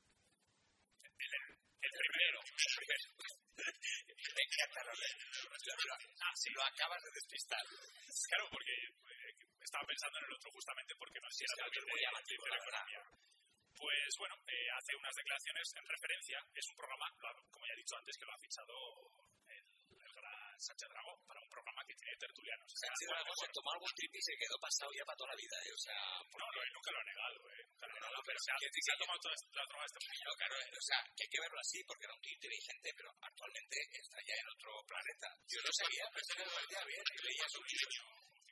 El, el, el primero, el primero. Me encanta lo de... Ah, sí, lo acabas de despistar. Claro, porque eh, estaba pensando en el otro justamente porque no si era también de, de, de la economía. Pues bueno, eh, hace unas declaraciones en referencia, es un programa, como ya he dicho antes, que lo ha fichado el, el gran Sánchez Dragó para un programa que tiene tertulianos. Sánchez Dragó se tomó algún trip y se quedó pasado ya para toda la vida, ¿eh? O sea... No, no, él nunca lo ha negado, ¿eh? Nunca lo ha negado, pero se ha, se ha tomado toda la droga de este mundo. Claro, o sea, que hay que verlo así, porque era un tío inteligente, pero actualmente está ya en otro planeta. Yo lo sabía, pero se me parecía bien, y leía su libro.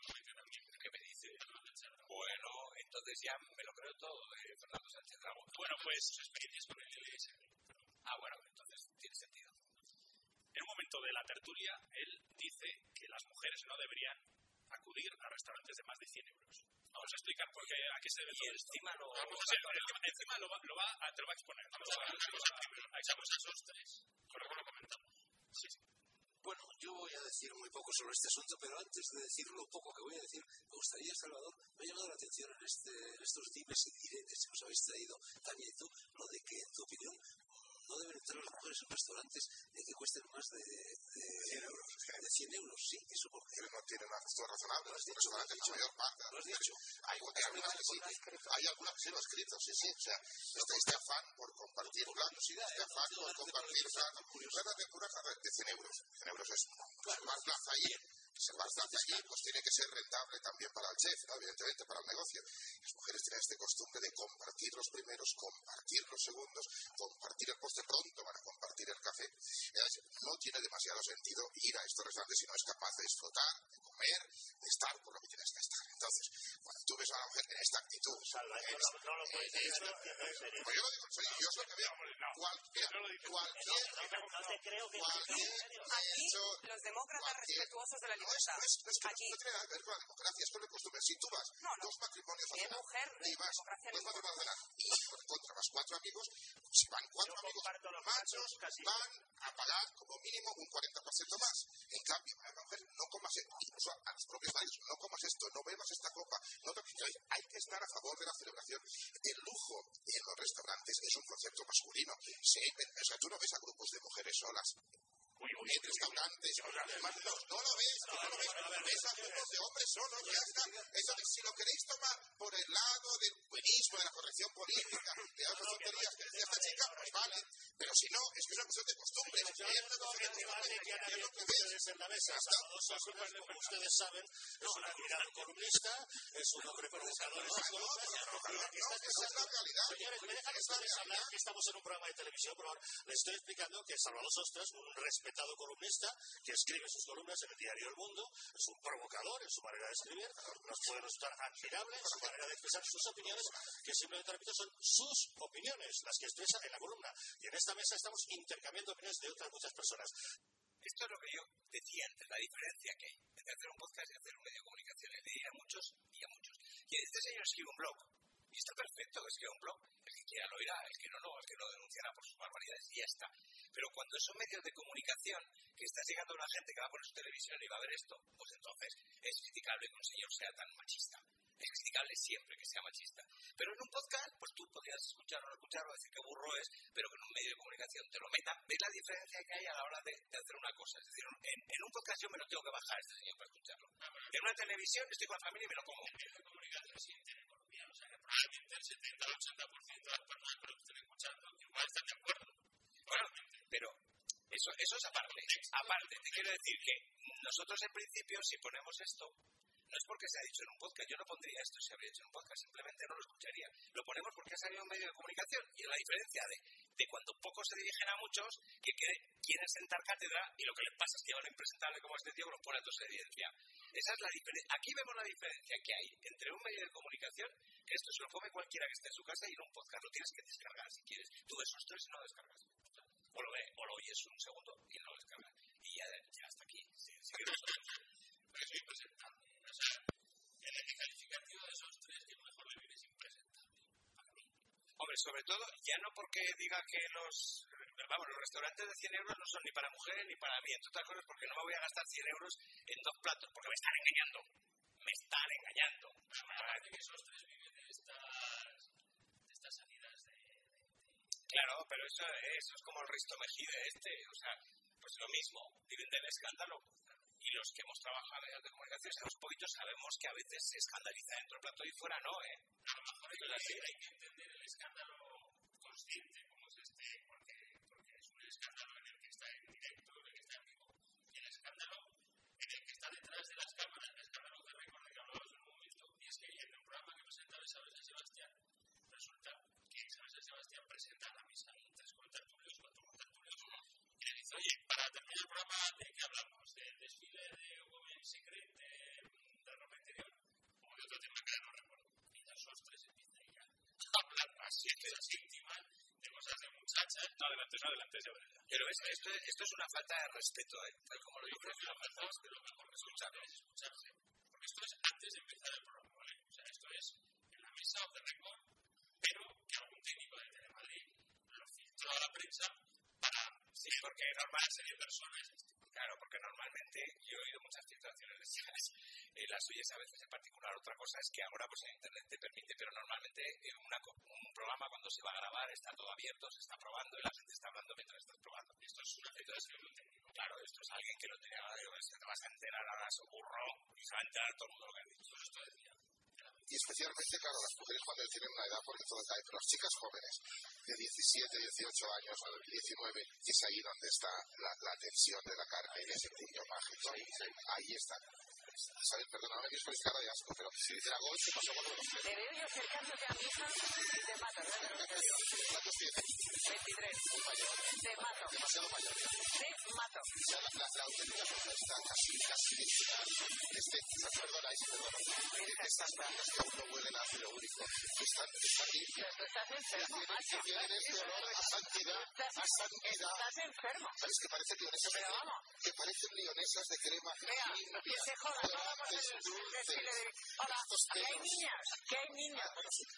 ¿Qué me dice? Bueno, entonces ya me lo creo todo, eh, Fernando Sánchez Dragó. Bueno, pues sus experiencias con el L S. Ah, bueno, entonces tiene sentido. En un momento de la tertulia, él dice que las mujeres no deberían acudir a restaurantes de más de cien euros. Vamos a explicar por qué, a qué se debe todo esto. Encima lo, vamos a, encima, encima lo, va, lo va a, te lo va a exponer. Vamos a ver una cosa primero. Echamos a esos tres. Correcto, lo comentamos. Sí, sí. Bueno, yo voy a decir muy poco sobre este asunto, pero antes de decir lo poco que voy a decir, me gustaría, Salvador, me ha llamado la atención en, este, en estos dimes y diretes que os habéis traído, Tania y tú, lo de que, en tu opinión, no deben entrar las mujeres en restaurantes eh, que cuesten más de, de, cien euros. de cien euros, sí, eso porque... No tiene una costura razonable, los restaurantes la mayor parte. ¿Lo has dicho? Hay, hay algunas que sí, hay algunas que sí lo he escrito, sí, sí, o sea, este, este afán por compartir platos, este afán por compartir platos, una tempura de cien euros, cien euros es más plaza allí. Si más plaza allí, pues tiene que ser rentable también para el chef, ¿no? Evidentemente para el negocio. Las mujeres tienen esta costumbre de compartir los primeros, compartir los segundos, compartir el postre, pronto van a compartir el café. Entonces, no tiene demasiado sentido ir a estos restaurantes si no es capaz de disfrutar, de comer, de estar por lo que tienes que estar. Entonces, cuando tú ves a una mujer en esta actitud, Salva, es, no, no lo puedes decir, es, no, en serio. Pues yo lo digo en serio, yo es lo que veo. Cualquier, cualquier, no te creo que cualquier aquí hecho, los demócratas respetuosos de la no es, libertad. no es, no es que Aquí. no tiene nada que ver con la democracia, es con la costumbre. Si tú vas No, no. dos matrimonios a Ni cenar, mujer, y vas democracia dos ni matrimonios a cenar, y por contra vas cuatro amigos, si van cuatro Yo amigos comparto los machos, platos casi. van a pagar como mínimo un cuarenta por ciento más. En cambio, a la mujer no comas esto, incluso a los propios maridos, no comas esto, no bebas esta copa, no te... Hay que estar a favor de la celebración. El lujo en los restaurantes es un concepto masculino. Sí, o sea, tú no ves a grupos de mujeres solas Uy, uy, en restaurantes, más de dos, no lo ves, no lo ves, ves a grupos de hombres solos, ya está. Entonces, si lo queréis tomar por el lado del buenismo, de la corrección política, de otras tonterías que decía esta chica, pues vale, Pero si no, es que es una cuestión de costumbre. Yo creo que el debate que han abierto ustedes en la mesa, Salvador Sostres, como ustedes saben, es un admirado columnista, es un hombre provocador en sus columnas, y la que está pensando... Señores, me dejan ustedes hablar, que estamos en un programa de televisión, pero les estoy explicando que Salvador Sostres, un respetado columnista, que escribe sus columnas en el diario El Mundo, es un provocador en su manera de escribir, nos puede resultar admirable en su manera de expresar sus opiniones, que simplemente, repito, son sus opiniones, las que expresa en la columna. Y en esta mesa estamos intercambiando opiniones de otras muchas personas. Esto es lo que yo decía antes, la diferencia que hay entre hacer un podcast y hacer un medio de comunicación. Le diré a muchos y a muchos. Y este señor escribe un blog, y está perfecto que escriba un blog. El que quiera lo oirá, el que no, no, el que no denunciará por sus barbaridades, y ya está. Pero cuando son medios de comunicación, que está llegando una gente que va a poner su televisión y va a ver esto, pues entonces es criticable que un señor sea tan machista. Es criticable siempre que sea machista. Pero en un podcast, pues tú podrías escucharlo o no escucharlo, decir que burro es, pero que en un medio de comunicación te lo meta. ¿Ves la diferencia que hay a la hora de, de hacer una cosa? Es decir, en, en un podcast yo me lo tengo que bajar a este señor para escucharlo. En una televisión estoy con la familia y me lo como. En medio de comunicación sí tiene economía. O sea, que probablemente el setenta al ochenta por ciento de las personas que lo estén escuchando igual están de acuerdo. Bueno, pero eso, eso es aparte. Aparte, te quiero decir que nosotros en principio, si ponemos esto, no es porque se ha dicho en un podcast. Yo no pondría esto si habría hecho en un podcast, simplemente no lo escucharía. Lo ponemos porque ha salido un medio de comunicación, y es la diferencia de, de cuando pocos se dirigen a muchos que quieren sentar cátedra, y lo que les pasa es que llevan lo impresentable como este tío que los pone a todos en evidencia. Esa es la diferencia. Aquí vemos la diferencia que hay entre un medio de comunicación, que esto se lo come cualquiera que esté en su casa, y en un podcast lo tienes que descargar si quieres. Tú ves esos tres y no lo descargas. O lo, ve, o lo oyes un segundo y no lo descargas. Y ya, ya hasta aquí. Sí, sí que pero es impresentable. O sea, el calificativo de esos tres que mejor le viene es impresentable. Para mí. Hombre, sobre todo, ya no porque diga que los... Vamos, los restaurantes de cien euros no son ni para mujeres ni para mí, entre otras cosas, porque no me voy a gastar cien euros en dos platos, porque me están engañando. Me están engañando. Aparte que esos tres viven de estas, de estas salidas de, de, de... Claro, pero eso, eso es como el Risto Mejide este, o sea, pues lo mismo, viven del escándalo. Y los que hemos trabajado en medios de comunicación, sabemos un poquito, sabemos que a veces se escandaliza dentro del plato y fuera no, ¿eh? A lo mejor hay que, hay que entender el escándalo consciente, como es este, porque, porque es un escándalo en el que está en directo, en el que está en vivo, y el escándalo en el que está detrás de las cámaras, el escándalo de récord de que hablábamos en un momento. Y es que en el programa que presentaba Isabel San Sebastián, resulta que Isabel San Sebastián presenta a la misa y tres contertulios, cuatro contertulios, y le dice, oye, para terminar el programa, ¿de qué hablamos? ¿Del desfile de Women Secret de, de ropa interior? O de otro tema que no recuerdo. Y los tres empiezan ya a hablar así, de cosas íntimas, de cosas de muchachas. No, adelante, no, adelante, ya verás. Pero es, esto, esto es una falta de respeto, ¿eh? Tal como lo yo digo, creo que es lo una falta de mejor, respeto. lo mejor que escucharlo es escucharse. Porque esto es antes de empezar el programa, ¿vale? O sea, esto es en la mesa o de récord, pero que algún técnico de Telemadrid lo filtró a la prensa para... Sí, porque normal serie de personas. Claro, porque normalmente yo he oído muchas filtraciones de esas, eh, las suyas a veces en particular. Otra cosa es que ahora pues en internet te permite, pero normalmente eh, una, un programa cuando se va a grabar está todo abierto, se está probando y la gente está hablando mientras estás probando. Esto es una filtración de un técnico. Claro, esto es alguien que lo tenía, es que te vas a enterar ahora, su burro, y se va a enterar todo el mundo lo que ha dicho. Esto decía. Y especialmente, claro, las mujeres cuando tienen una edad, porque todas hay, pero las chicas jóvenes de diecisiete, dieciocho años, o de diecinueve, es ahí donde está la, la tensión de la carne y ese puño mágico. Ahí, ahí está. ¿Sabes? Perdón, no me quieres poner cara de asco, pero si Dragón se pasó por los tres. Te veo yo acercándote a mi hija y te mato, ¿verdad? ¿Cuántos tienes? veintitrés. Muy mayor. Te mato. Demasiado mayor. Te mato. Ya la, la, la auténtica cosa está casi, casi este, perdona, este, perdona. Estas plantas que aún no huelen a ácido úrico, están, están limpias. Pero estás enfermo, macho. Que tienen este olor a santidad, a santidad. Estás enfermo. ¿Sabes que parecen leonesas? Pero vamos. Que parecen leonesas de crema Vea, que se jodan. No vamos a desfile de... Hola, que hay niñas, que hay niñas.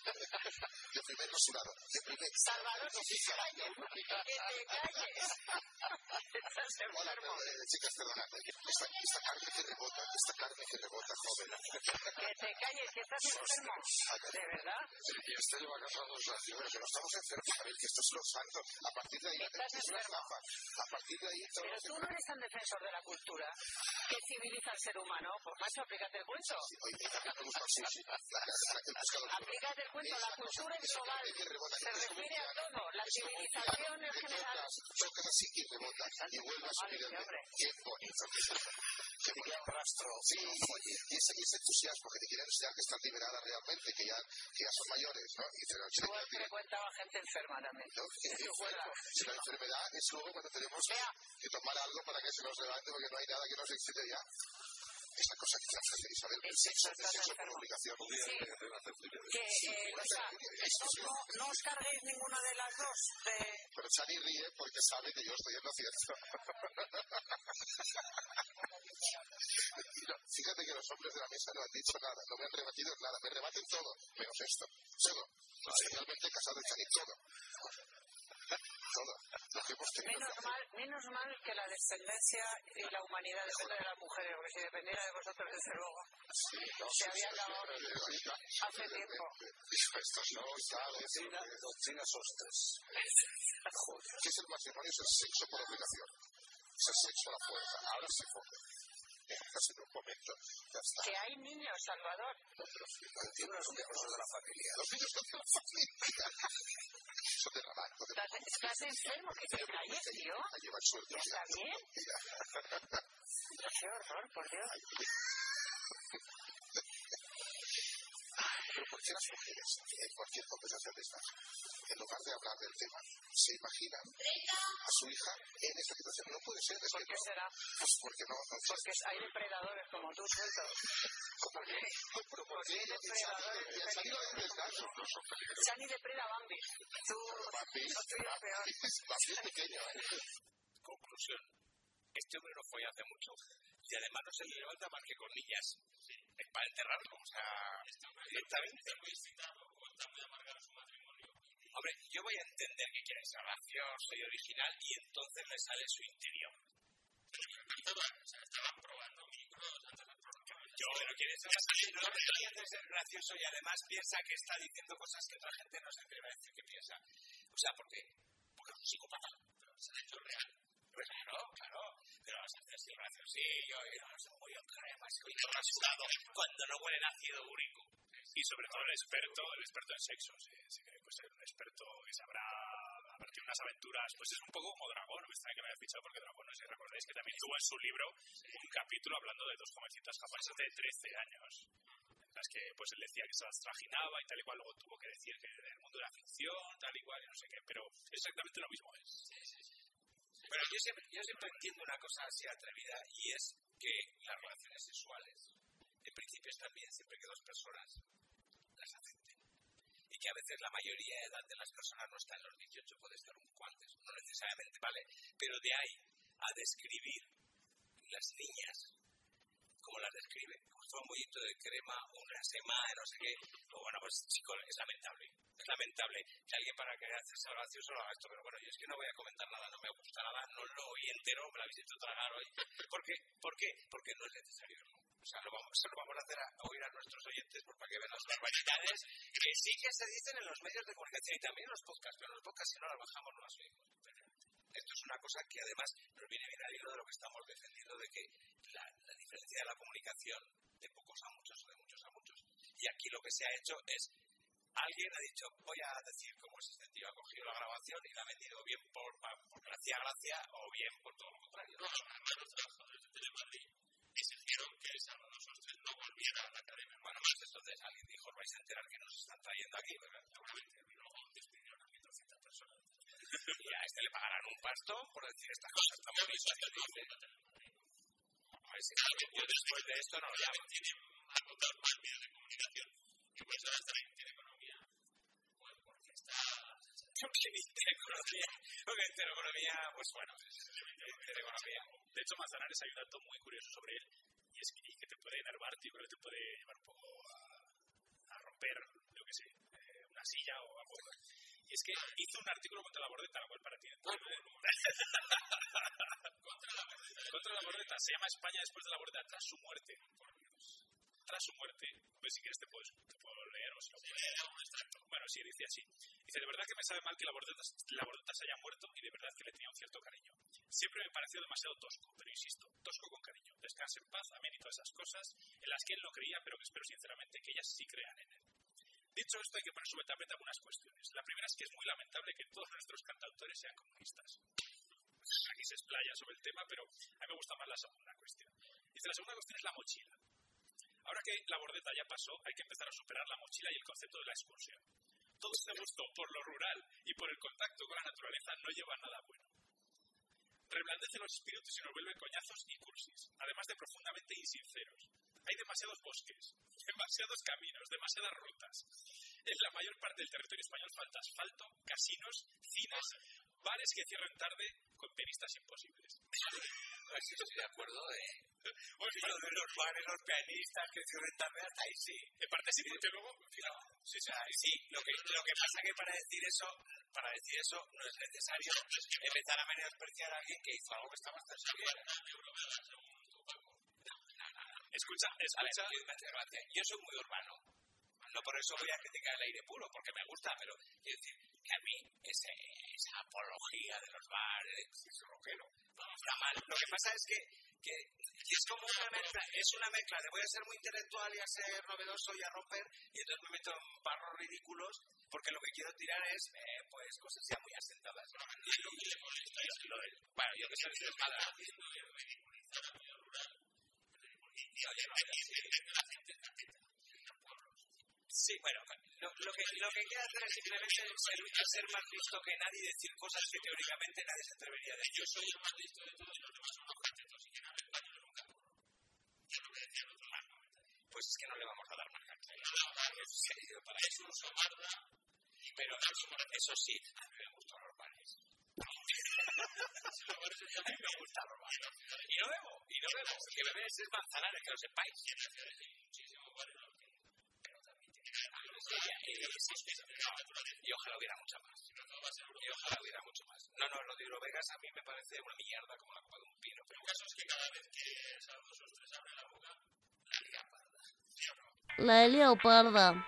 De primer rosurado, de primer... Salvador, que te calles, que te calles. Estás Hola, enfermo. eh, chicas, perdona. Esta, esta carne que rebota, esta carne que rebota, joven. Que te calles, que estás enfermo. ¿De verdad? Y este lleva casado dos naciones, que no estamos enfermos, a ver, que esto es lo santo. A partir de ahí, Estás es una enfermo. etapa. A partir de ahí... Pero tú no eres tan defensor de la cultura que civiliza al ser humano pues macho, aplícate el cuento. Sí, oye, me gusta, sí, sí. La, la, la, el pescador. Aplícate el cuento, la cultura en global se refiere a todo, la civilización en general. Chocas así y rebotas y vuelves a subir el dedo. Qué bonito. Qué bonito. Un rastro. Sí, y ese, y ese entusiasmo que te quieren enseñar que están liberadas realmente, que ya, que ya son mayores, ¿no? Y dicen, yo frecuentaba gente enferma también. ¿No? Si la enfermedad es luego cuando tenemos que tomar algo para que se nos levante, porque no hay nada que nos excite ya. Esa cosa que te hace Isabel, el sexo, el sexo por obligación. Sí. Que, eh, o sea, no, no os carguéis ninguna de las dos. De... Pero Chani ríe porque sabe que yo estoy en lo cierto. No, fíjate que los hombres de la mesa no han dicho nada, no me han rebatido nada, me rebaten todo, menos esto. Todo. Especialmente casado y Chani, todo. Todo. Lo que hemos tenido menos, que mal, menos mal que la descendencia y la humanidad depende de las mujeres, porque si dependiera de vosotros, desde luego, sí, no, se sí, había sí, acabado sí, sí, sí, hace tiempo. Estos no, doctrina, doctrina sostres. ¿Qué es el matrimonio? Es el sexo por obligación. Es el sexo a la fuerza. Ahora se fue. En un momento, ya está. Que hay niños, Salvador. Los niños son de la familia. Los niños son de la familia. Son de la banco. ¿Estás, estás enfermo? ¿Qué te calles, tío? Llevan sueldo. ¿Está bien? Qué horror, por Dios. Pero ¿por qué las mujeres, en cualquier conversación de estas, en lugar de hablar del tema, se imaginan a su hija en esa situación? No puede ser. ¿Por qué no, será? Pues porque no. no porque hay depredadores como tú, sueltos. ¿Por qué? ¿Por qué? hay depredadores peligrosos. Chani depreda a Bambi. Tú, Bambi, no soy lo peor. Bambi es pequeño, ¿eh? Conclusión. Este hombre no fue hace mucho. Y además no se le levanta más que con niñas. Es para enterrarlo, o sea, directamente. Está muy excitado o está muy amargado su matrimonio. Hombre, yo voy a entender que quiere ser gracioso y original y entonces le sale su interior. O sea, estaban probando micros antes del programa. Yo, pero quiere ser gracioso, no quiere ser gracioso y además piensa que está diciendo cosas que otra gente no se atreve a decir que piensa. O sea, ¿por qué? Porque es un psicópata. Pero se ha hecho real. Pues claro, claro. Pero vas a hacer así graciosillo y no son muy cremas y rascado cuando no huele ácido úrico. Y sobre todo el experto, el experto en sexo. Si, si cree pues, ser un experto que sabrá haber tenido unas aventuras, pues es un poco como Dragón. Me extraña que me haya fichado porque Dragón, no sé si recordáis que también tuvo en su libro un capítulo hablando de dos jovencitas japonesas de trece años. En las que pues él decía que se las trajinaba y tal y cual, luego tuvo que decir que en el mundo de la ficción, tal y cual, y no sé qué, pero exactamente lo mismo es. Sí, sí, sí. Pero yo siempre, yo siempre entiendo una cosa así atrevida y es que las relaciones sexuales en principio están bien siempre que dos personas las acepten y que a veces la mayoría de edad de las personas no está en los dieciocho, puede estar un poco antes, no necesariamente, ¿vale? Pero de ahí a describir las niñas como las describe, un zombollito de crema, una semana, no sé qué, pues bueno, pues chicos, es lamentable. Es lamentable que alguien para querer hacerse gracioso lo haga esto, pero bueno, yo es que no voy a comentar nada, no me gusta nada, no lo oí entero, me lo habéis hecho tragar hoy. ¿Por qué? ¿Por qué? Porque no es necesario, ¿no? O sea, lo vamos, lo vamos a hacer a, a oír a nuestros oyentes por para que vean las barbaridades que sí que se dicen en los medios de comunicación y también en los podcasts, pero en los podcasts si no las bajamos no las oímos. Esto es una cosa que además nos viene bien al hilo de lo que estamos defendiendo, de que la, la diferencia de la comunicación de pocos a muchos o de muchos a muchos. Y aquí lo que se ha hecho es, alguien ha dicho, voy a decir cómo este tío ha cogido la grabación y la ha vendido bien por, por gracia a gracia o bien por todo lo contrario. No, además los trabajadores de Telemadrid exigieron que Salvador Sostres no volviera a la academia. Bueno, más entonces alguien dijo, os vais a enterar que nos están trayendo aquí, ¿verdad? Seguramente, y luego despidieron a mil doscientas personas. Y a este le pagarán un pastón por decir estas cosas tan bonitas que dice. A ver si yo después de esto no lo llamo. Tiene agotado más medios de comunicación y por eso ahora está en Intereconomía. Pues porque está... Porque en Intereconomía, porque en Intereconomía, pues bueno, Intereconomía. De hecho, Manzanares hay un dato muy curioso sobre él y es que, que te puede enervarte, yo creo que te puede llevar un poco a, a romper, yo qué sé, eh, una silla o algo. Y es que hizo un artículo contra la bordeta, lo cual para ti contra la bordeta. Contra la bordeta. Se llama España después de la bordeta, tras su muerte. Por Dios. tras su muerte, pues si quieres te puedo, te puedo leer o si lo puedo leer un extracto. Bueno, sí, dice así. Dice, de verdad que me sabe mal que la Bordeta, la Bordeta se haya muerto y de verdad que le tenía un cierto cariño. Siempre me pareció demasiado tosco, pero insisto, tosco con cariño. Descanse en paz, amén y todas esas cosas en las que él no creía, pero que espero sinceramente que ellas sí crean en él. Dicho esto, hay que poner sobre tapete algunas cuestiones. La primera es que es muy lamentable que todos nuestros cantautores sean comunistas. Aquí se explaya sobre el tema, pero a mí me gusta más la segunda cuestión. Dice, la segunda cuestión es la mochila. Ahora que la Bordeta ya pasó, hay que empezar a superar la mochila y el concepto de la excursión. Todo este gusto por lo rural y por el contacto con la naturaleza no lleva a nada bueno. Reblandece los espíritus y nos vuelve coñazos y cursis, además de profundamente insinceros. Hay demasiados bosques, demasiados caminos, demasiadas rutas. En la mayor parte del territorio español falta asfalto, casinos, cines, bares que cierran tarde con pianistas imposibles. Pues sí, estoy de acuerdo, ¿eh? Pues lo de los bares, los pianistas que cierran tarde, hasta ahí sí. En parte sí, porque luego... No, sí, o sea, sí, lo que, lo que pasa que para decir eso, para decir eso no es necesario empezar a menospreciar a alguien que hizo algo que está bastante bien. Escucha, escucha. Ver, yo soy muy urbano. No por eso voy a criticar el aire puro, porque me gusta, pero quiero decir que a mí ese, esa apología de los bares, ese rockero, no está mal. Lo que pasa es que, que, que es como una mezcla, es una mezcla de voy a ser muy intelectual y a ser novedoso y a romper, y entonces me meto en barros ridículos, porque lo que quiero tirar es, eh, pues, cosas ya muy asentadas. Y lo que le molesta es lo del, bueno, yo que soy desmadra. Sí, bueno, lo, lo, que, lo que quiero hacer es simplemente ser, ser más listo que nadie y decir cosas que teóricamente nadie se atrevería a decir. Yo soy el más listo de todos y los demás son los contentos y que no me engaño nunca. Yo lo que decía el otro lado. Pues es que no le vamos a dar más cancha. Para eso uso barra. Pero eso sí, a mí me gustan los bares. A mí me gustan los bares. Y no bebo, y no bebo. Que bebé es Manzanares, que lo sepáis. Y ojalá hubiera mucha más. Y ojalá hubiera mucho más. No, no, lo de Eurovegas a mí me parece una mierda como la copa de un pino. Pero el caso es que cada vez que esos dos o tres abren la boca, la liga parda. ¿Sí o no? La liga parda.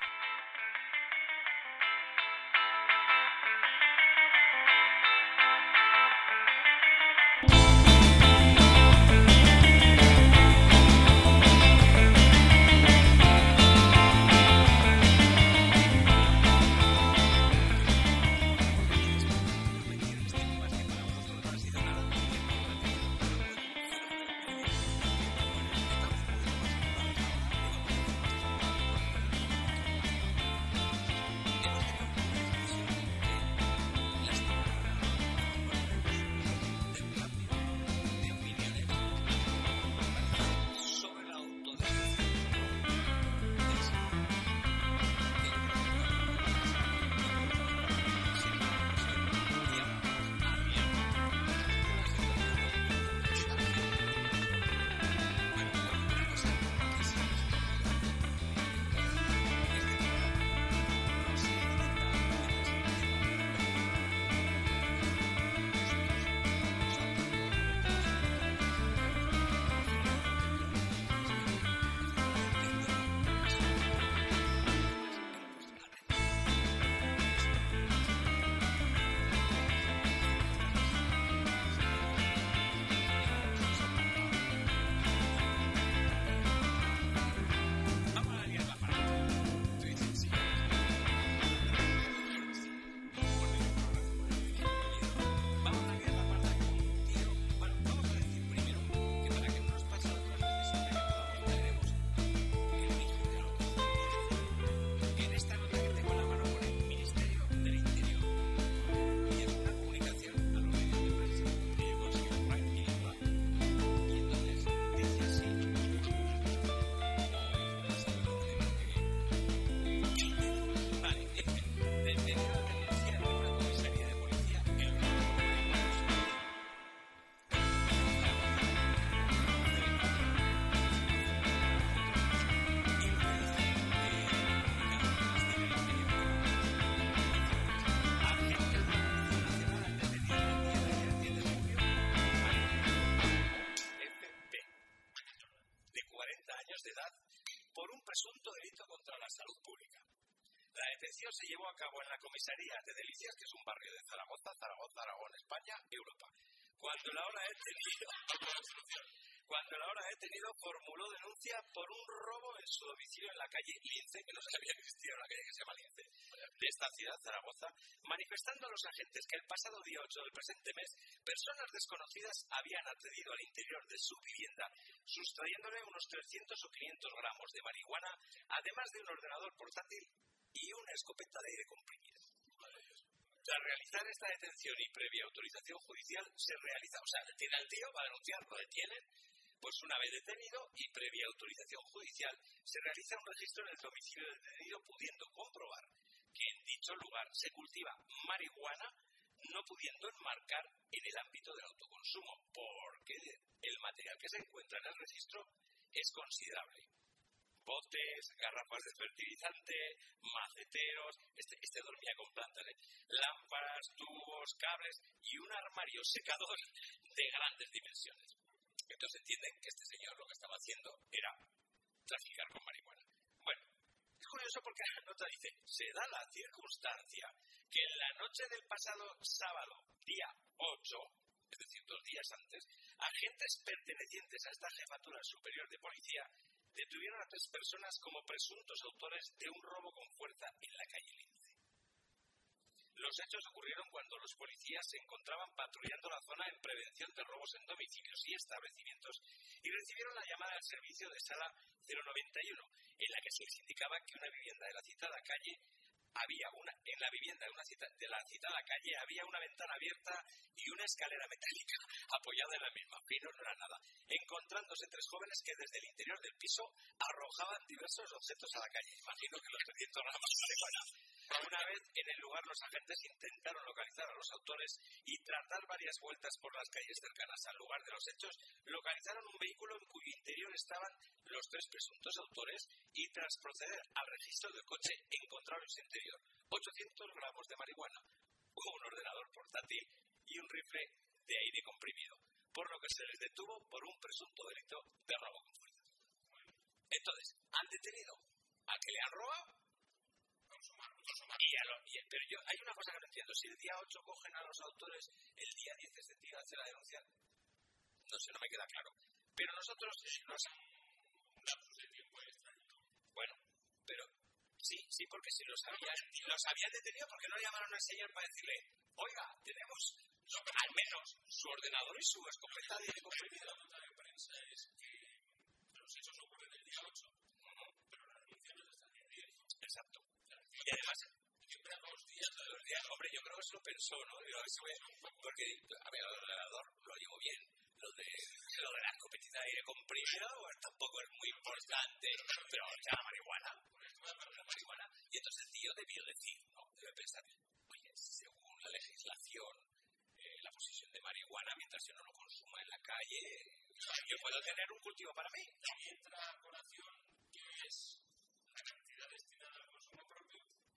por un presunto delito contra la salud pública. La detención se llevó a cabo en la comisaría de Delicias, que es un barrio de Zaragoza, Zaragoza, Aragón, España, Europa. Cuando la hora detenido, cuando la hora detenido formuló denuncia por un robo en su domicilio en la calle Lince, que no sabía que existía una calle que se llama Lince, de esta ciudad, Zaragoza, manifestando a los agentes que el pasado día ocho del presente mes, personas desconocidas habían accedido al interior de su vivienda, sustrayéndole unos trescientos o quinientos gramos de marihuana, además de un ordenador portátil y una escopeta de aire comprimido. Tras realizar esta detención y previa autorización judicial, se realiza, o sea, detiene al tío, va a denunciar, lo detienen, pues una vez detenido y previa autorización judicial, se realiza un registro en el domicilio del detenido, pudiendo comprobar que en dicho lugar se cultiva marihuana, no pudiendo enmarcar en el ámbito del autoconsumo, porque el material que se encuentra en el registro es considerable. Botes, garrafas de fertilizante, maceteros, este, este dormía con plantas, ¿eh? Lámparas, tubos, cables y un armario secador de grandes dimensiones. Entonces entienden que este señor lo que estaba haciendo era traficar con marihuana. Bueno, es curioso porque la nota dice, se da la circunstancia que en la noche del pasado sábado, día ocho, es decir, dos días antes, agentes pertenecientes a esta jefatura superior de policía detuvieron a tres personas como presuntos autores de un robo con fuerza en la calle Lince. Los hechos ocurrieron cuando los policías se encontraban patrullando la zona en prevención de robos en domicilios y establecimientos y recibieron la llamada al servicio de sala cero noventa y uno, en la que se les indicaba que una vivienda de la citada calle había una, en la vivienda de, una cita, de la citada calle había una ventana abierta y una escalera metálica apoyada en la misma. Pero no era nada. Encontrándose tres jóvenes que desde el interior del piso arrojaban diversos objetos a la calle. Imagino que los trescientos gramos de marihuana. Una vez en el lugar, los agentes intentaron localizar a los autores y tras dar varias vueltas por las calles cercanas al lugar de los hechos, localizaron un vehículo en cuyo interior estaban los tres presuntos autores y tras proceder al registro del coche encontraron en su interior ochocientos gramos de marihuana, un ordenador portátil y un rifle de aire comprimido, por lo que se les detuvo por un presunto delito de robo con fuerza. Entonces, han detenido a que le han robado. Y a lo, y, pero yo, hay una cosa que no entiendo, si el día ocho cogen a los autores, el día diez este tío hace la denuncia, no sé, no me queda claro. Pero nosotros nos han bueno, pero sí, sí, porque si los habían, los habían detenido, porque no llamaron al señor para decirle, oiga, tenemos al menos su ordenador y su escopeta de aire comprimido. La nota de prensa es que los hechos ocurren el día ocho, pero la denuncia no es hasta el día diez. Exacto. Y además, siempre a dos días, a dos días, hombre, yo creo que se lo pensó, ¿no? Yo, porque, a ver, el ordenador lo llevo bien, lo de, lo de la escopetita de aire comprimido, bueno, tampoco es muy importante, pero ya la marihuana, la marihuana, y entonces el tío debió decir, no, debe pensar, oye, según la legislación, eh, la posesión de marihuana, mientras yo no lo consuma en la calle, yo puedo tener un cultivo para mí. Y entra a colación que es la cantidad destinada al consumo propio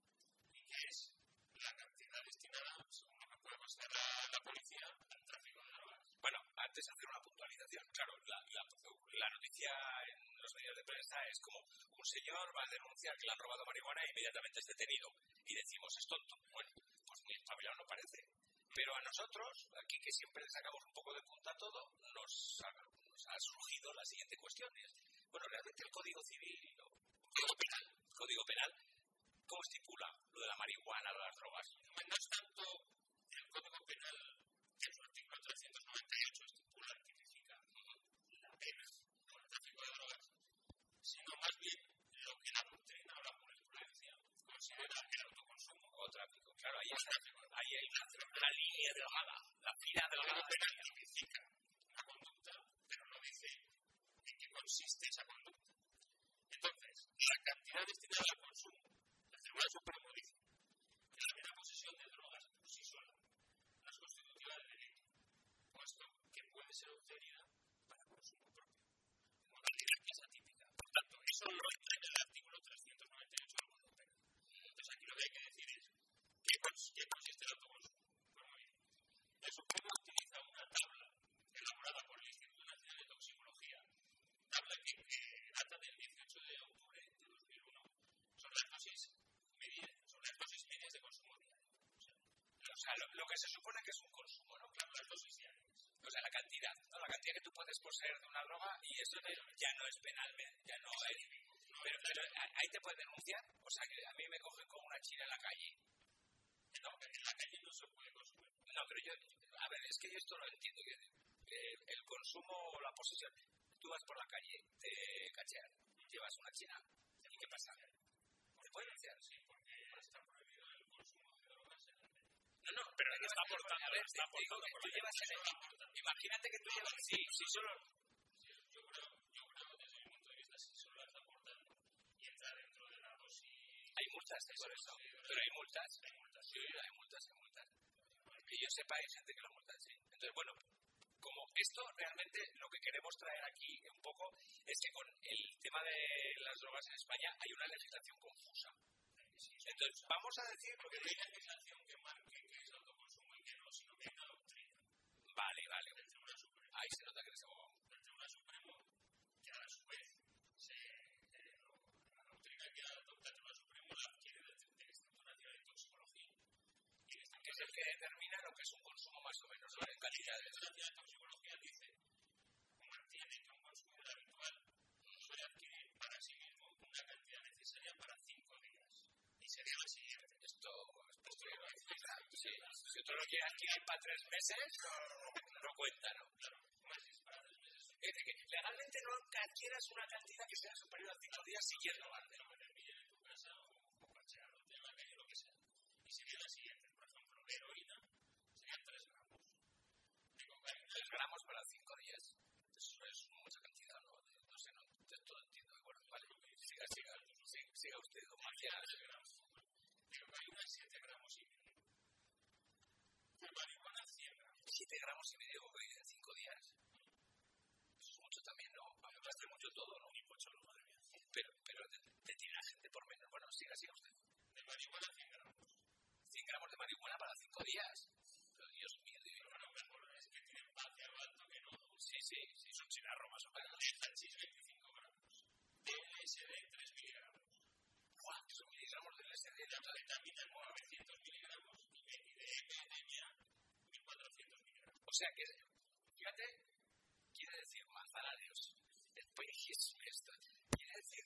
y que es la cantidad destinada, según lo que puede pasar a la policía, al tráfico de drogas. Bueno, antes de hacer una puntualización, claro, la, la, la noticia en los medios de prensa es como un señor va a denunciar que le han robado marihuana e inmediatamente es detenido. Y decimos, es tonto. Bueno, pues muy espabilado no parece. Pero a nosotros, aquí que siempre le sacamos un poco de punta a todo, nos ha, nos ha surgido la siguiente cuestión. Es, bueno, realmente el Código Civil, o el Código Penal, el Código Penal, ¿cómo estipula lo de la marihuana, lo de las drogas? No es tanto el Código Penal que en su artículo trescientos noventa y ocho estipula, tipifica la pena por el tráfico de drogas, sino más bien lo que la doctrina o la jurisprudencia considera el autoconsumo o tráfico. Claro, ahí, está, ahí hay una, una línea delgada, la fila delgada. El penal tipifica la conducta, pero no dice en qué consiste esa conducta. Entonces, la cantidad destinada al consumo, el Tribunal Supremo dice que la mera posesión de drogas por sí sola no es constitutiva del delito, puesto que puede ser obtenida para consumo propio, como cantidad que es atípica. Por tanto, eso no entra en el artículo trescientos noventa y ocho del Código Penal. Entonces, aquí lo que hay que decir es ¿qué, cons- qué consiste el autoconsumo? Pues muy bien. El Supremo utiliza una tabla elaborada por el Instituto Nacional de Toxicología, tabla que, que data del dieciocho de octubre lo que se supone que es un consumo, ¿no? Claro, las dosis diarias. O sea, la cantidad, ¿no? La cantidad que tú puedes poseer de una droga y eso ya no es penal, ya no es... Pero, pero ahí te pueden denunciar. O sea, que a mí me cogen con una china en la calle. No, en la calle no se puede consumir. No, pero yo... A ver, es que yo esto lo entiendo. Que, que el consumo o la posesión... Tú vas por la calle, te cachean, llevas una china. ¿Y qué pasa? ¿Te pueden denunciar? Sí, porque está prohibido el consumo de drogas en la calle. No, no, pero él está aportando, ver, está aportando. Digo, tú llevas en el... Imagínate que tú llevas... Sí, sí, solo... Yo creo, yo creo, desde mi punto de vista, si solo la está aportando y entra dentro de la dosis... Hay multas, por eso. Pero hay multas. Hay multas. Sí, hay multas, hay multas. Que yo sepa, hay gente que lo multa, sí. Entonces, bueno, como esto realmente lo que queremos traer aquí un poco es que con el tema de las drogas en España hay una legislación confusa. Entonces, vamos a decir... Porque no hay legislación que marque que es autoconsumo y que no, sino que hay una doctrina. Vale, vale. El Tribunal Supremo. Ahí se nota que eres abogado. El Tribunal Supremo, que a su vez, se, eh, lo, la doctrina que adopta el Tribunal Supremo la adquiere del, del Instituto Nacional de Toxicología. Y este, que es el que determina lo que es un consumo más o menos, ¿no? En cantidades. La Nacional de Toxicología dice, mantiene que un consumidor habitual suele adquirir para sí mismo una cantidad necesaria para cinco días. Y sería la siguiente. Esto es posterior. Sí. Si tú lo quieres adquirir para tres meses, no, no cuenta, ¿no? Claro, más es para tres meses. Es decir, que legalmente no adquieras una cantidad que sea superior a cinco días siguiendo, ¿vale? Lo que te pillen en tu casa o parcheándote en la calle, lo que sea. Y sería la siguiente. Por ejemplo, heroína serían tres gramos. De cocaína. tres gramos para cinco días. Eso es mucha cantidad, ¿no? No sé, no, de todo entiendo. Bueno, vale, siga, siga, siga, siga usted, don Marcial. De cocaína siete gramos y medio. De marihuana cien gramos. siete gramos y medio de cocaína en cinco días. Eso es mucho también, ¿no? A mí me parece mucho todo, ¿no? Ni pocholo, madre mía. Pero, pero te tiene la gente por menos. Bueno, siga, siga usted. De marihuana cien gramos. cien gramos de marihuana para cinco días. Pero Dios mío, Dios mío. Bueno, es que tienen parte algo alto que no. Sí, sí, sí, es un cigarro más o menos. De hachís veinticinco gramos. De L S D tres miligramos. ¿Cuántos miligramos de L S D? De anfetamina novecientos miligramos y de M D M A mil cuatrocientos miligramos. O sea que, fíjate, quiere decir manzanares. Después es esto. Quiere decir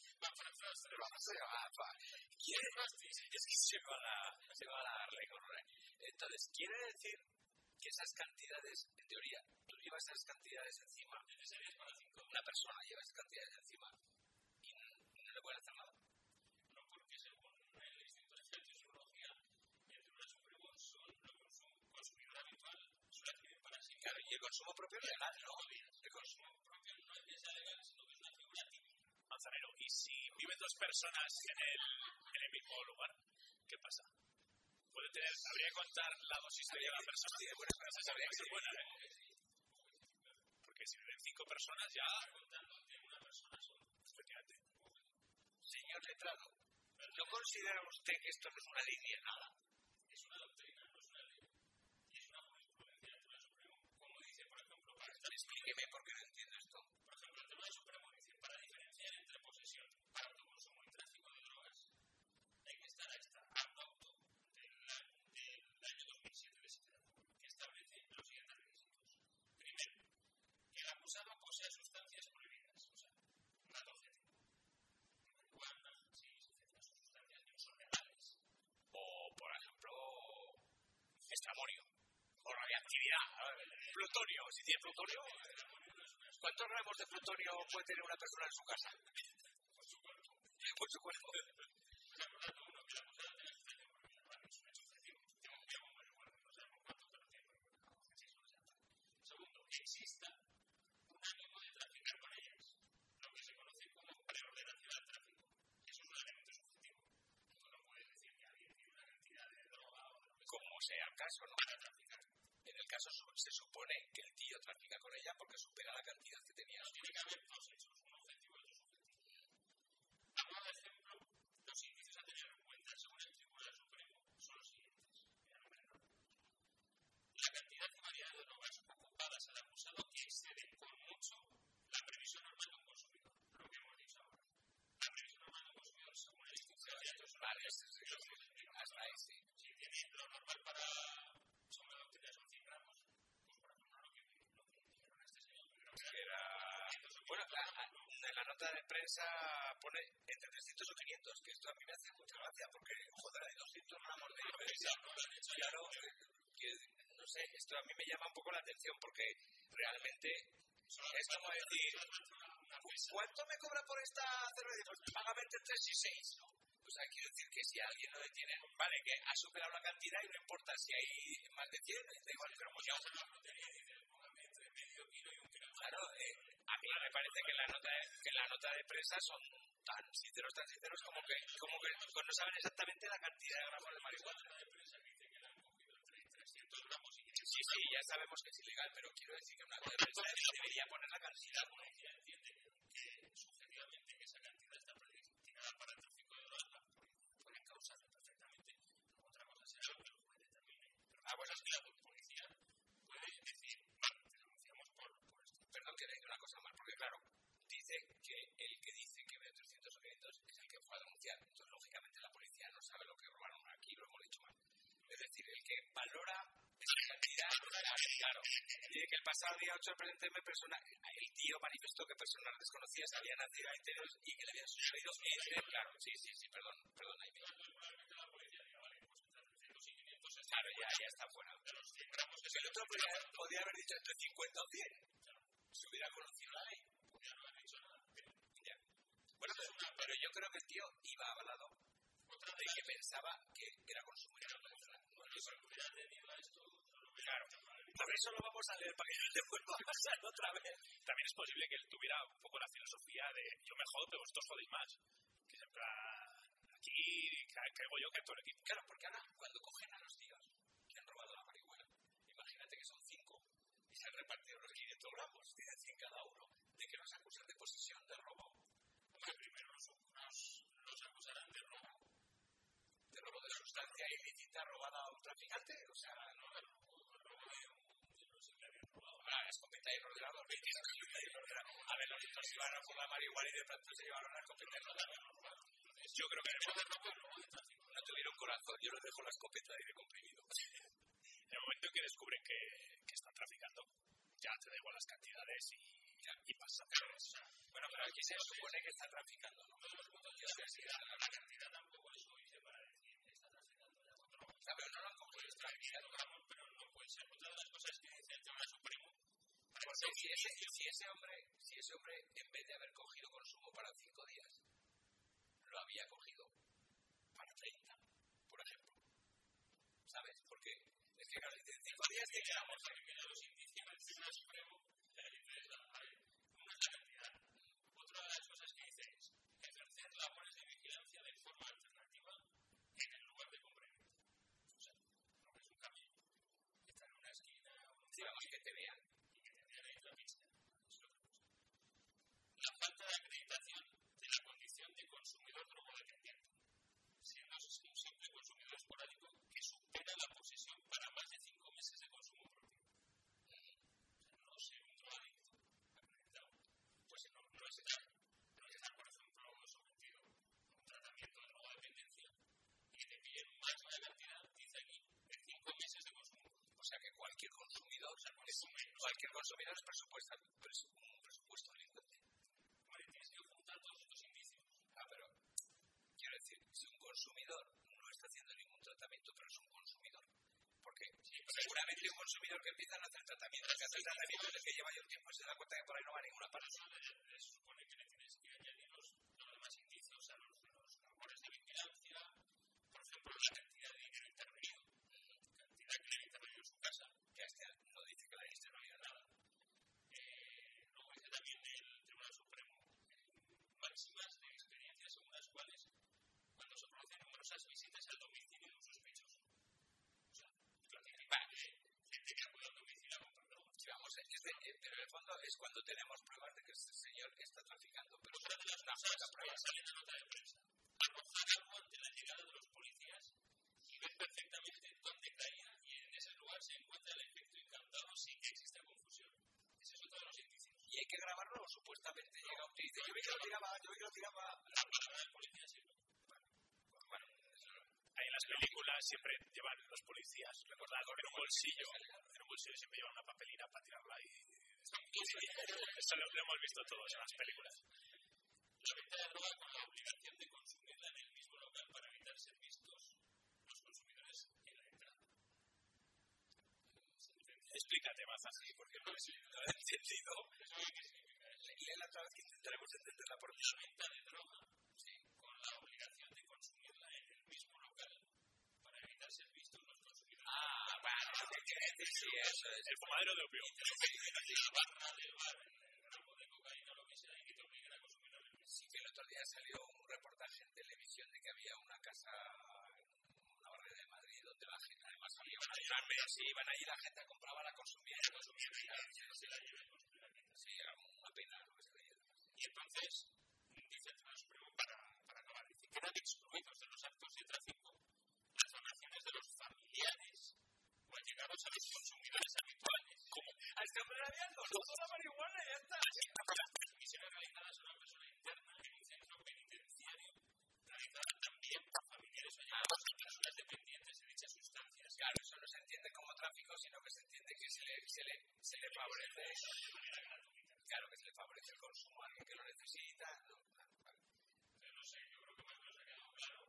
quiere es que se va la se va la regla. Entonces, quiere decir que esas cantidades, en teoría, tú llevas esas cantidades encima. Una persona lleva esas cantidades encima y no, no le puede hacer nada. No, porque según el Instituto Nacional de Toxicología, el Tribunal Supremo son lo que un consumidor habitual suele adquirir para sí. Claro, y el consumo propio es legal, ¿no? El consumo propio no es que sea legal, sino que es una figura típica. Manzanero, ¿y si viven dos personas en el, en el mismo lugar? ¿Qué pasa? Puede tener, habría que contar la dosis de la persona. Sí, bueno, esa habría que ser buena, ¿eh? Porque si viven cinco personas ya... contando de una persona solo. Efectivamente. Señor letrado, ¿no considera usted que esto no es una ley ni es nada? Es una doctrina, no es una ley. Y es una jurisprudencia del Tribunal Supremo. Como dice, por ejemplo, para estar... Explíqueme por qué no entiendo esto. Por ejemplo, el Tribunal Supremo dice, para diferenciar entre posesión, para autoconsumo y tráfico de drogas, hay que estar a esta auto del, del año dos mil siete de Secretaría, que establece los siguientes requisitos. Primero, que el acusado posea sustancias prohibidas, o sea, ratocético, marihuana, sí, etcétera, son sustancias que no son legales. O, por ejemplo, estramonio, o radiactividad, plutonio. Si tiene plutonio, ¿cuántos gramos de plutonio puede tener una persona en su casa? Por su cuerpo. Por su cuerpo. Segundo, que exista un ánimo de traficar con ellas, lo que se conoce como preordenación al tráfico. Eso es un elemento subjetivo. Tú no puedes decir que alguien tiene una cantidad de droga o lo que sea. Como sea el caso, no para traficar. En el caso se supone que el tío trafica con ella porque supera la cantidad que tenía. No tiene que haber dos hechos, un objetivo y otro subjetivo. A modo de ejemplo, los indicios a tener en cuenta según el Tribunal Supremo son los siguientes. La cantidad y variedad de drogas ocupadas al acusado que excede con mucho la previsión normal de un consumidor. Lo que hemos dicho ahora. La previsión normal de un consumidor según el Instituto Nacional de Toxicología. Vale, hasta ahí sí. Si tiene lo normal para nota de prensa pone entre trescientos o quinientos, que esto a mí me hace mucha gracia, porque, joder, hay doscientos gramos de diferencia. Claro, que, no sé, esto a mí me llama un poco la atención, porque realmente es como decir, ¿cuánto me cobra por esta cerveza? Pues págame entre tres y seis. O sea, quiero decir que si a alguien lo detiene, vale, que ha superado la cantidad y no importa si hay más de cien, da igual, pero como yo... Claro, eh, a mí me parece que la nota de, que la nota de prensa son tan sinceros, tan sinceros como que, como que no saben exactamente la cantidad de gramos de marihuana. Sí, sí, ya sabemos que es ilegal, pero quiero decir que una nota de prensa debería poner la cantidad. Subjetivamente que esa cantidad está predestinada para el tráfico de droga, pueden causarlo perfectamente. Otra cosa será lo que el juez determine. Ah, bueno, es que la policía puede decir, vale, te denunciamos por, por esto. Perdón que le diga una cosa mal, porque claro, dice que el que dice que ve trescientos o quinientos es el que fue a denunciar. Entonces, lógicamente, la policía no sabe lo que robaron aquí, lo hemos dicho mal. Es decir, el que valora esa cantidad, claro, dice que el pasado día ocho del presente mes persona, el tío manifestó que personas desconocidas habían nacido a interiores y que le habían sucedido entre, claro, sí, sí, sí, perdón, perdón, ahí claro, ya, ya está fuera. El otro podría, podría haber dicho entre cincuenta o cien, si hubiera conocido la ley. Ya. Bueno, pero, pero yo creo que el tío iba avalado de que pensaba que era consumidor. Claro. Por eso lo vamos a leer para que no te vuelva a pasar otra vez. También es posible que él tuviera un poco la filosofía de yo me jodo, pero vosotros jodéis más. Que es en plan, aquí caigo yo que todo el equipo. Claro, porque ahora cuando cogen a los tíos que han robado la marihuana, imagínate que son cinco y se han repartido los quinientos gramos, tienen cien cada uno, de que los acusan de posesión de robo. Hombre, primero los, los, los acusarán de robo. ¿De robo de sustancia ilícita robada a un traficante? O sea, no, no, no. Ah, escopeta y ordenador. A ver, los otros iban a por la marihuana y de pronto se llevaron la escopeta y ordenador. Yo creo que no tuvieron corazón. Yo les dejo la escopeta y de comprimido. En el momento en que descubren que, que están traficando, ya te da igual las cantidades y, ya, y pasa. Bueno, pero aquí se supone que está traficando, ¿no? La cantidad tampoco es suficiente para decir que está traficando ya con droga. Pero no lo han cogido traficando, pero no puede ser otra de las cosas que dice el Tribunal Supremo. Porque si ese, si ese hombre, si ese hombre, en vez de haber cogido consumo para cinco días, lo había cogido para treinta, por ejemplo. ¿Sabes? Porque es que casi en cinco días te quedamos a que los indicios del Tribunal Supremo es la cantidad. Otra de las cosas que dice es ejercer labores de vigilancia de forma alternativa en el lugar de compra y venta. O sea, no es un camino. Está en una esquina o en un sí, vamos, que te vean. Y que te vean ahí la pista. Es otra cosa. La falta de acreditación de la condición de consumidor drogodependiente, siendo un simple consumidor esporádico que supera la posesión para más de cinco meses de consumo propio. O sea, no ser un drogadicto acreditado. Pues no, no es estar, no es estar, por ejemplo, sometido a un tratamiento de drogodependencia y que te piden más de la cantidad, dice aquí, de cinco meses de consumo. O sea que cualquier consumidor, o sea, es, cualquier consumidor es presupuesto, es un presupuesto delincuente. Vale, tienes que juntar todos estos indicios. Ah, pero quiero decir, si un consumidor no está haciendo ningún tratamiento, pero es un consumidor, porque sí, seguramente un consumidor que empieza a hacer tratamiento, que hace el tratamiento es el que lleva ya un tiempo y se da cuenta que por ahí no va a ninguna parte. Se supone que le tienes que añadir los, los demás indicios a los, los labores de vigilancia, por ejemplo, la cantidad de dinero intervenido, cantidad que le intervenido en su casa, que hasta no dice que la haya intervenido nada. Eh, luego dice también el Tribunal Supremo máximas de experiencias según las cuales cuando se producen numerosas visitas al domicilio de un sospechoso. O sea, gente que acude al domicilio a comprar droga. Sí, vamos, es de, eh, pero en el fondo es cuando tenemos pruebas de que este señor está traficando. Pero otra de las cosas que sale en la nota de prensa. Arrojar algo ante la llegada de los policías y ven perfectamente dónde caía y en ese lugar se encuentra el efecto incantado sin que exista confusión. Ese es otro de los indicios. Y hay que grabarlo o supuestamente llega un tío y dice, yo vi que lo tiraba, yo vi que lo tiraba. La palabra del policía sirve. Bueno, ahí en las películas siempre llevan los policías, recordad, en un bolsillo, en un bolsillo siempre llevan una papelina para tirarla y... Esto lo, lo hemos visto todos en las películas. pasa así, porque no, no he entendido. Léela otra vez que intentaremos entenderla por la venta de droga, sí, con la obligación de consumirla en el mismo local para evitar ser visto los consumidores. Ah, bueno, lo que quiere decir, sí, eso es. El fumadero de opio. La barra del bar, el gramo de cocaína o lo que sea, y que te obliguen a consumirlo en el mismo. Sí, que el otro día salió un reportaje en televisión de que había una casa, una barrera de Madrid, donde la gente, además, iban a llevarme así, iban allí, la gente compraba, la consumía, la consumía, se la lleva y consumir aquí. Sí, una pena lo que se veía. Y entonces, dice el Tribunal Supremo, para, para acabar, dice, quedan excluidos de los actos de tráfico las donaciones de los familiares o allegados a los consumidores habituales. ¿Cómo? A este hombre le habían donado la marihuana y ya está. Las transmisiones realizadas a una persona interna en un centro penitenciario, realizadas también por familiares o allegados a personas dependientes de dichas sustancias. Claro, eso no se entiende como tráfico, sino que se entiende que se le, se le, se le favorece. Claro, que se le favorece el consumo a alguien que lo necesita. No, pero no sé, yo creo que más o menos ha quedado claro.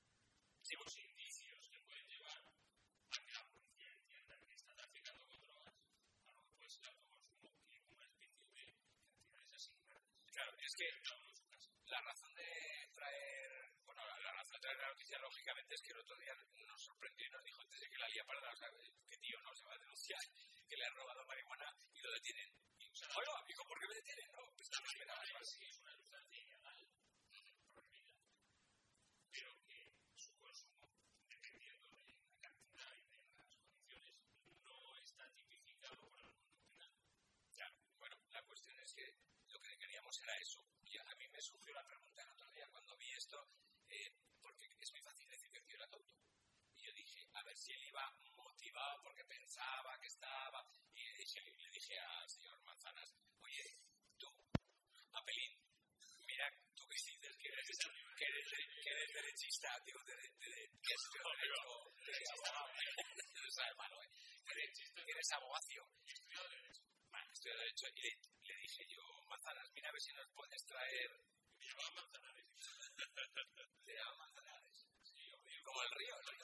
Si los indicios que pueden llevar a que la policía entienda que está traficando con drogas, a lo que puede ser el autoconsumo, que es una especie de cantidades asignadas. Claro, es que la razón de traer, bueno, la razón de traer la noticia lógicamente es que el otro día nos sorprendió y nos dijo antes de que la lía parda, o sea, que tío no se va a denunciar que le han robado marihuana y lo detienen. Oiga, amigo, ¿por qué me detienen? No, pues la primera vez. Sí, es una sustancia ilegal, prohibida, pero que su consumo, dependiendo de la cantidad y de las condiciones, no está tipificado por el Código Penal. Claro, bueno, la cuestión es que lo que queríamos era eso. Y a mí me surgió la pregunta el otro día cuando vi esto, eh, porque es muy fácil decir que el tío era tonto. Y yo dije, a ver si él iba motivado porque pensaba que estaba. Y le dije, le dije al señor Manzanas, oye, tú, Apelín, mira, tú que dices que eres, que eres, que eres derechista, digo, de, de, de, que es peor, derechista, no sabe malo, ¿eh? Que eres abogacio. Bueno, estudio derecho. Y le, le dije yo, Manzanas, mira a ver si nos puedes traer. Me llamaba Manzanares. Te llama Manzanares. Sí, como el río, ¿no?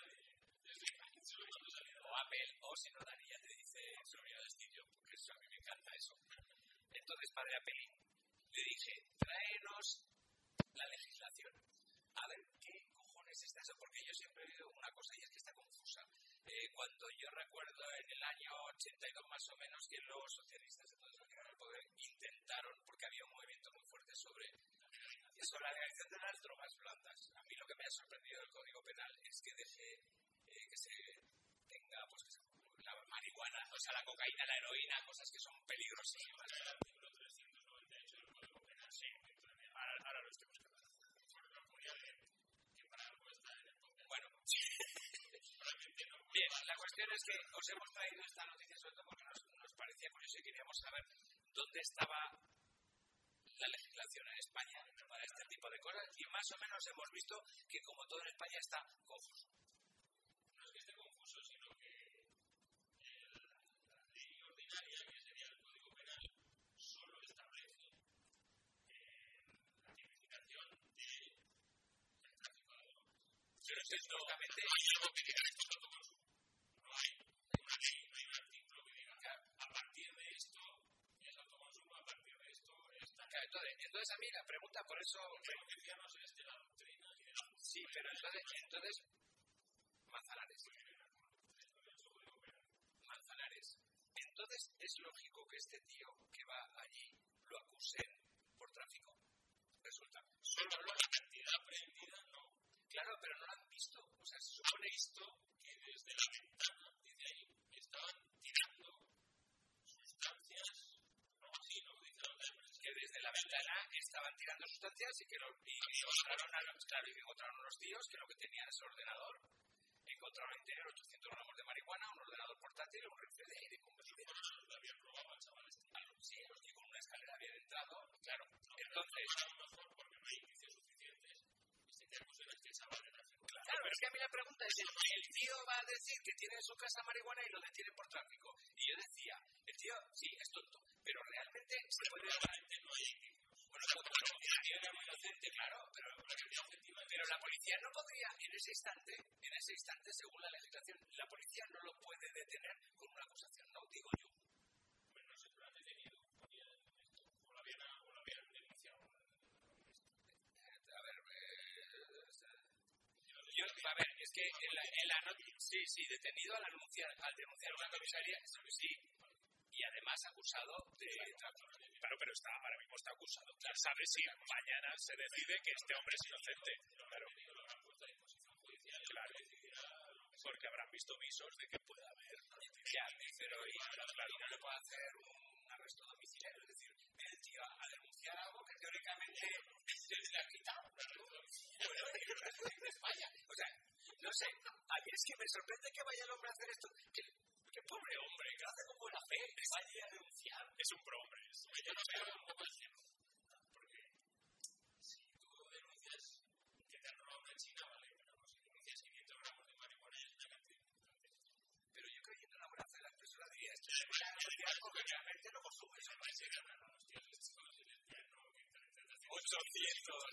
O Apple, o si no, Dani ya te dice sobrino de Steve Jobs, porque eso a mí me encanta eso. Entonces, padre Apple, le dije, tráenos la legislación. A ver qué cojones está eso, porque yo siempre he oído una cosa y es que está confusa. Eh, cuando yo recuerdo en el año ochenta y dos más o menos que los socialistas de todos los que eran el poder intentaron, porque había un movimiento muy fuerte sobre, sobre la legalización de las drogas blandas. A mí lo que me ha sorprendido del Código Penal es que deje eh, que se tenga pues que se, la marihuana, o sea, la cocaína, la heroína, cosas que son peligrosísimas. El artículo trescientos noventa y ocho del Código Penal, sí, ahora, ahora lo estoy buscando. Porque lo ponía bien, que para algo está en el podcast. Bueno, bien, la cuestión es que os hemos traído esta noticia sobre todo porque nos, nos parecía curioso y queríamos saber dónde estaba la legislación en España para este tipo de cosas y más o menos hemos visto que como todo en España está confuso. No es que esté confuso, sino que el, la ley ordinaria, que sería el Código Penal, solo establece eh, la tipificación del tráfico de drogas. Pero es que justamente no hay algo que diga esto es autoconsumo. No hay una ley, no hay un artículo que diga a partir de esto es autoconsumo, a partir de esto es... Claro, entonces, entonces a mí la pregunta por eso... Lo que decíamos es de la doctrina y de la... Sí, pero entonces, entonces Manzanares. Manzanares. Entonces es lógico que este tío que va allí lo acusen por tráfico. Resulta. Solo la cantidad aprehendida, no. Claro, pero no lo han visto. O sea, se supone visto que desde la ventana, desde ahí, estaban tirando sustancias, no así, no dice la otra empresa. Que desde la ventana estaban tirando sustancias y que, lo, y que encontraron a los, claro, y que encontraron unos tíos que lo que tenían es el ordenador. Encontraron entero ochocientos gramos de marihuana, un ordenador portátil, un rifle de aire convertido. Lo habían robado al chaval este. Claro, sí, los que con una escalera habían entrado, claro. Entonces, a lo mejor porque no hay indicios suficientes, este que acusan es que el chaval era circular. Claro, pero es que a mí la pregunta es, el, el tío va a decir que tiene en su casa marihuana y lo detiene por tráfico. Y yo decía, el tío, sí, es tonto, pero realmente se puede... Realmente no hay indicios. Bueno, el tío era muy inocente, claro, pero, pero la policía no podría, en ese instante, en ese instante, según la legislación, la policía no lo puede detener con una acusación, no, digo yo. que en la, en la not- sí, sí, detenido al anunciar, al denunciar una comisaría, sí, y además acusado de tráfico. Claro, pero está, ahora mismo está acusado. ¿Quién sabe si mañana se decide que este hombre es inocente? Claro. Claro. Porque habrán visto visos de que pueda haber. Ya, pero y, claro, no le puede hacer un arresto domiciliario, es decir, el tío a denunciar algo que teóricamente se le ha quitado. Vaya, o sea, no sé, a mí es que me sorprende que vaya el hombre a hacer esto. Que, que pobre hombre, que lo hace con buena fe, que vaya a denunciar. Es un pro hombre. Yo no veo un poco el tema. Porque si tú denuncias que te han robado una china, vale, pero pues si denuncias quinientos gramos de marihuana es una cantidad importante. Pero yo creo que en la buena fe las personas dirían esto es una denunciar porque realmente lo consumes. ochocientos.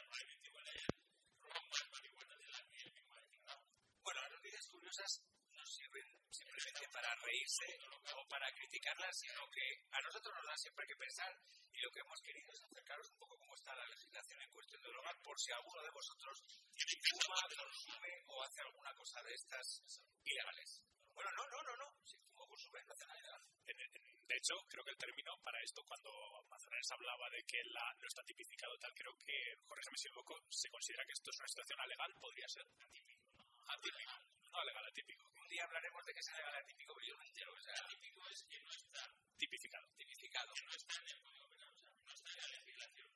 Bueno, las noticias curiosas no sirven simplemente para reírse o para criticarlas, sino que a nosotros nos da siempre que pensar, y lo que hemos querido es acercaros un poco cómo está la legislación en cuestión de drogas, por si alguno de vosotros fuma, consume o hace alguna cosa de estas ilegales. Bueno, no, no, no, no, si fuma o consume no hace nada ilegal. De hecho, creo que el término para esto, cuando Manzanares hablaba de que la, no está tipificado tal, creo que, corrígeme si me equivoco, se considera que esto es una situación alegal, podría ser atípico. Atípico, no alegal, atípico. Un día hablaremos de que sea legal atípico, pero yo no entiendo que sea atípico es que no está tipificado. Tipificado. Que no está en el Código Penal, o sea, no está en la legislación.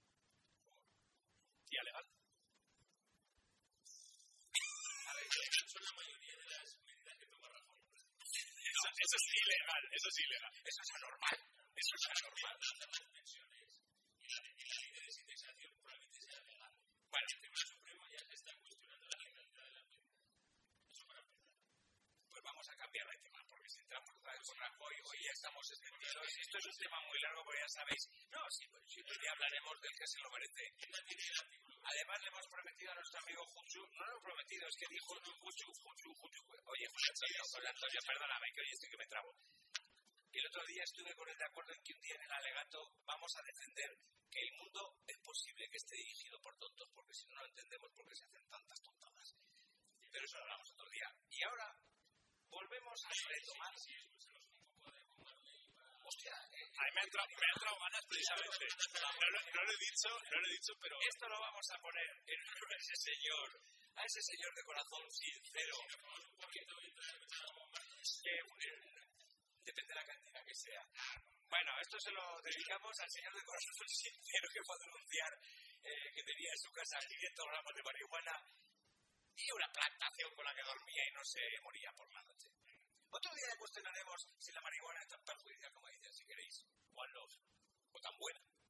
¿Y alegal? A ver, ilegal son la mayoría de las medidas que toma Rajoy. Eso, eso es ilegal, eso es ilegal. Eso es anormal. Eso es anormal. Las pensiones y la, y la ley de desindexación probablemente sea legal. Bueno, el Tribunal Supremo ya se está cuestionando la legalidad de la medida. Eso para empezar. Pues vamos a cambiar de tema, porque si entramos otra vez con Rajoy, hoy ya estamos extendidos. Esto es un tema muy largo, pero ya sabéis. No, sí, pues sí, hoy día hablaremos del que se lo merece. Además, le hemos prometido a nuestro amigo Juchu, no lo hemos prometido, es que dijo Juchu, Juchu, Juchu. Oye, José Antonio, José Antonio, perdóname, que hoy estoy que me trabo. El otro día estuve con él de acuerdo en que un día en el alegato vamos a defender que el mundo es posible que esté dirigido por tontos, porque si no, no entendemos por qué se hacen tantas tontadas. Pero eso lo hablamos otro día. Y ahora volvemos a retomar. Hostia, eh, a mí me ha entrado, me ha entrado ganas precisamente. No lo, no lo he dicho, no lo he dicho, pero esto lo vamos a poner en honor a ese señor, a ese señor de corazón sincero. Que, depende de la cantidad que sea. Bueno, esto se lo dedicamos al señor de corazón sincero que fue a denunciar eh, que tenía en su casa quinientos gramos de marihuana y una plantación con la que dormía y no se moría por la noche. Otro día cuestionaremos si la marihuana es tan perjudicial como dicen, si queréis, o al los, o tan buena.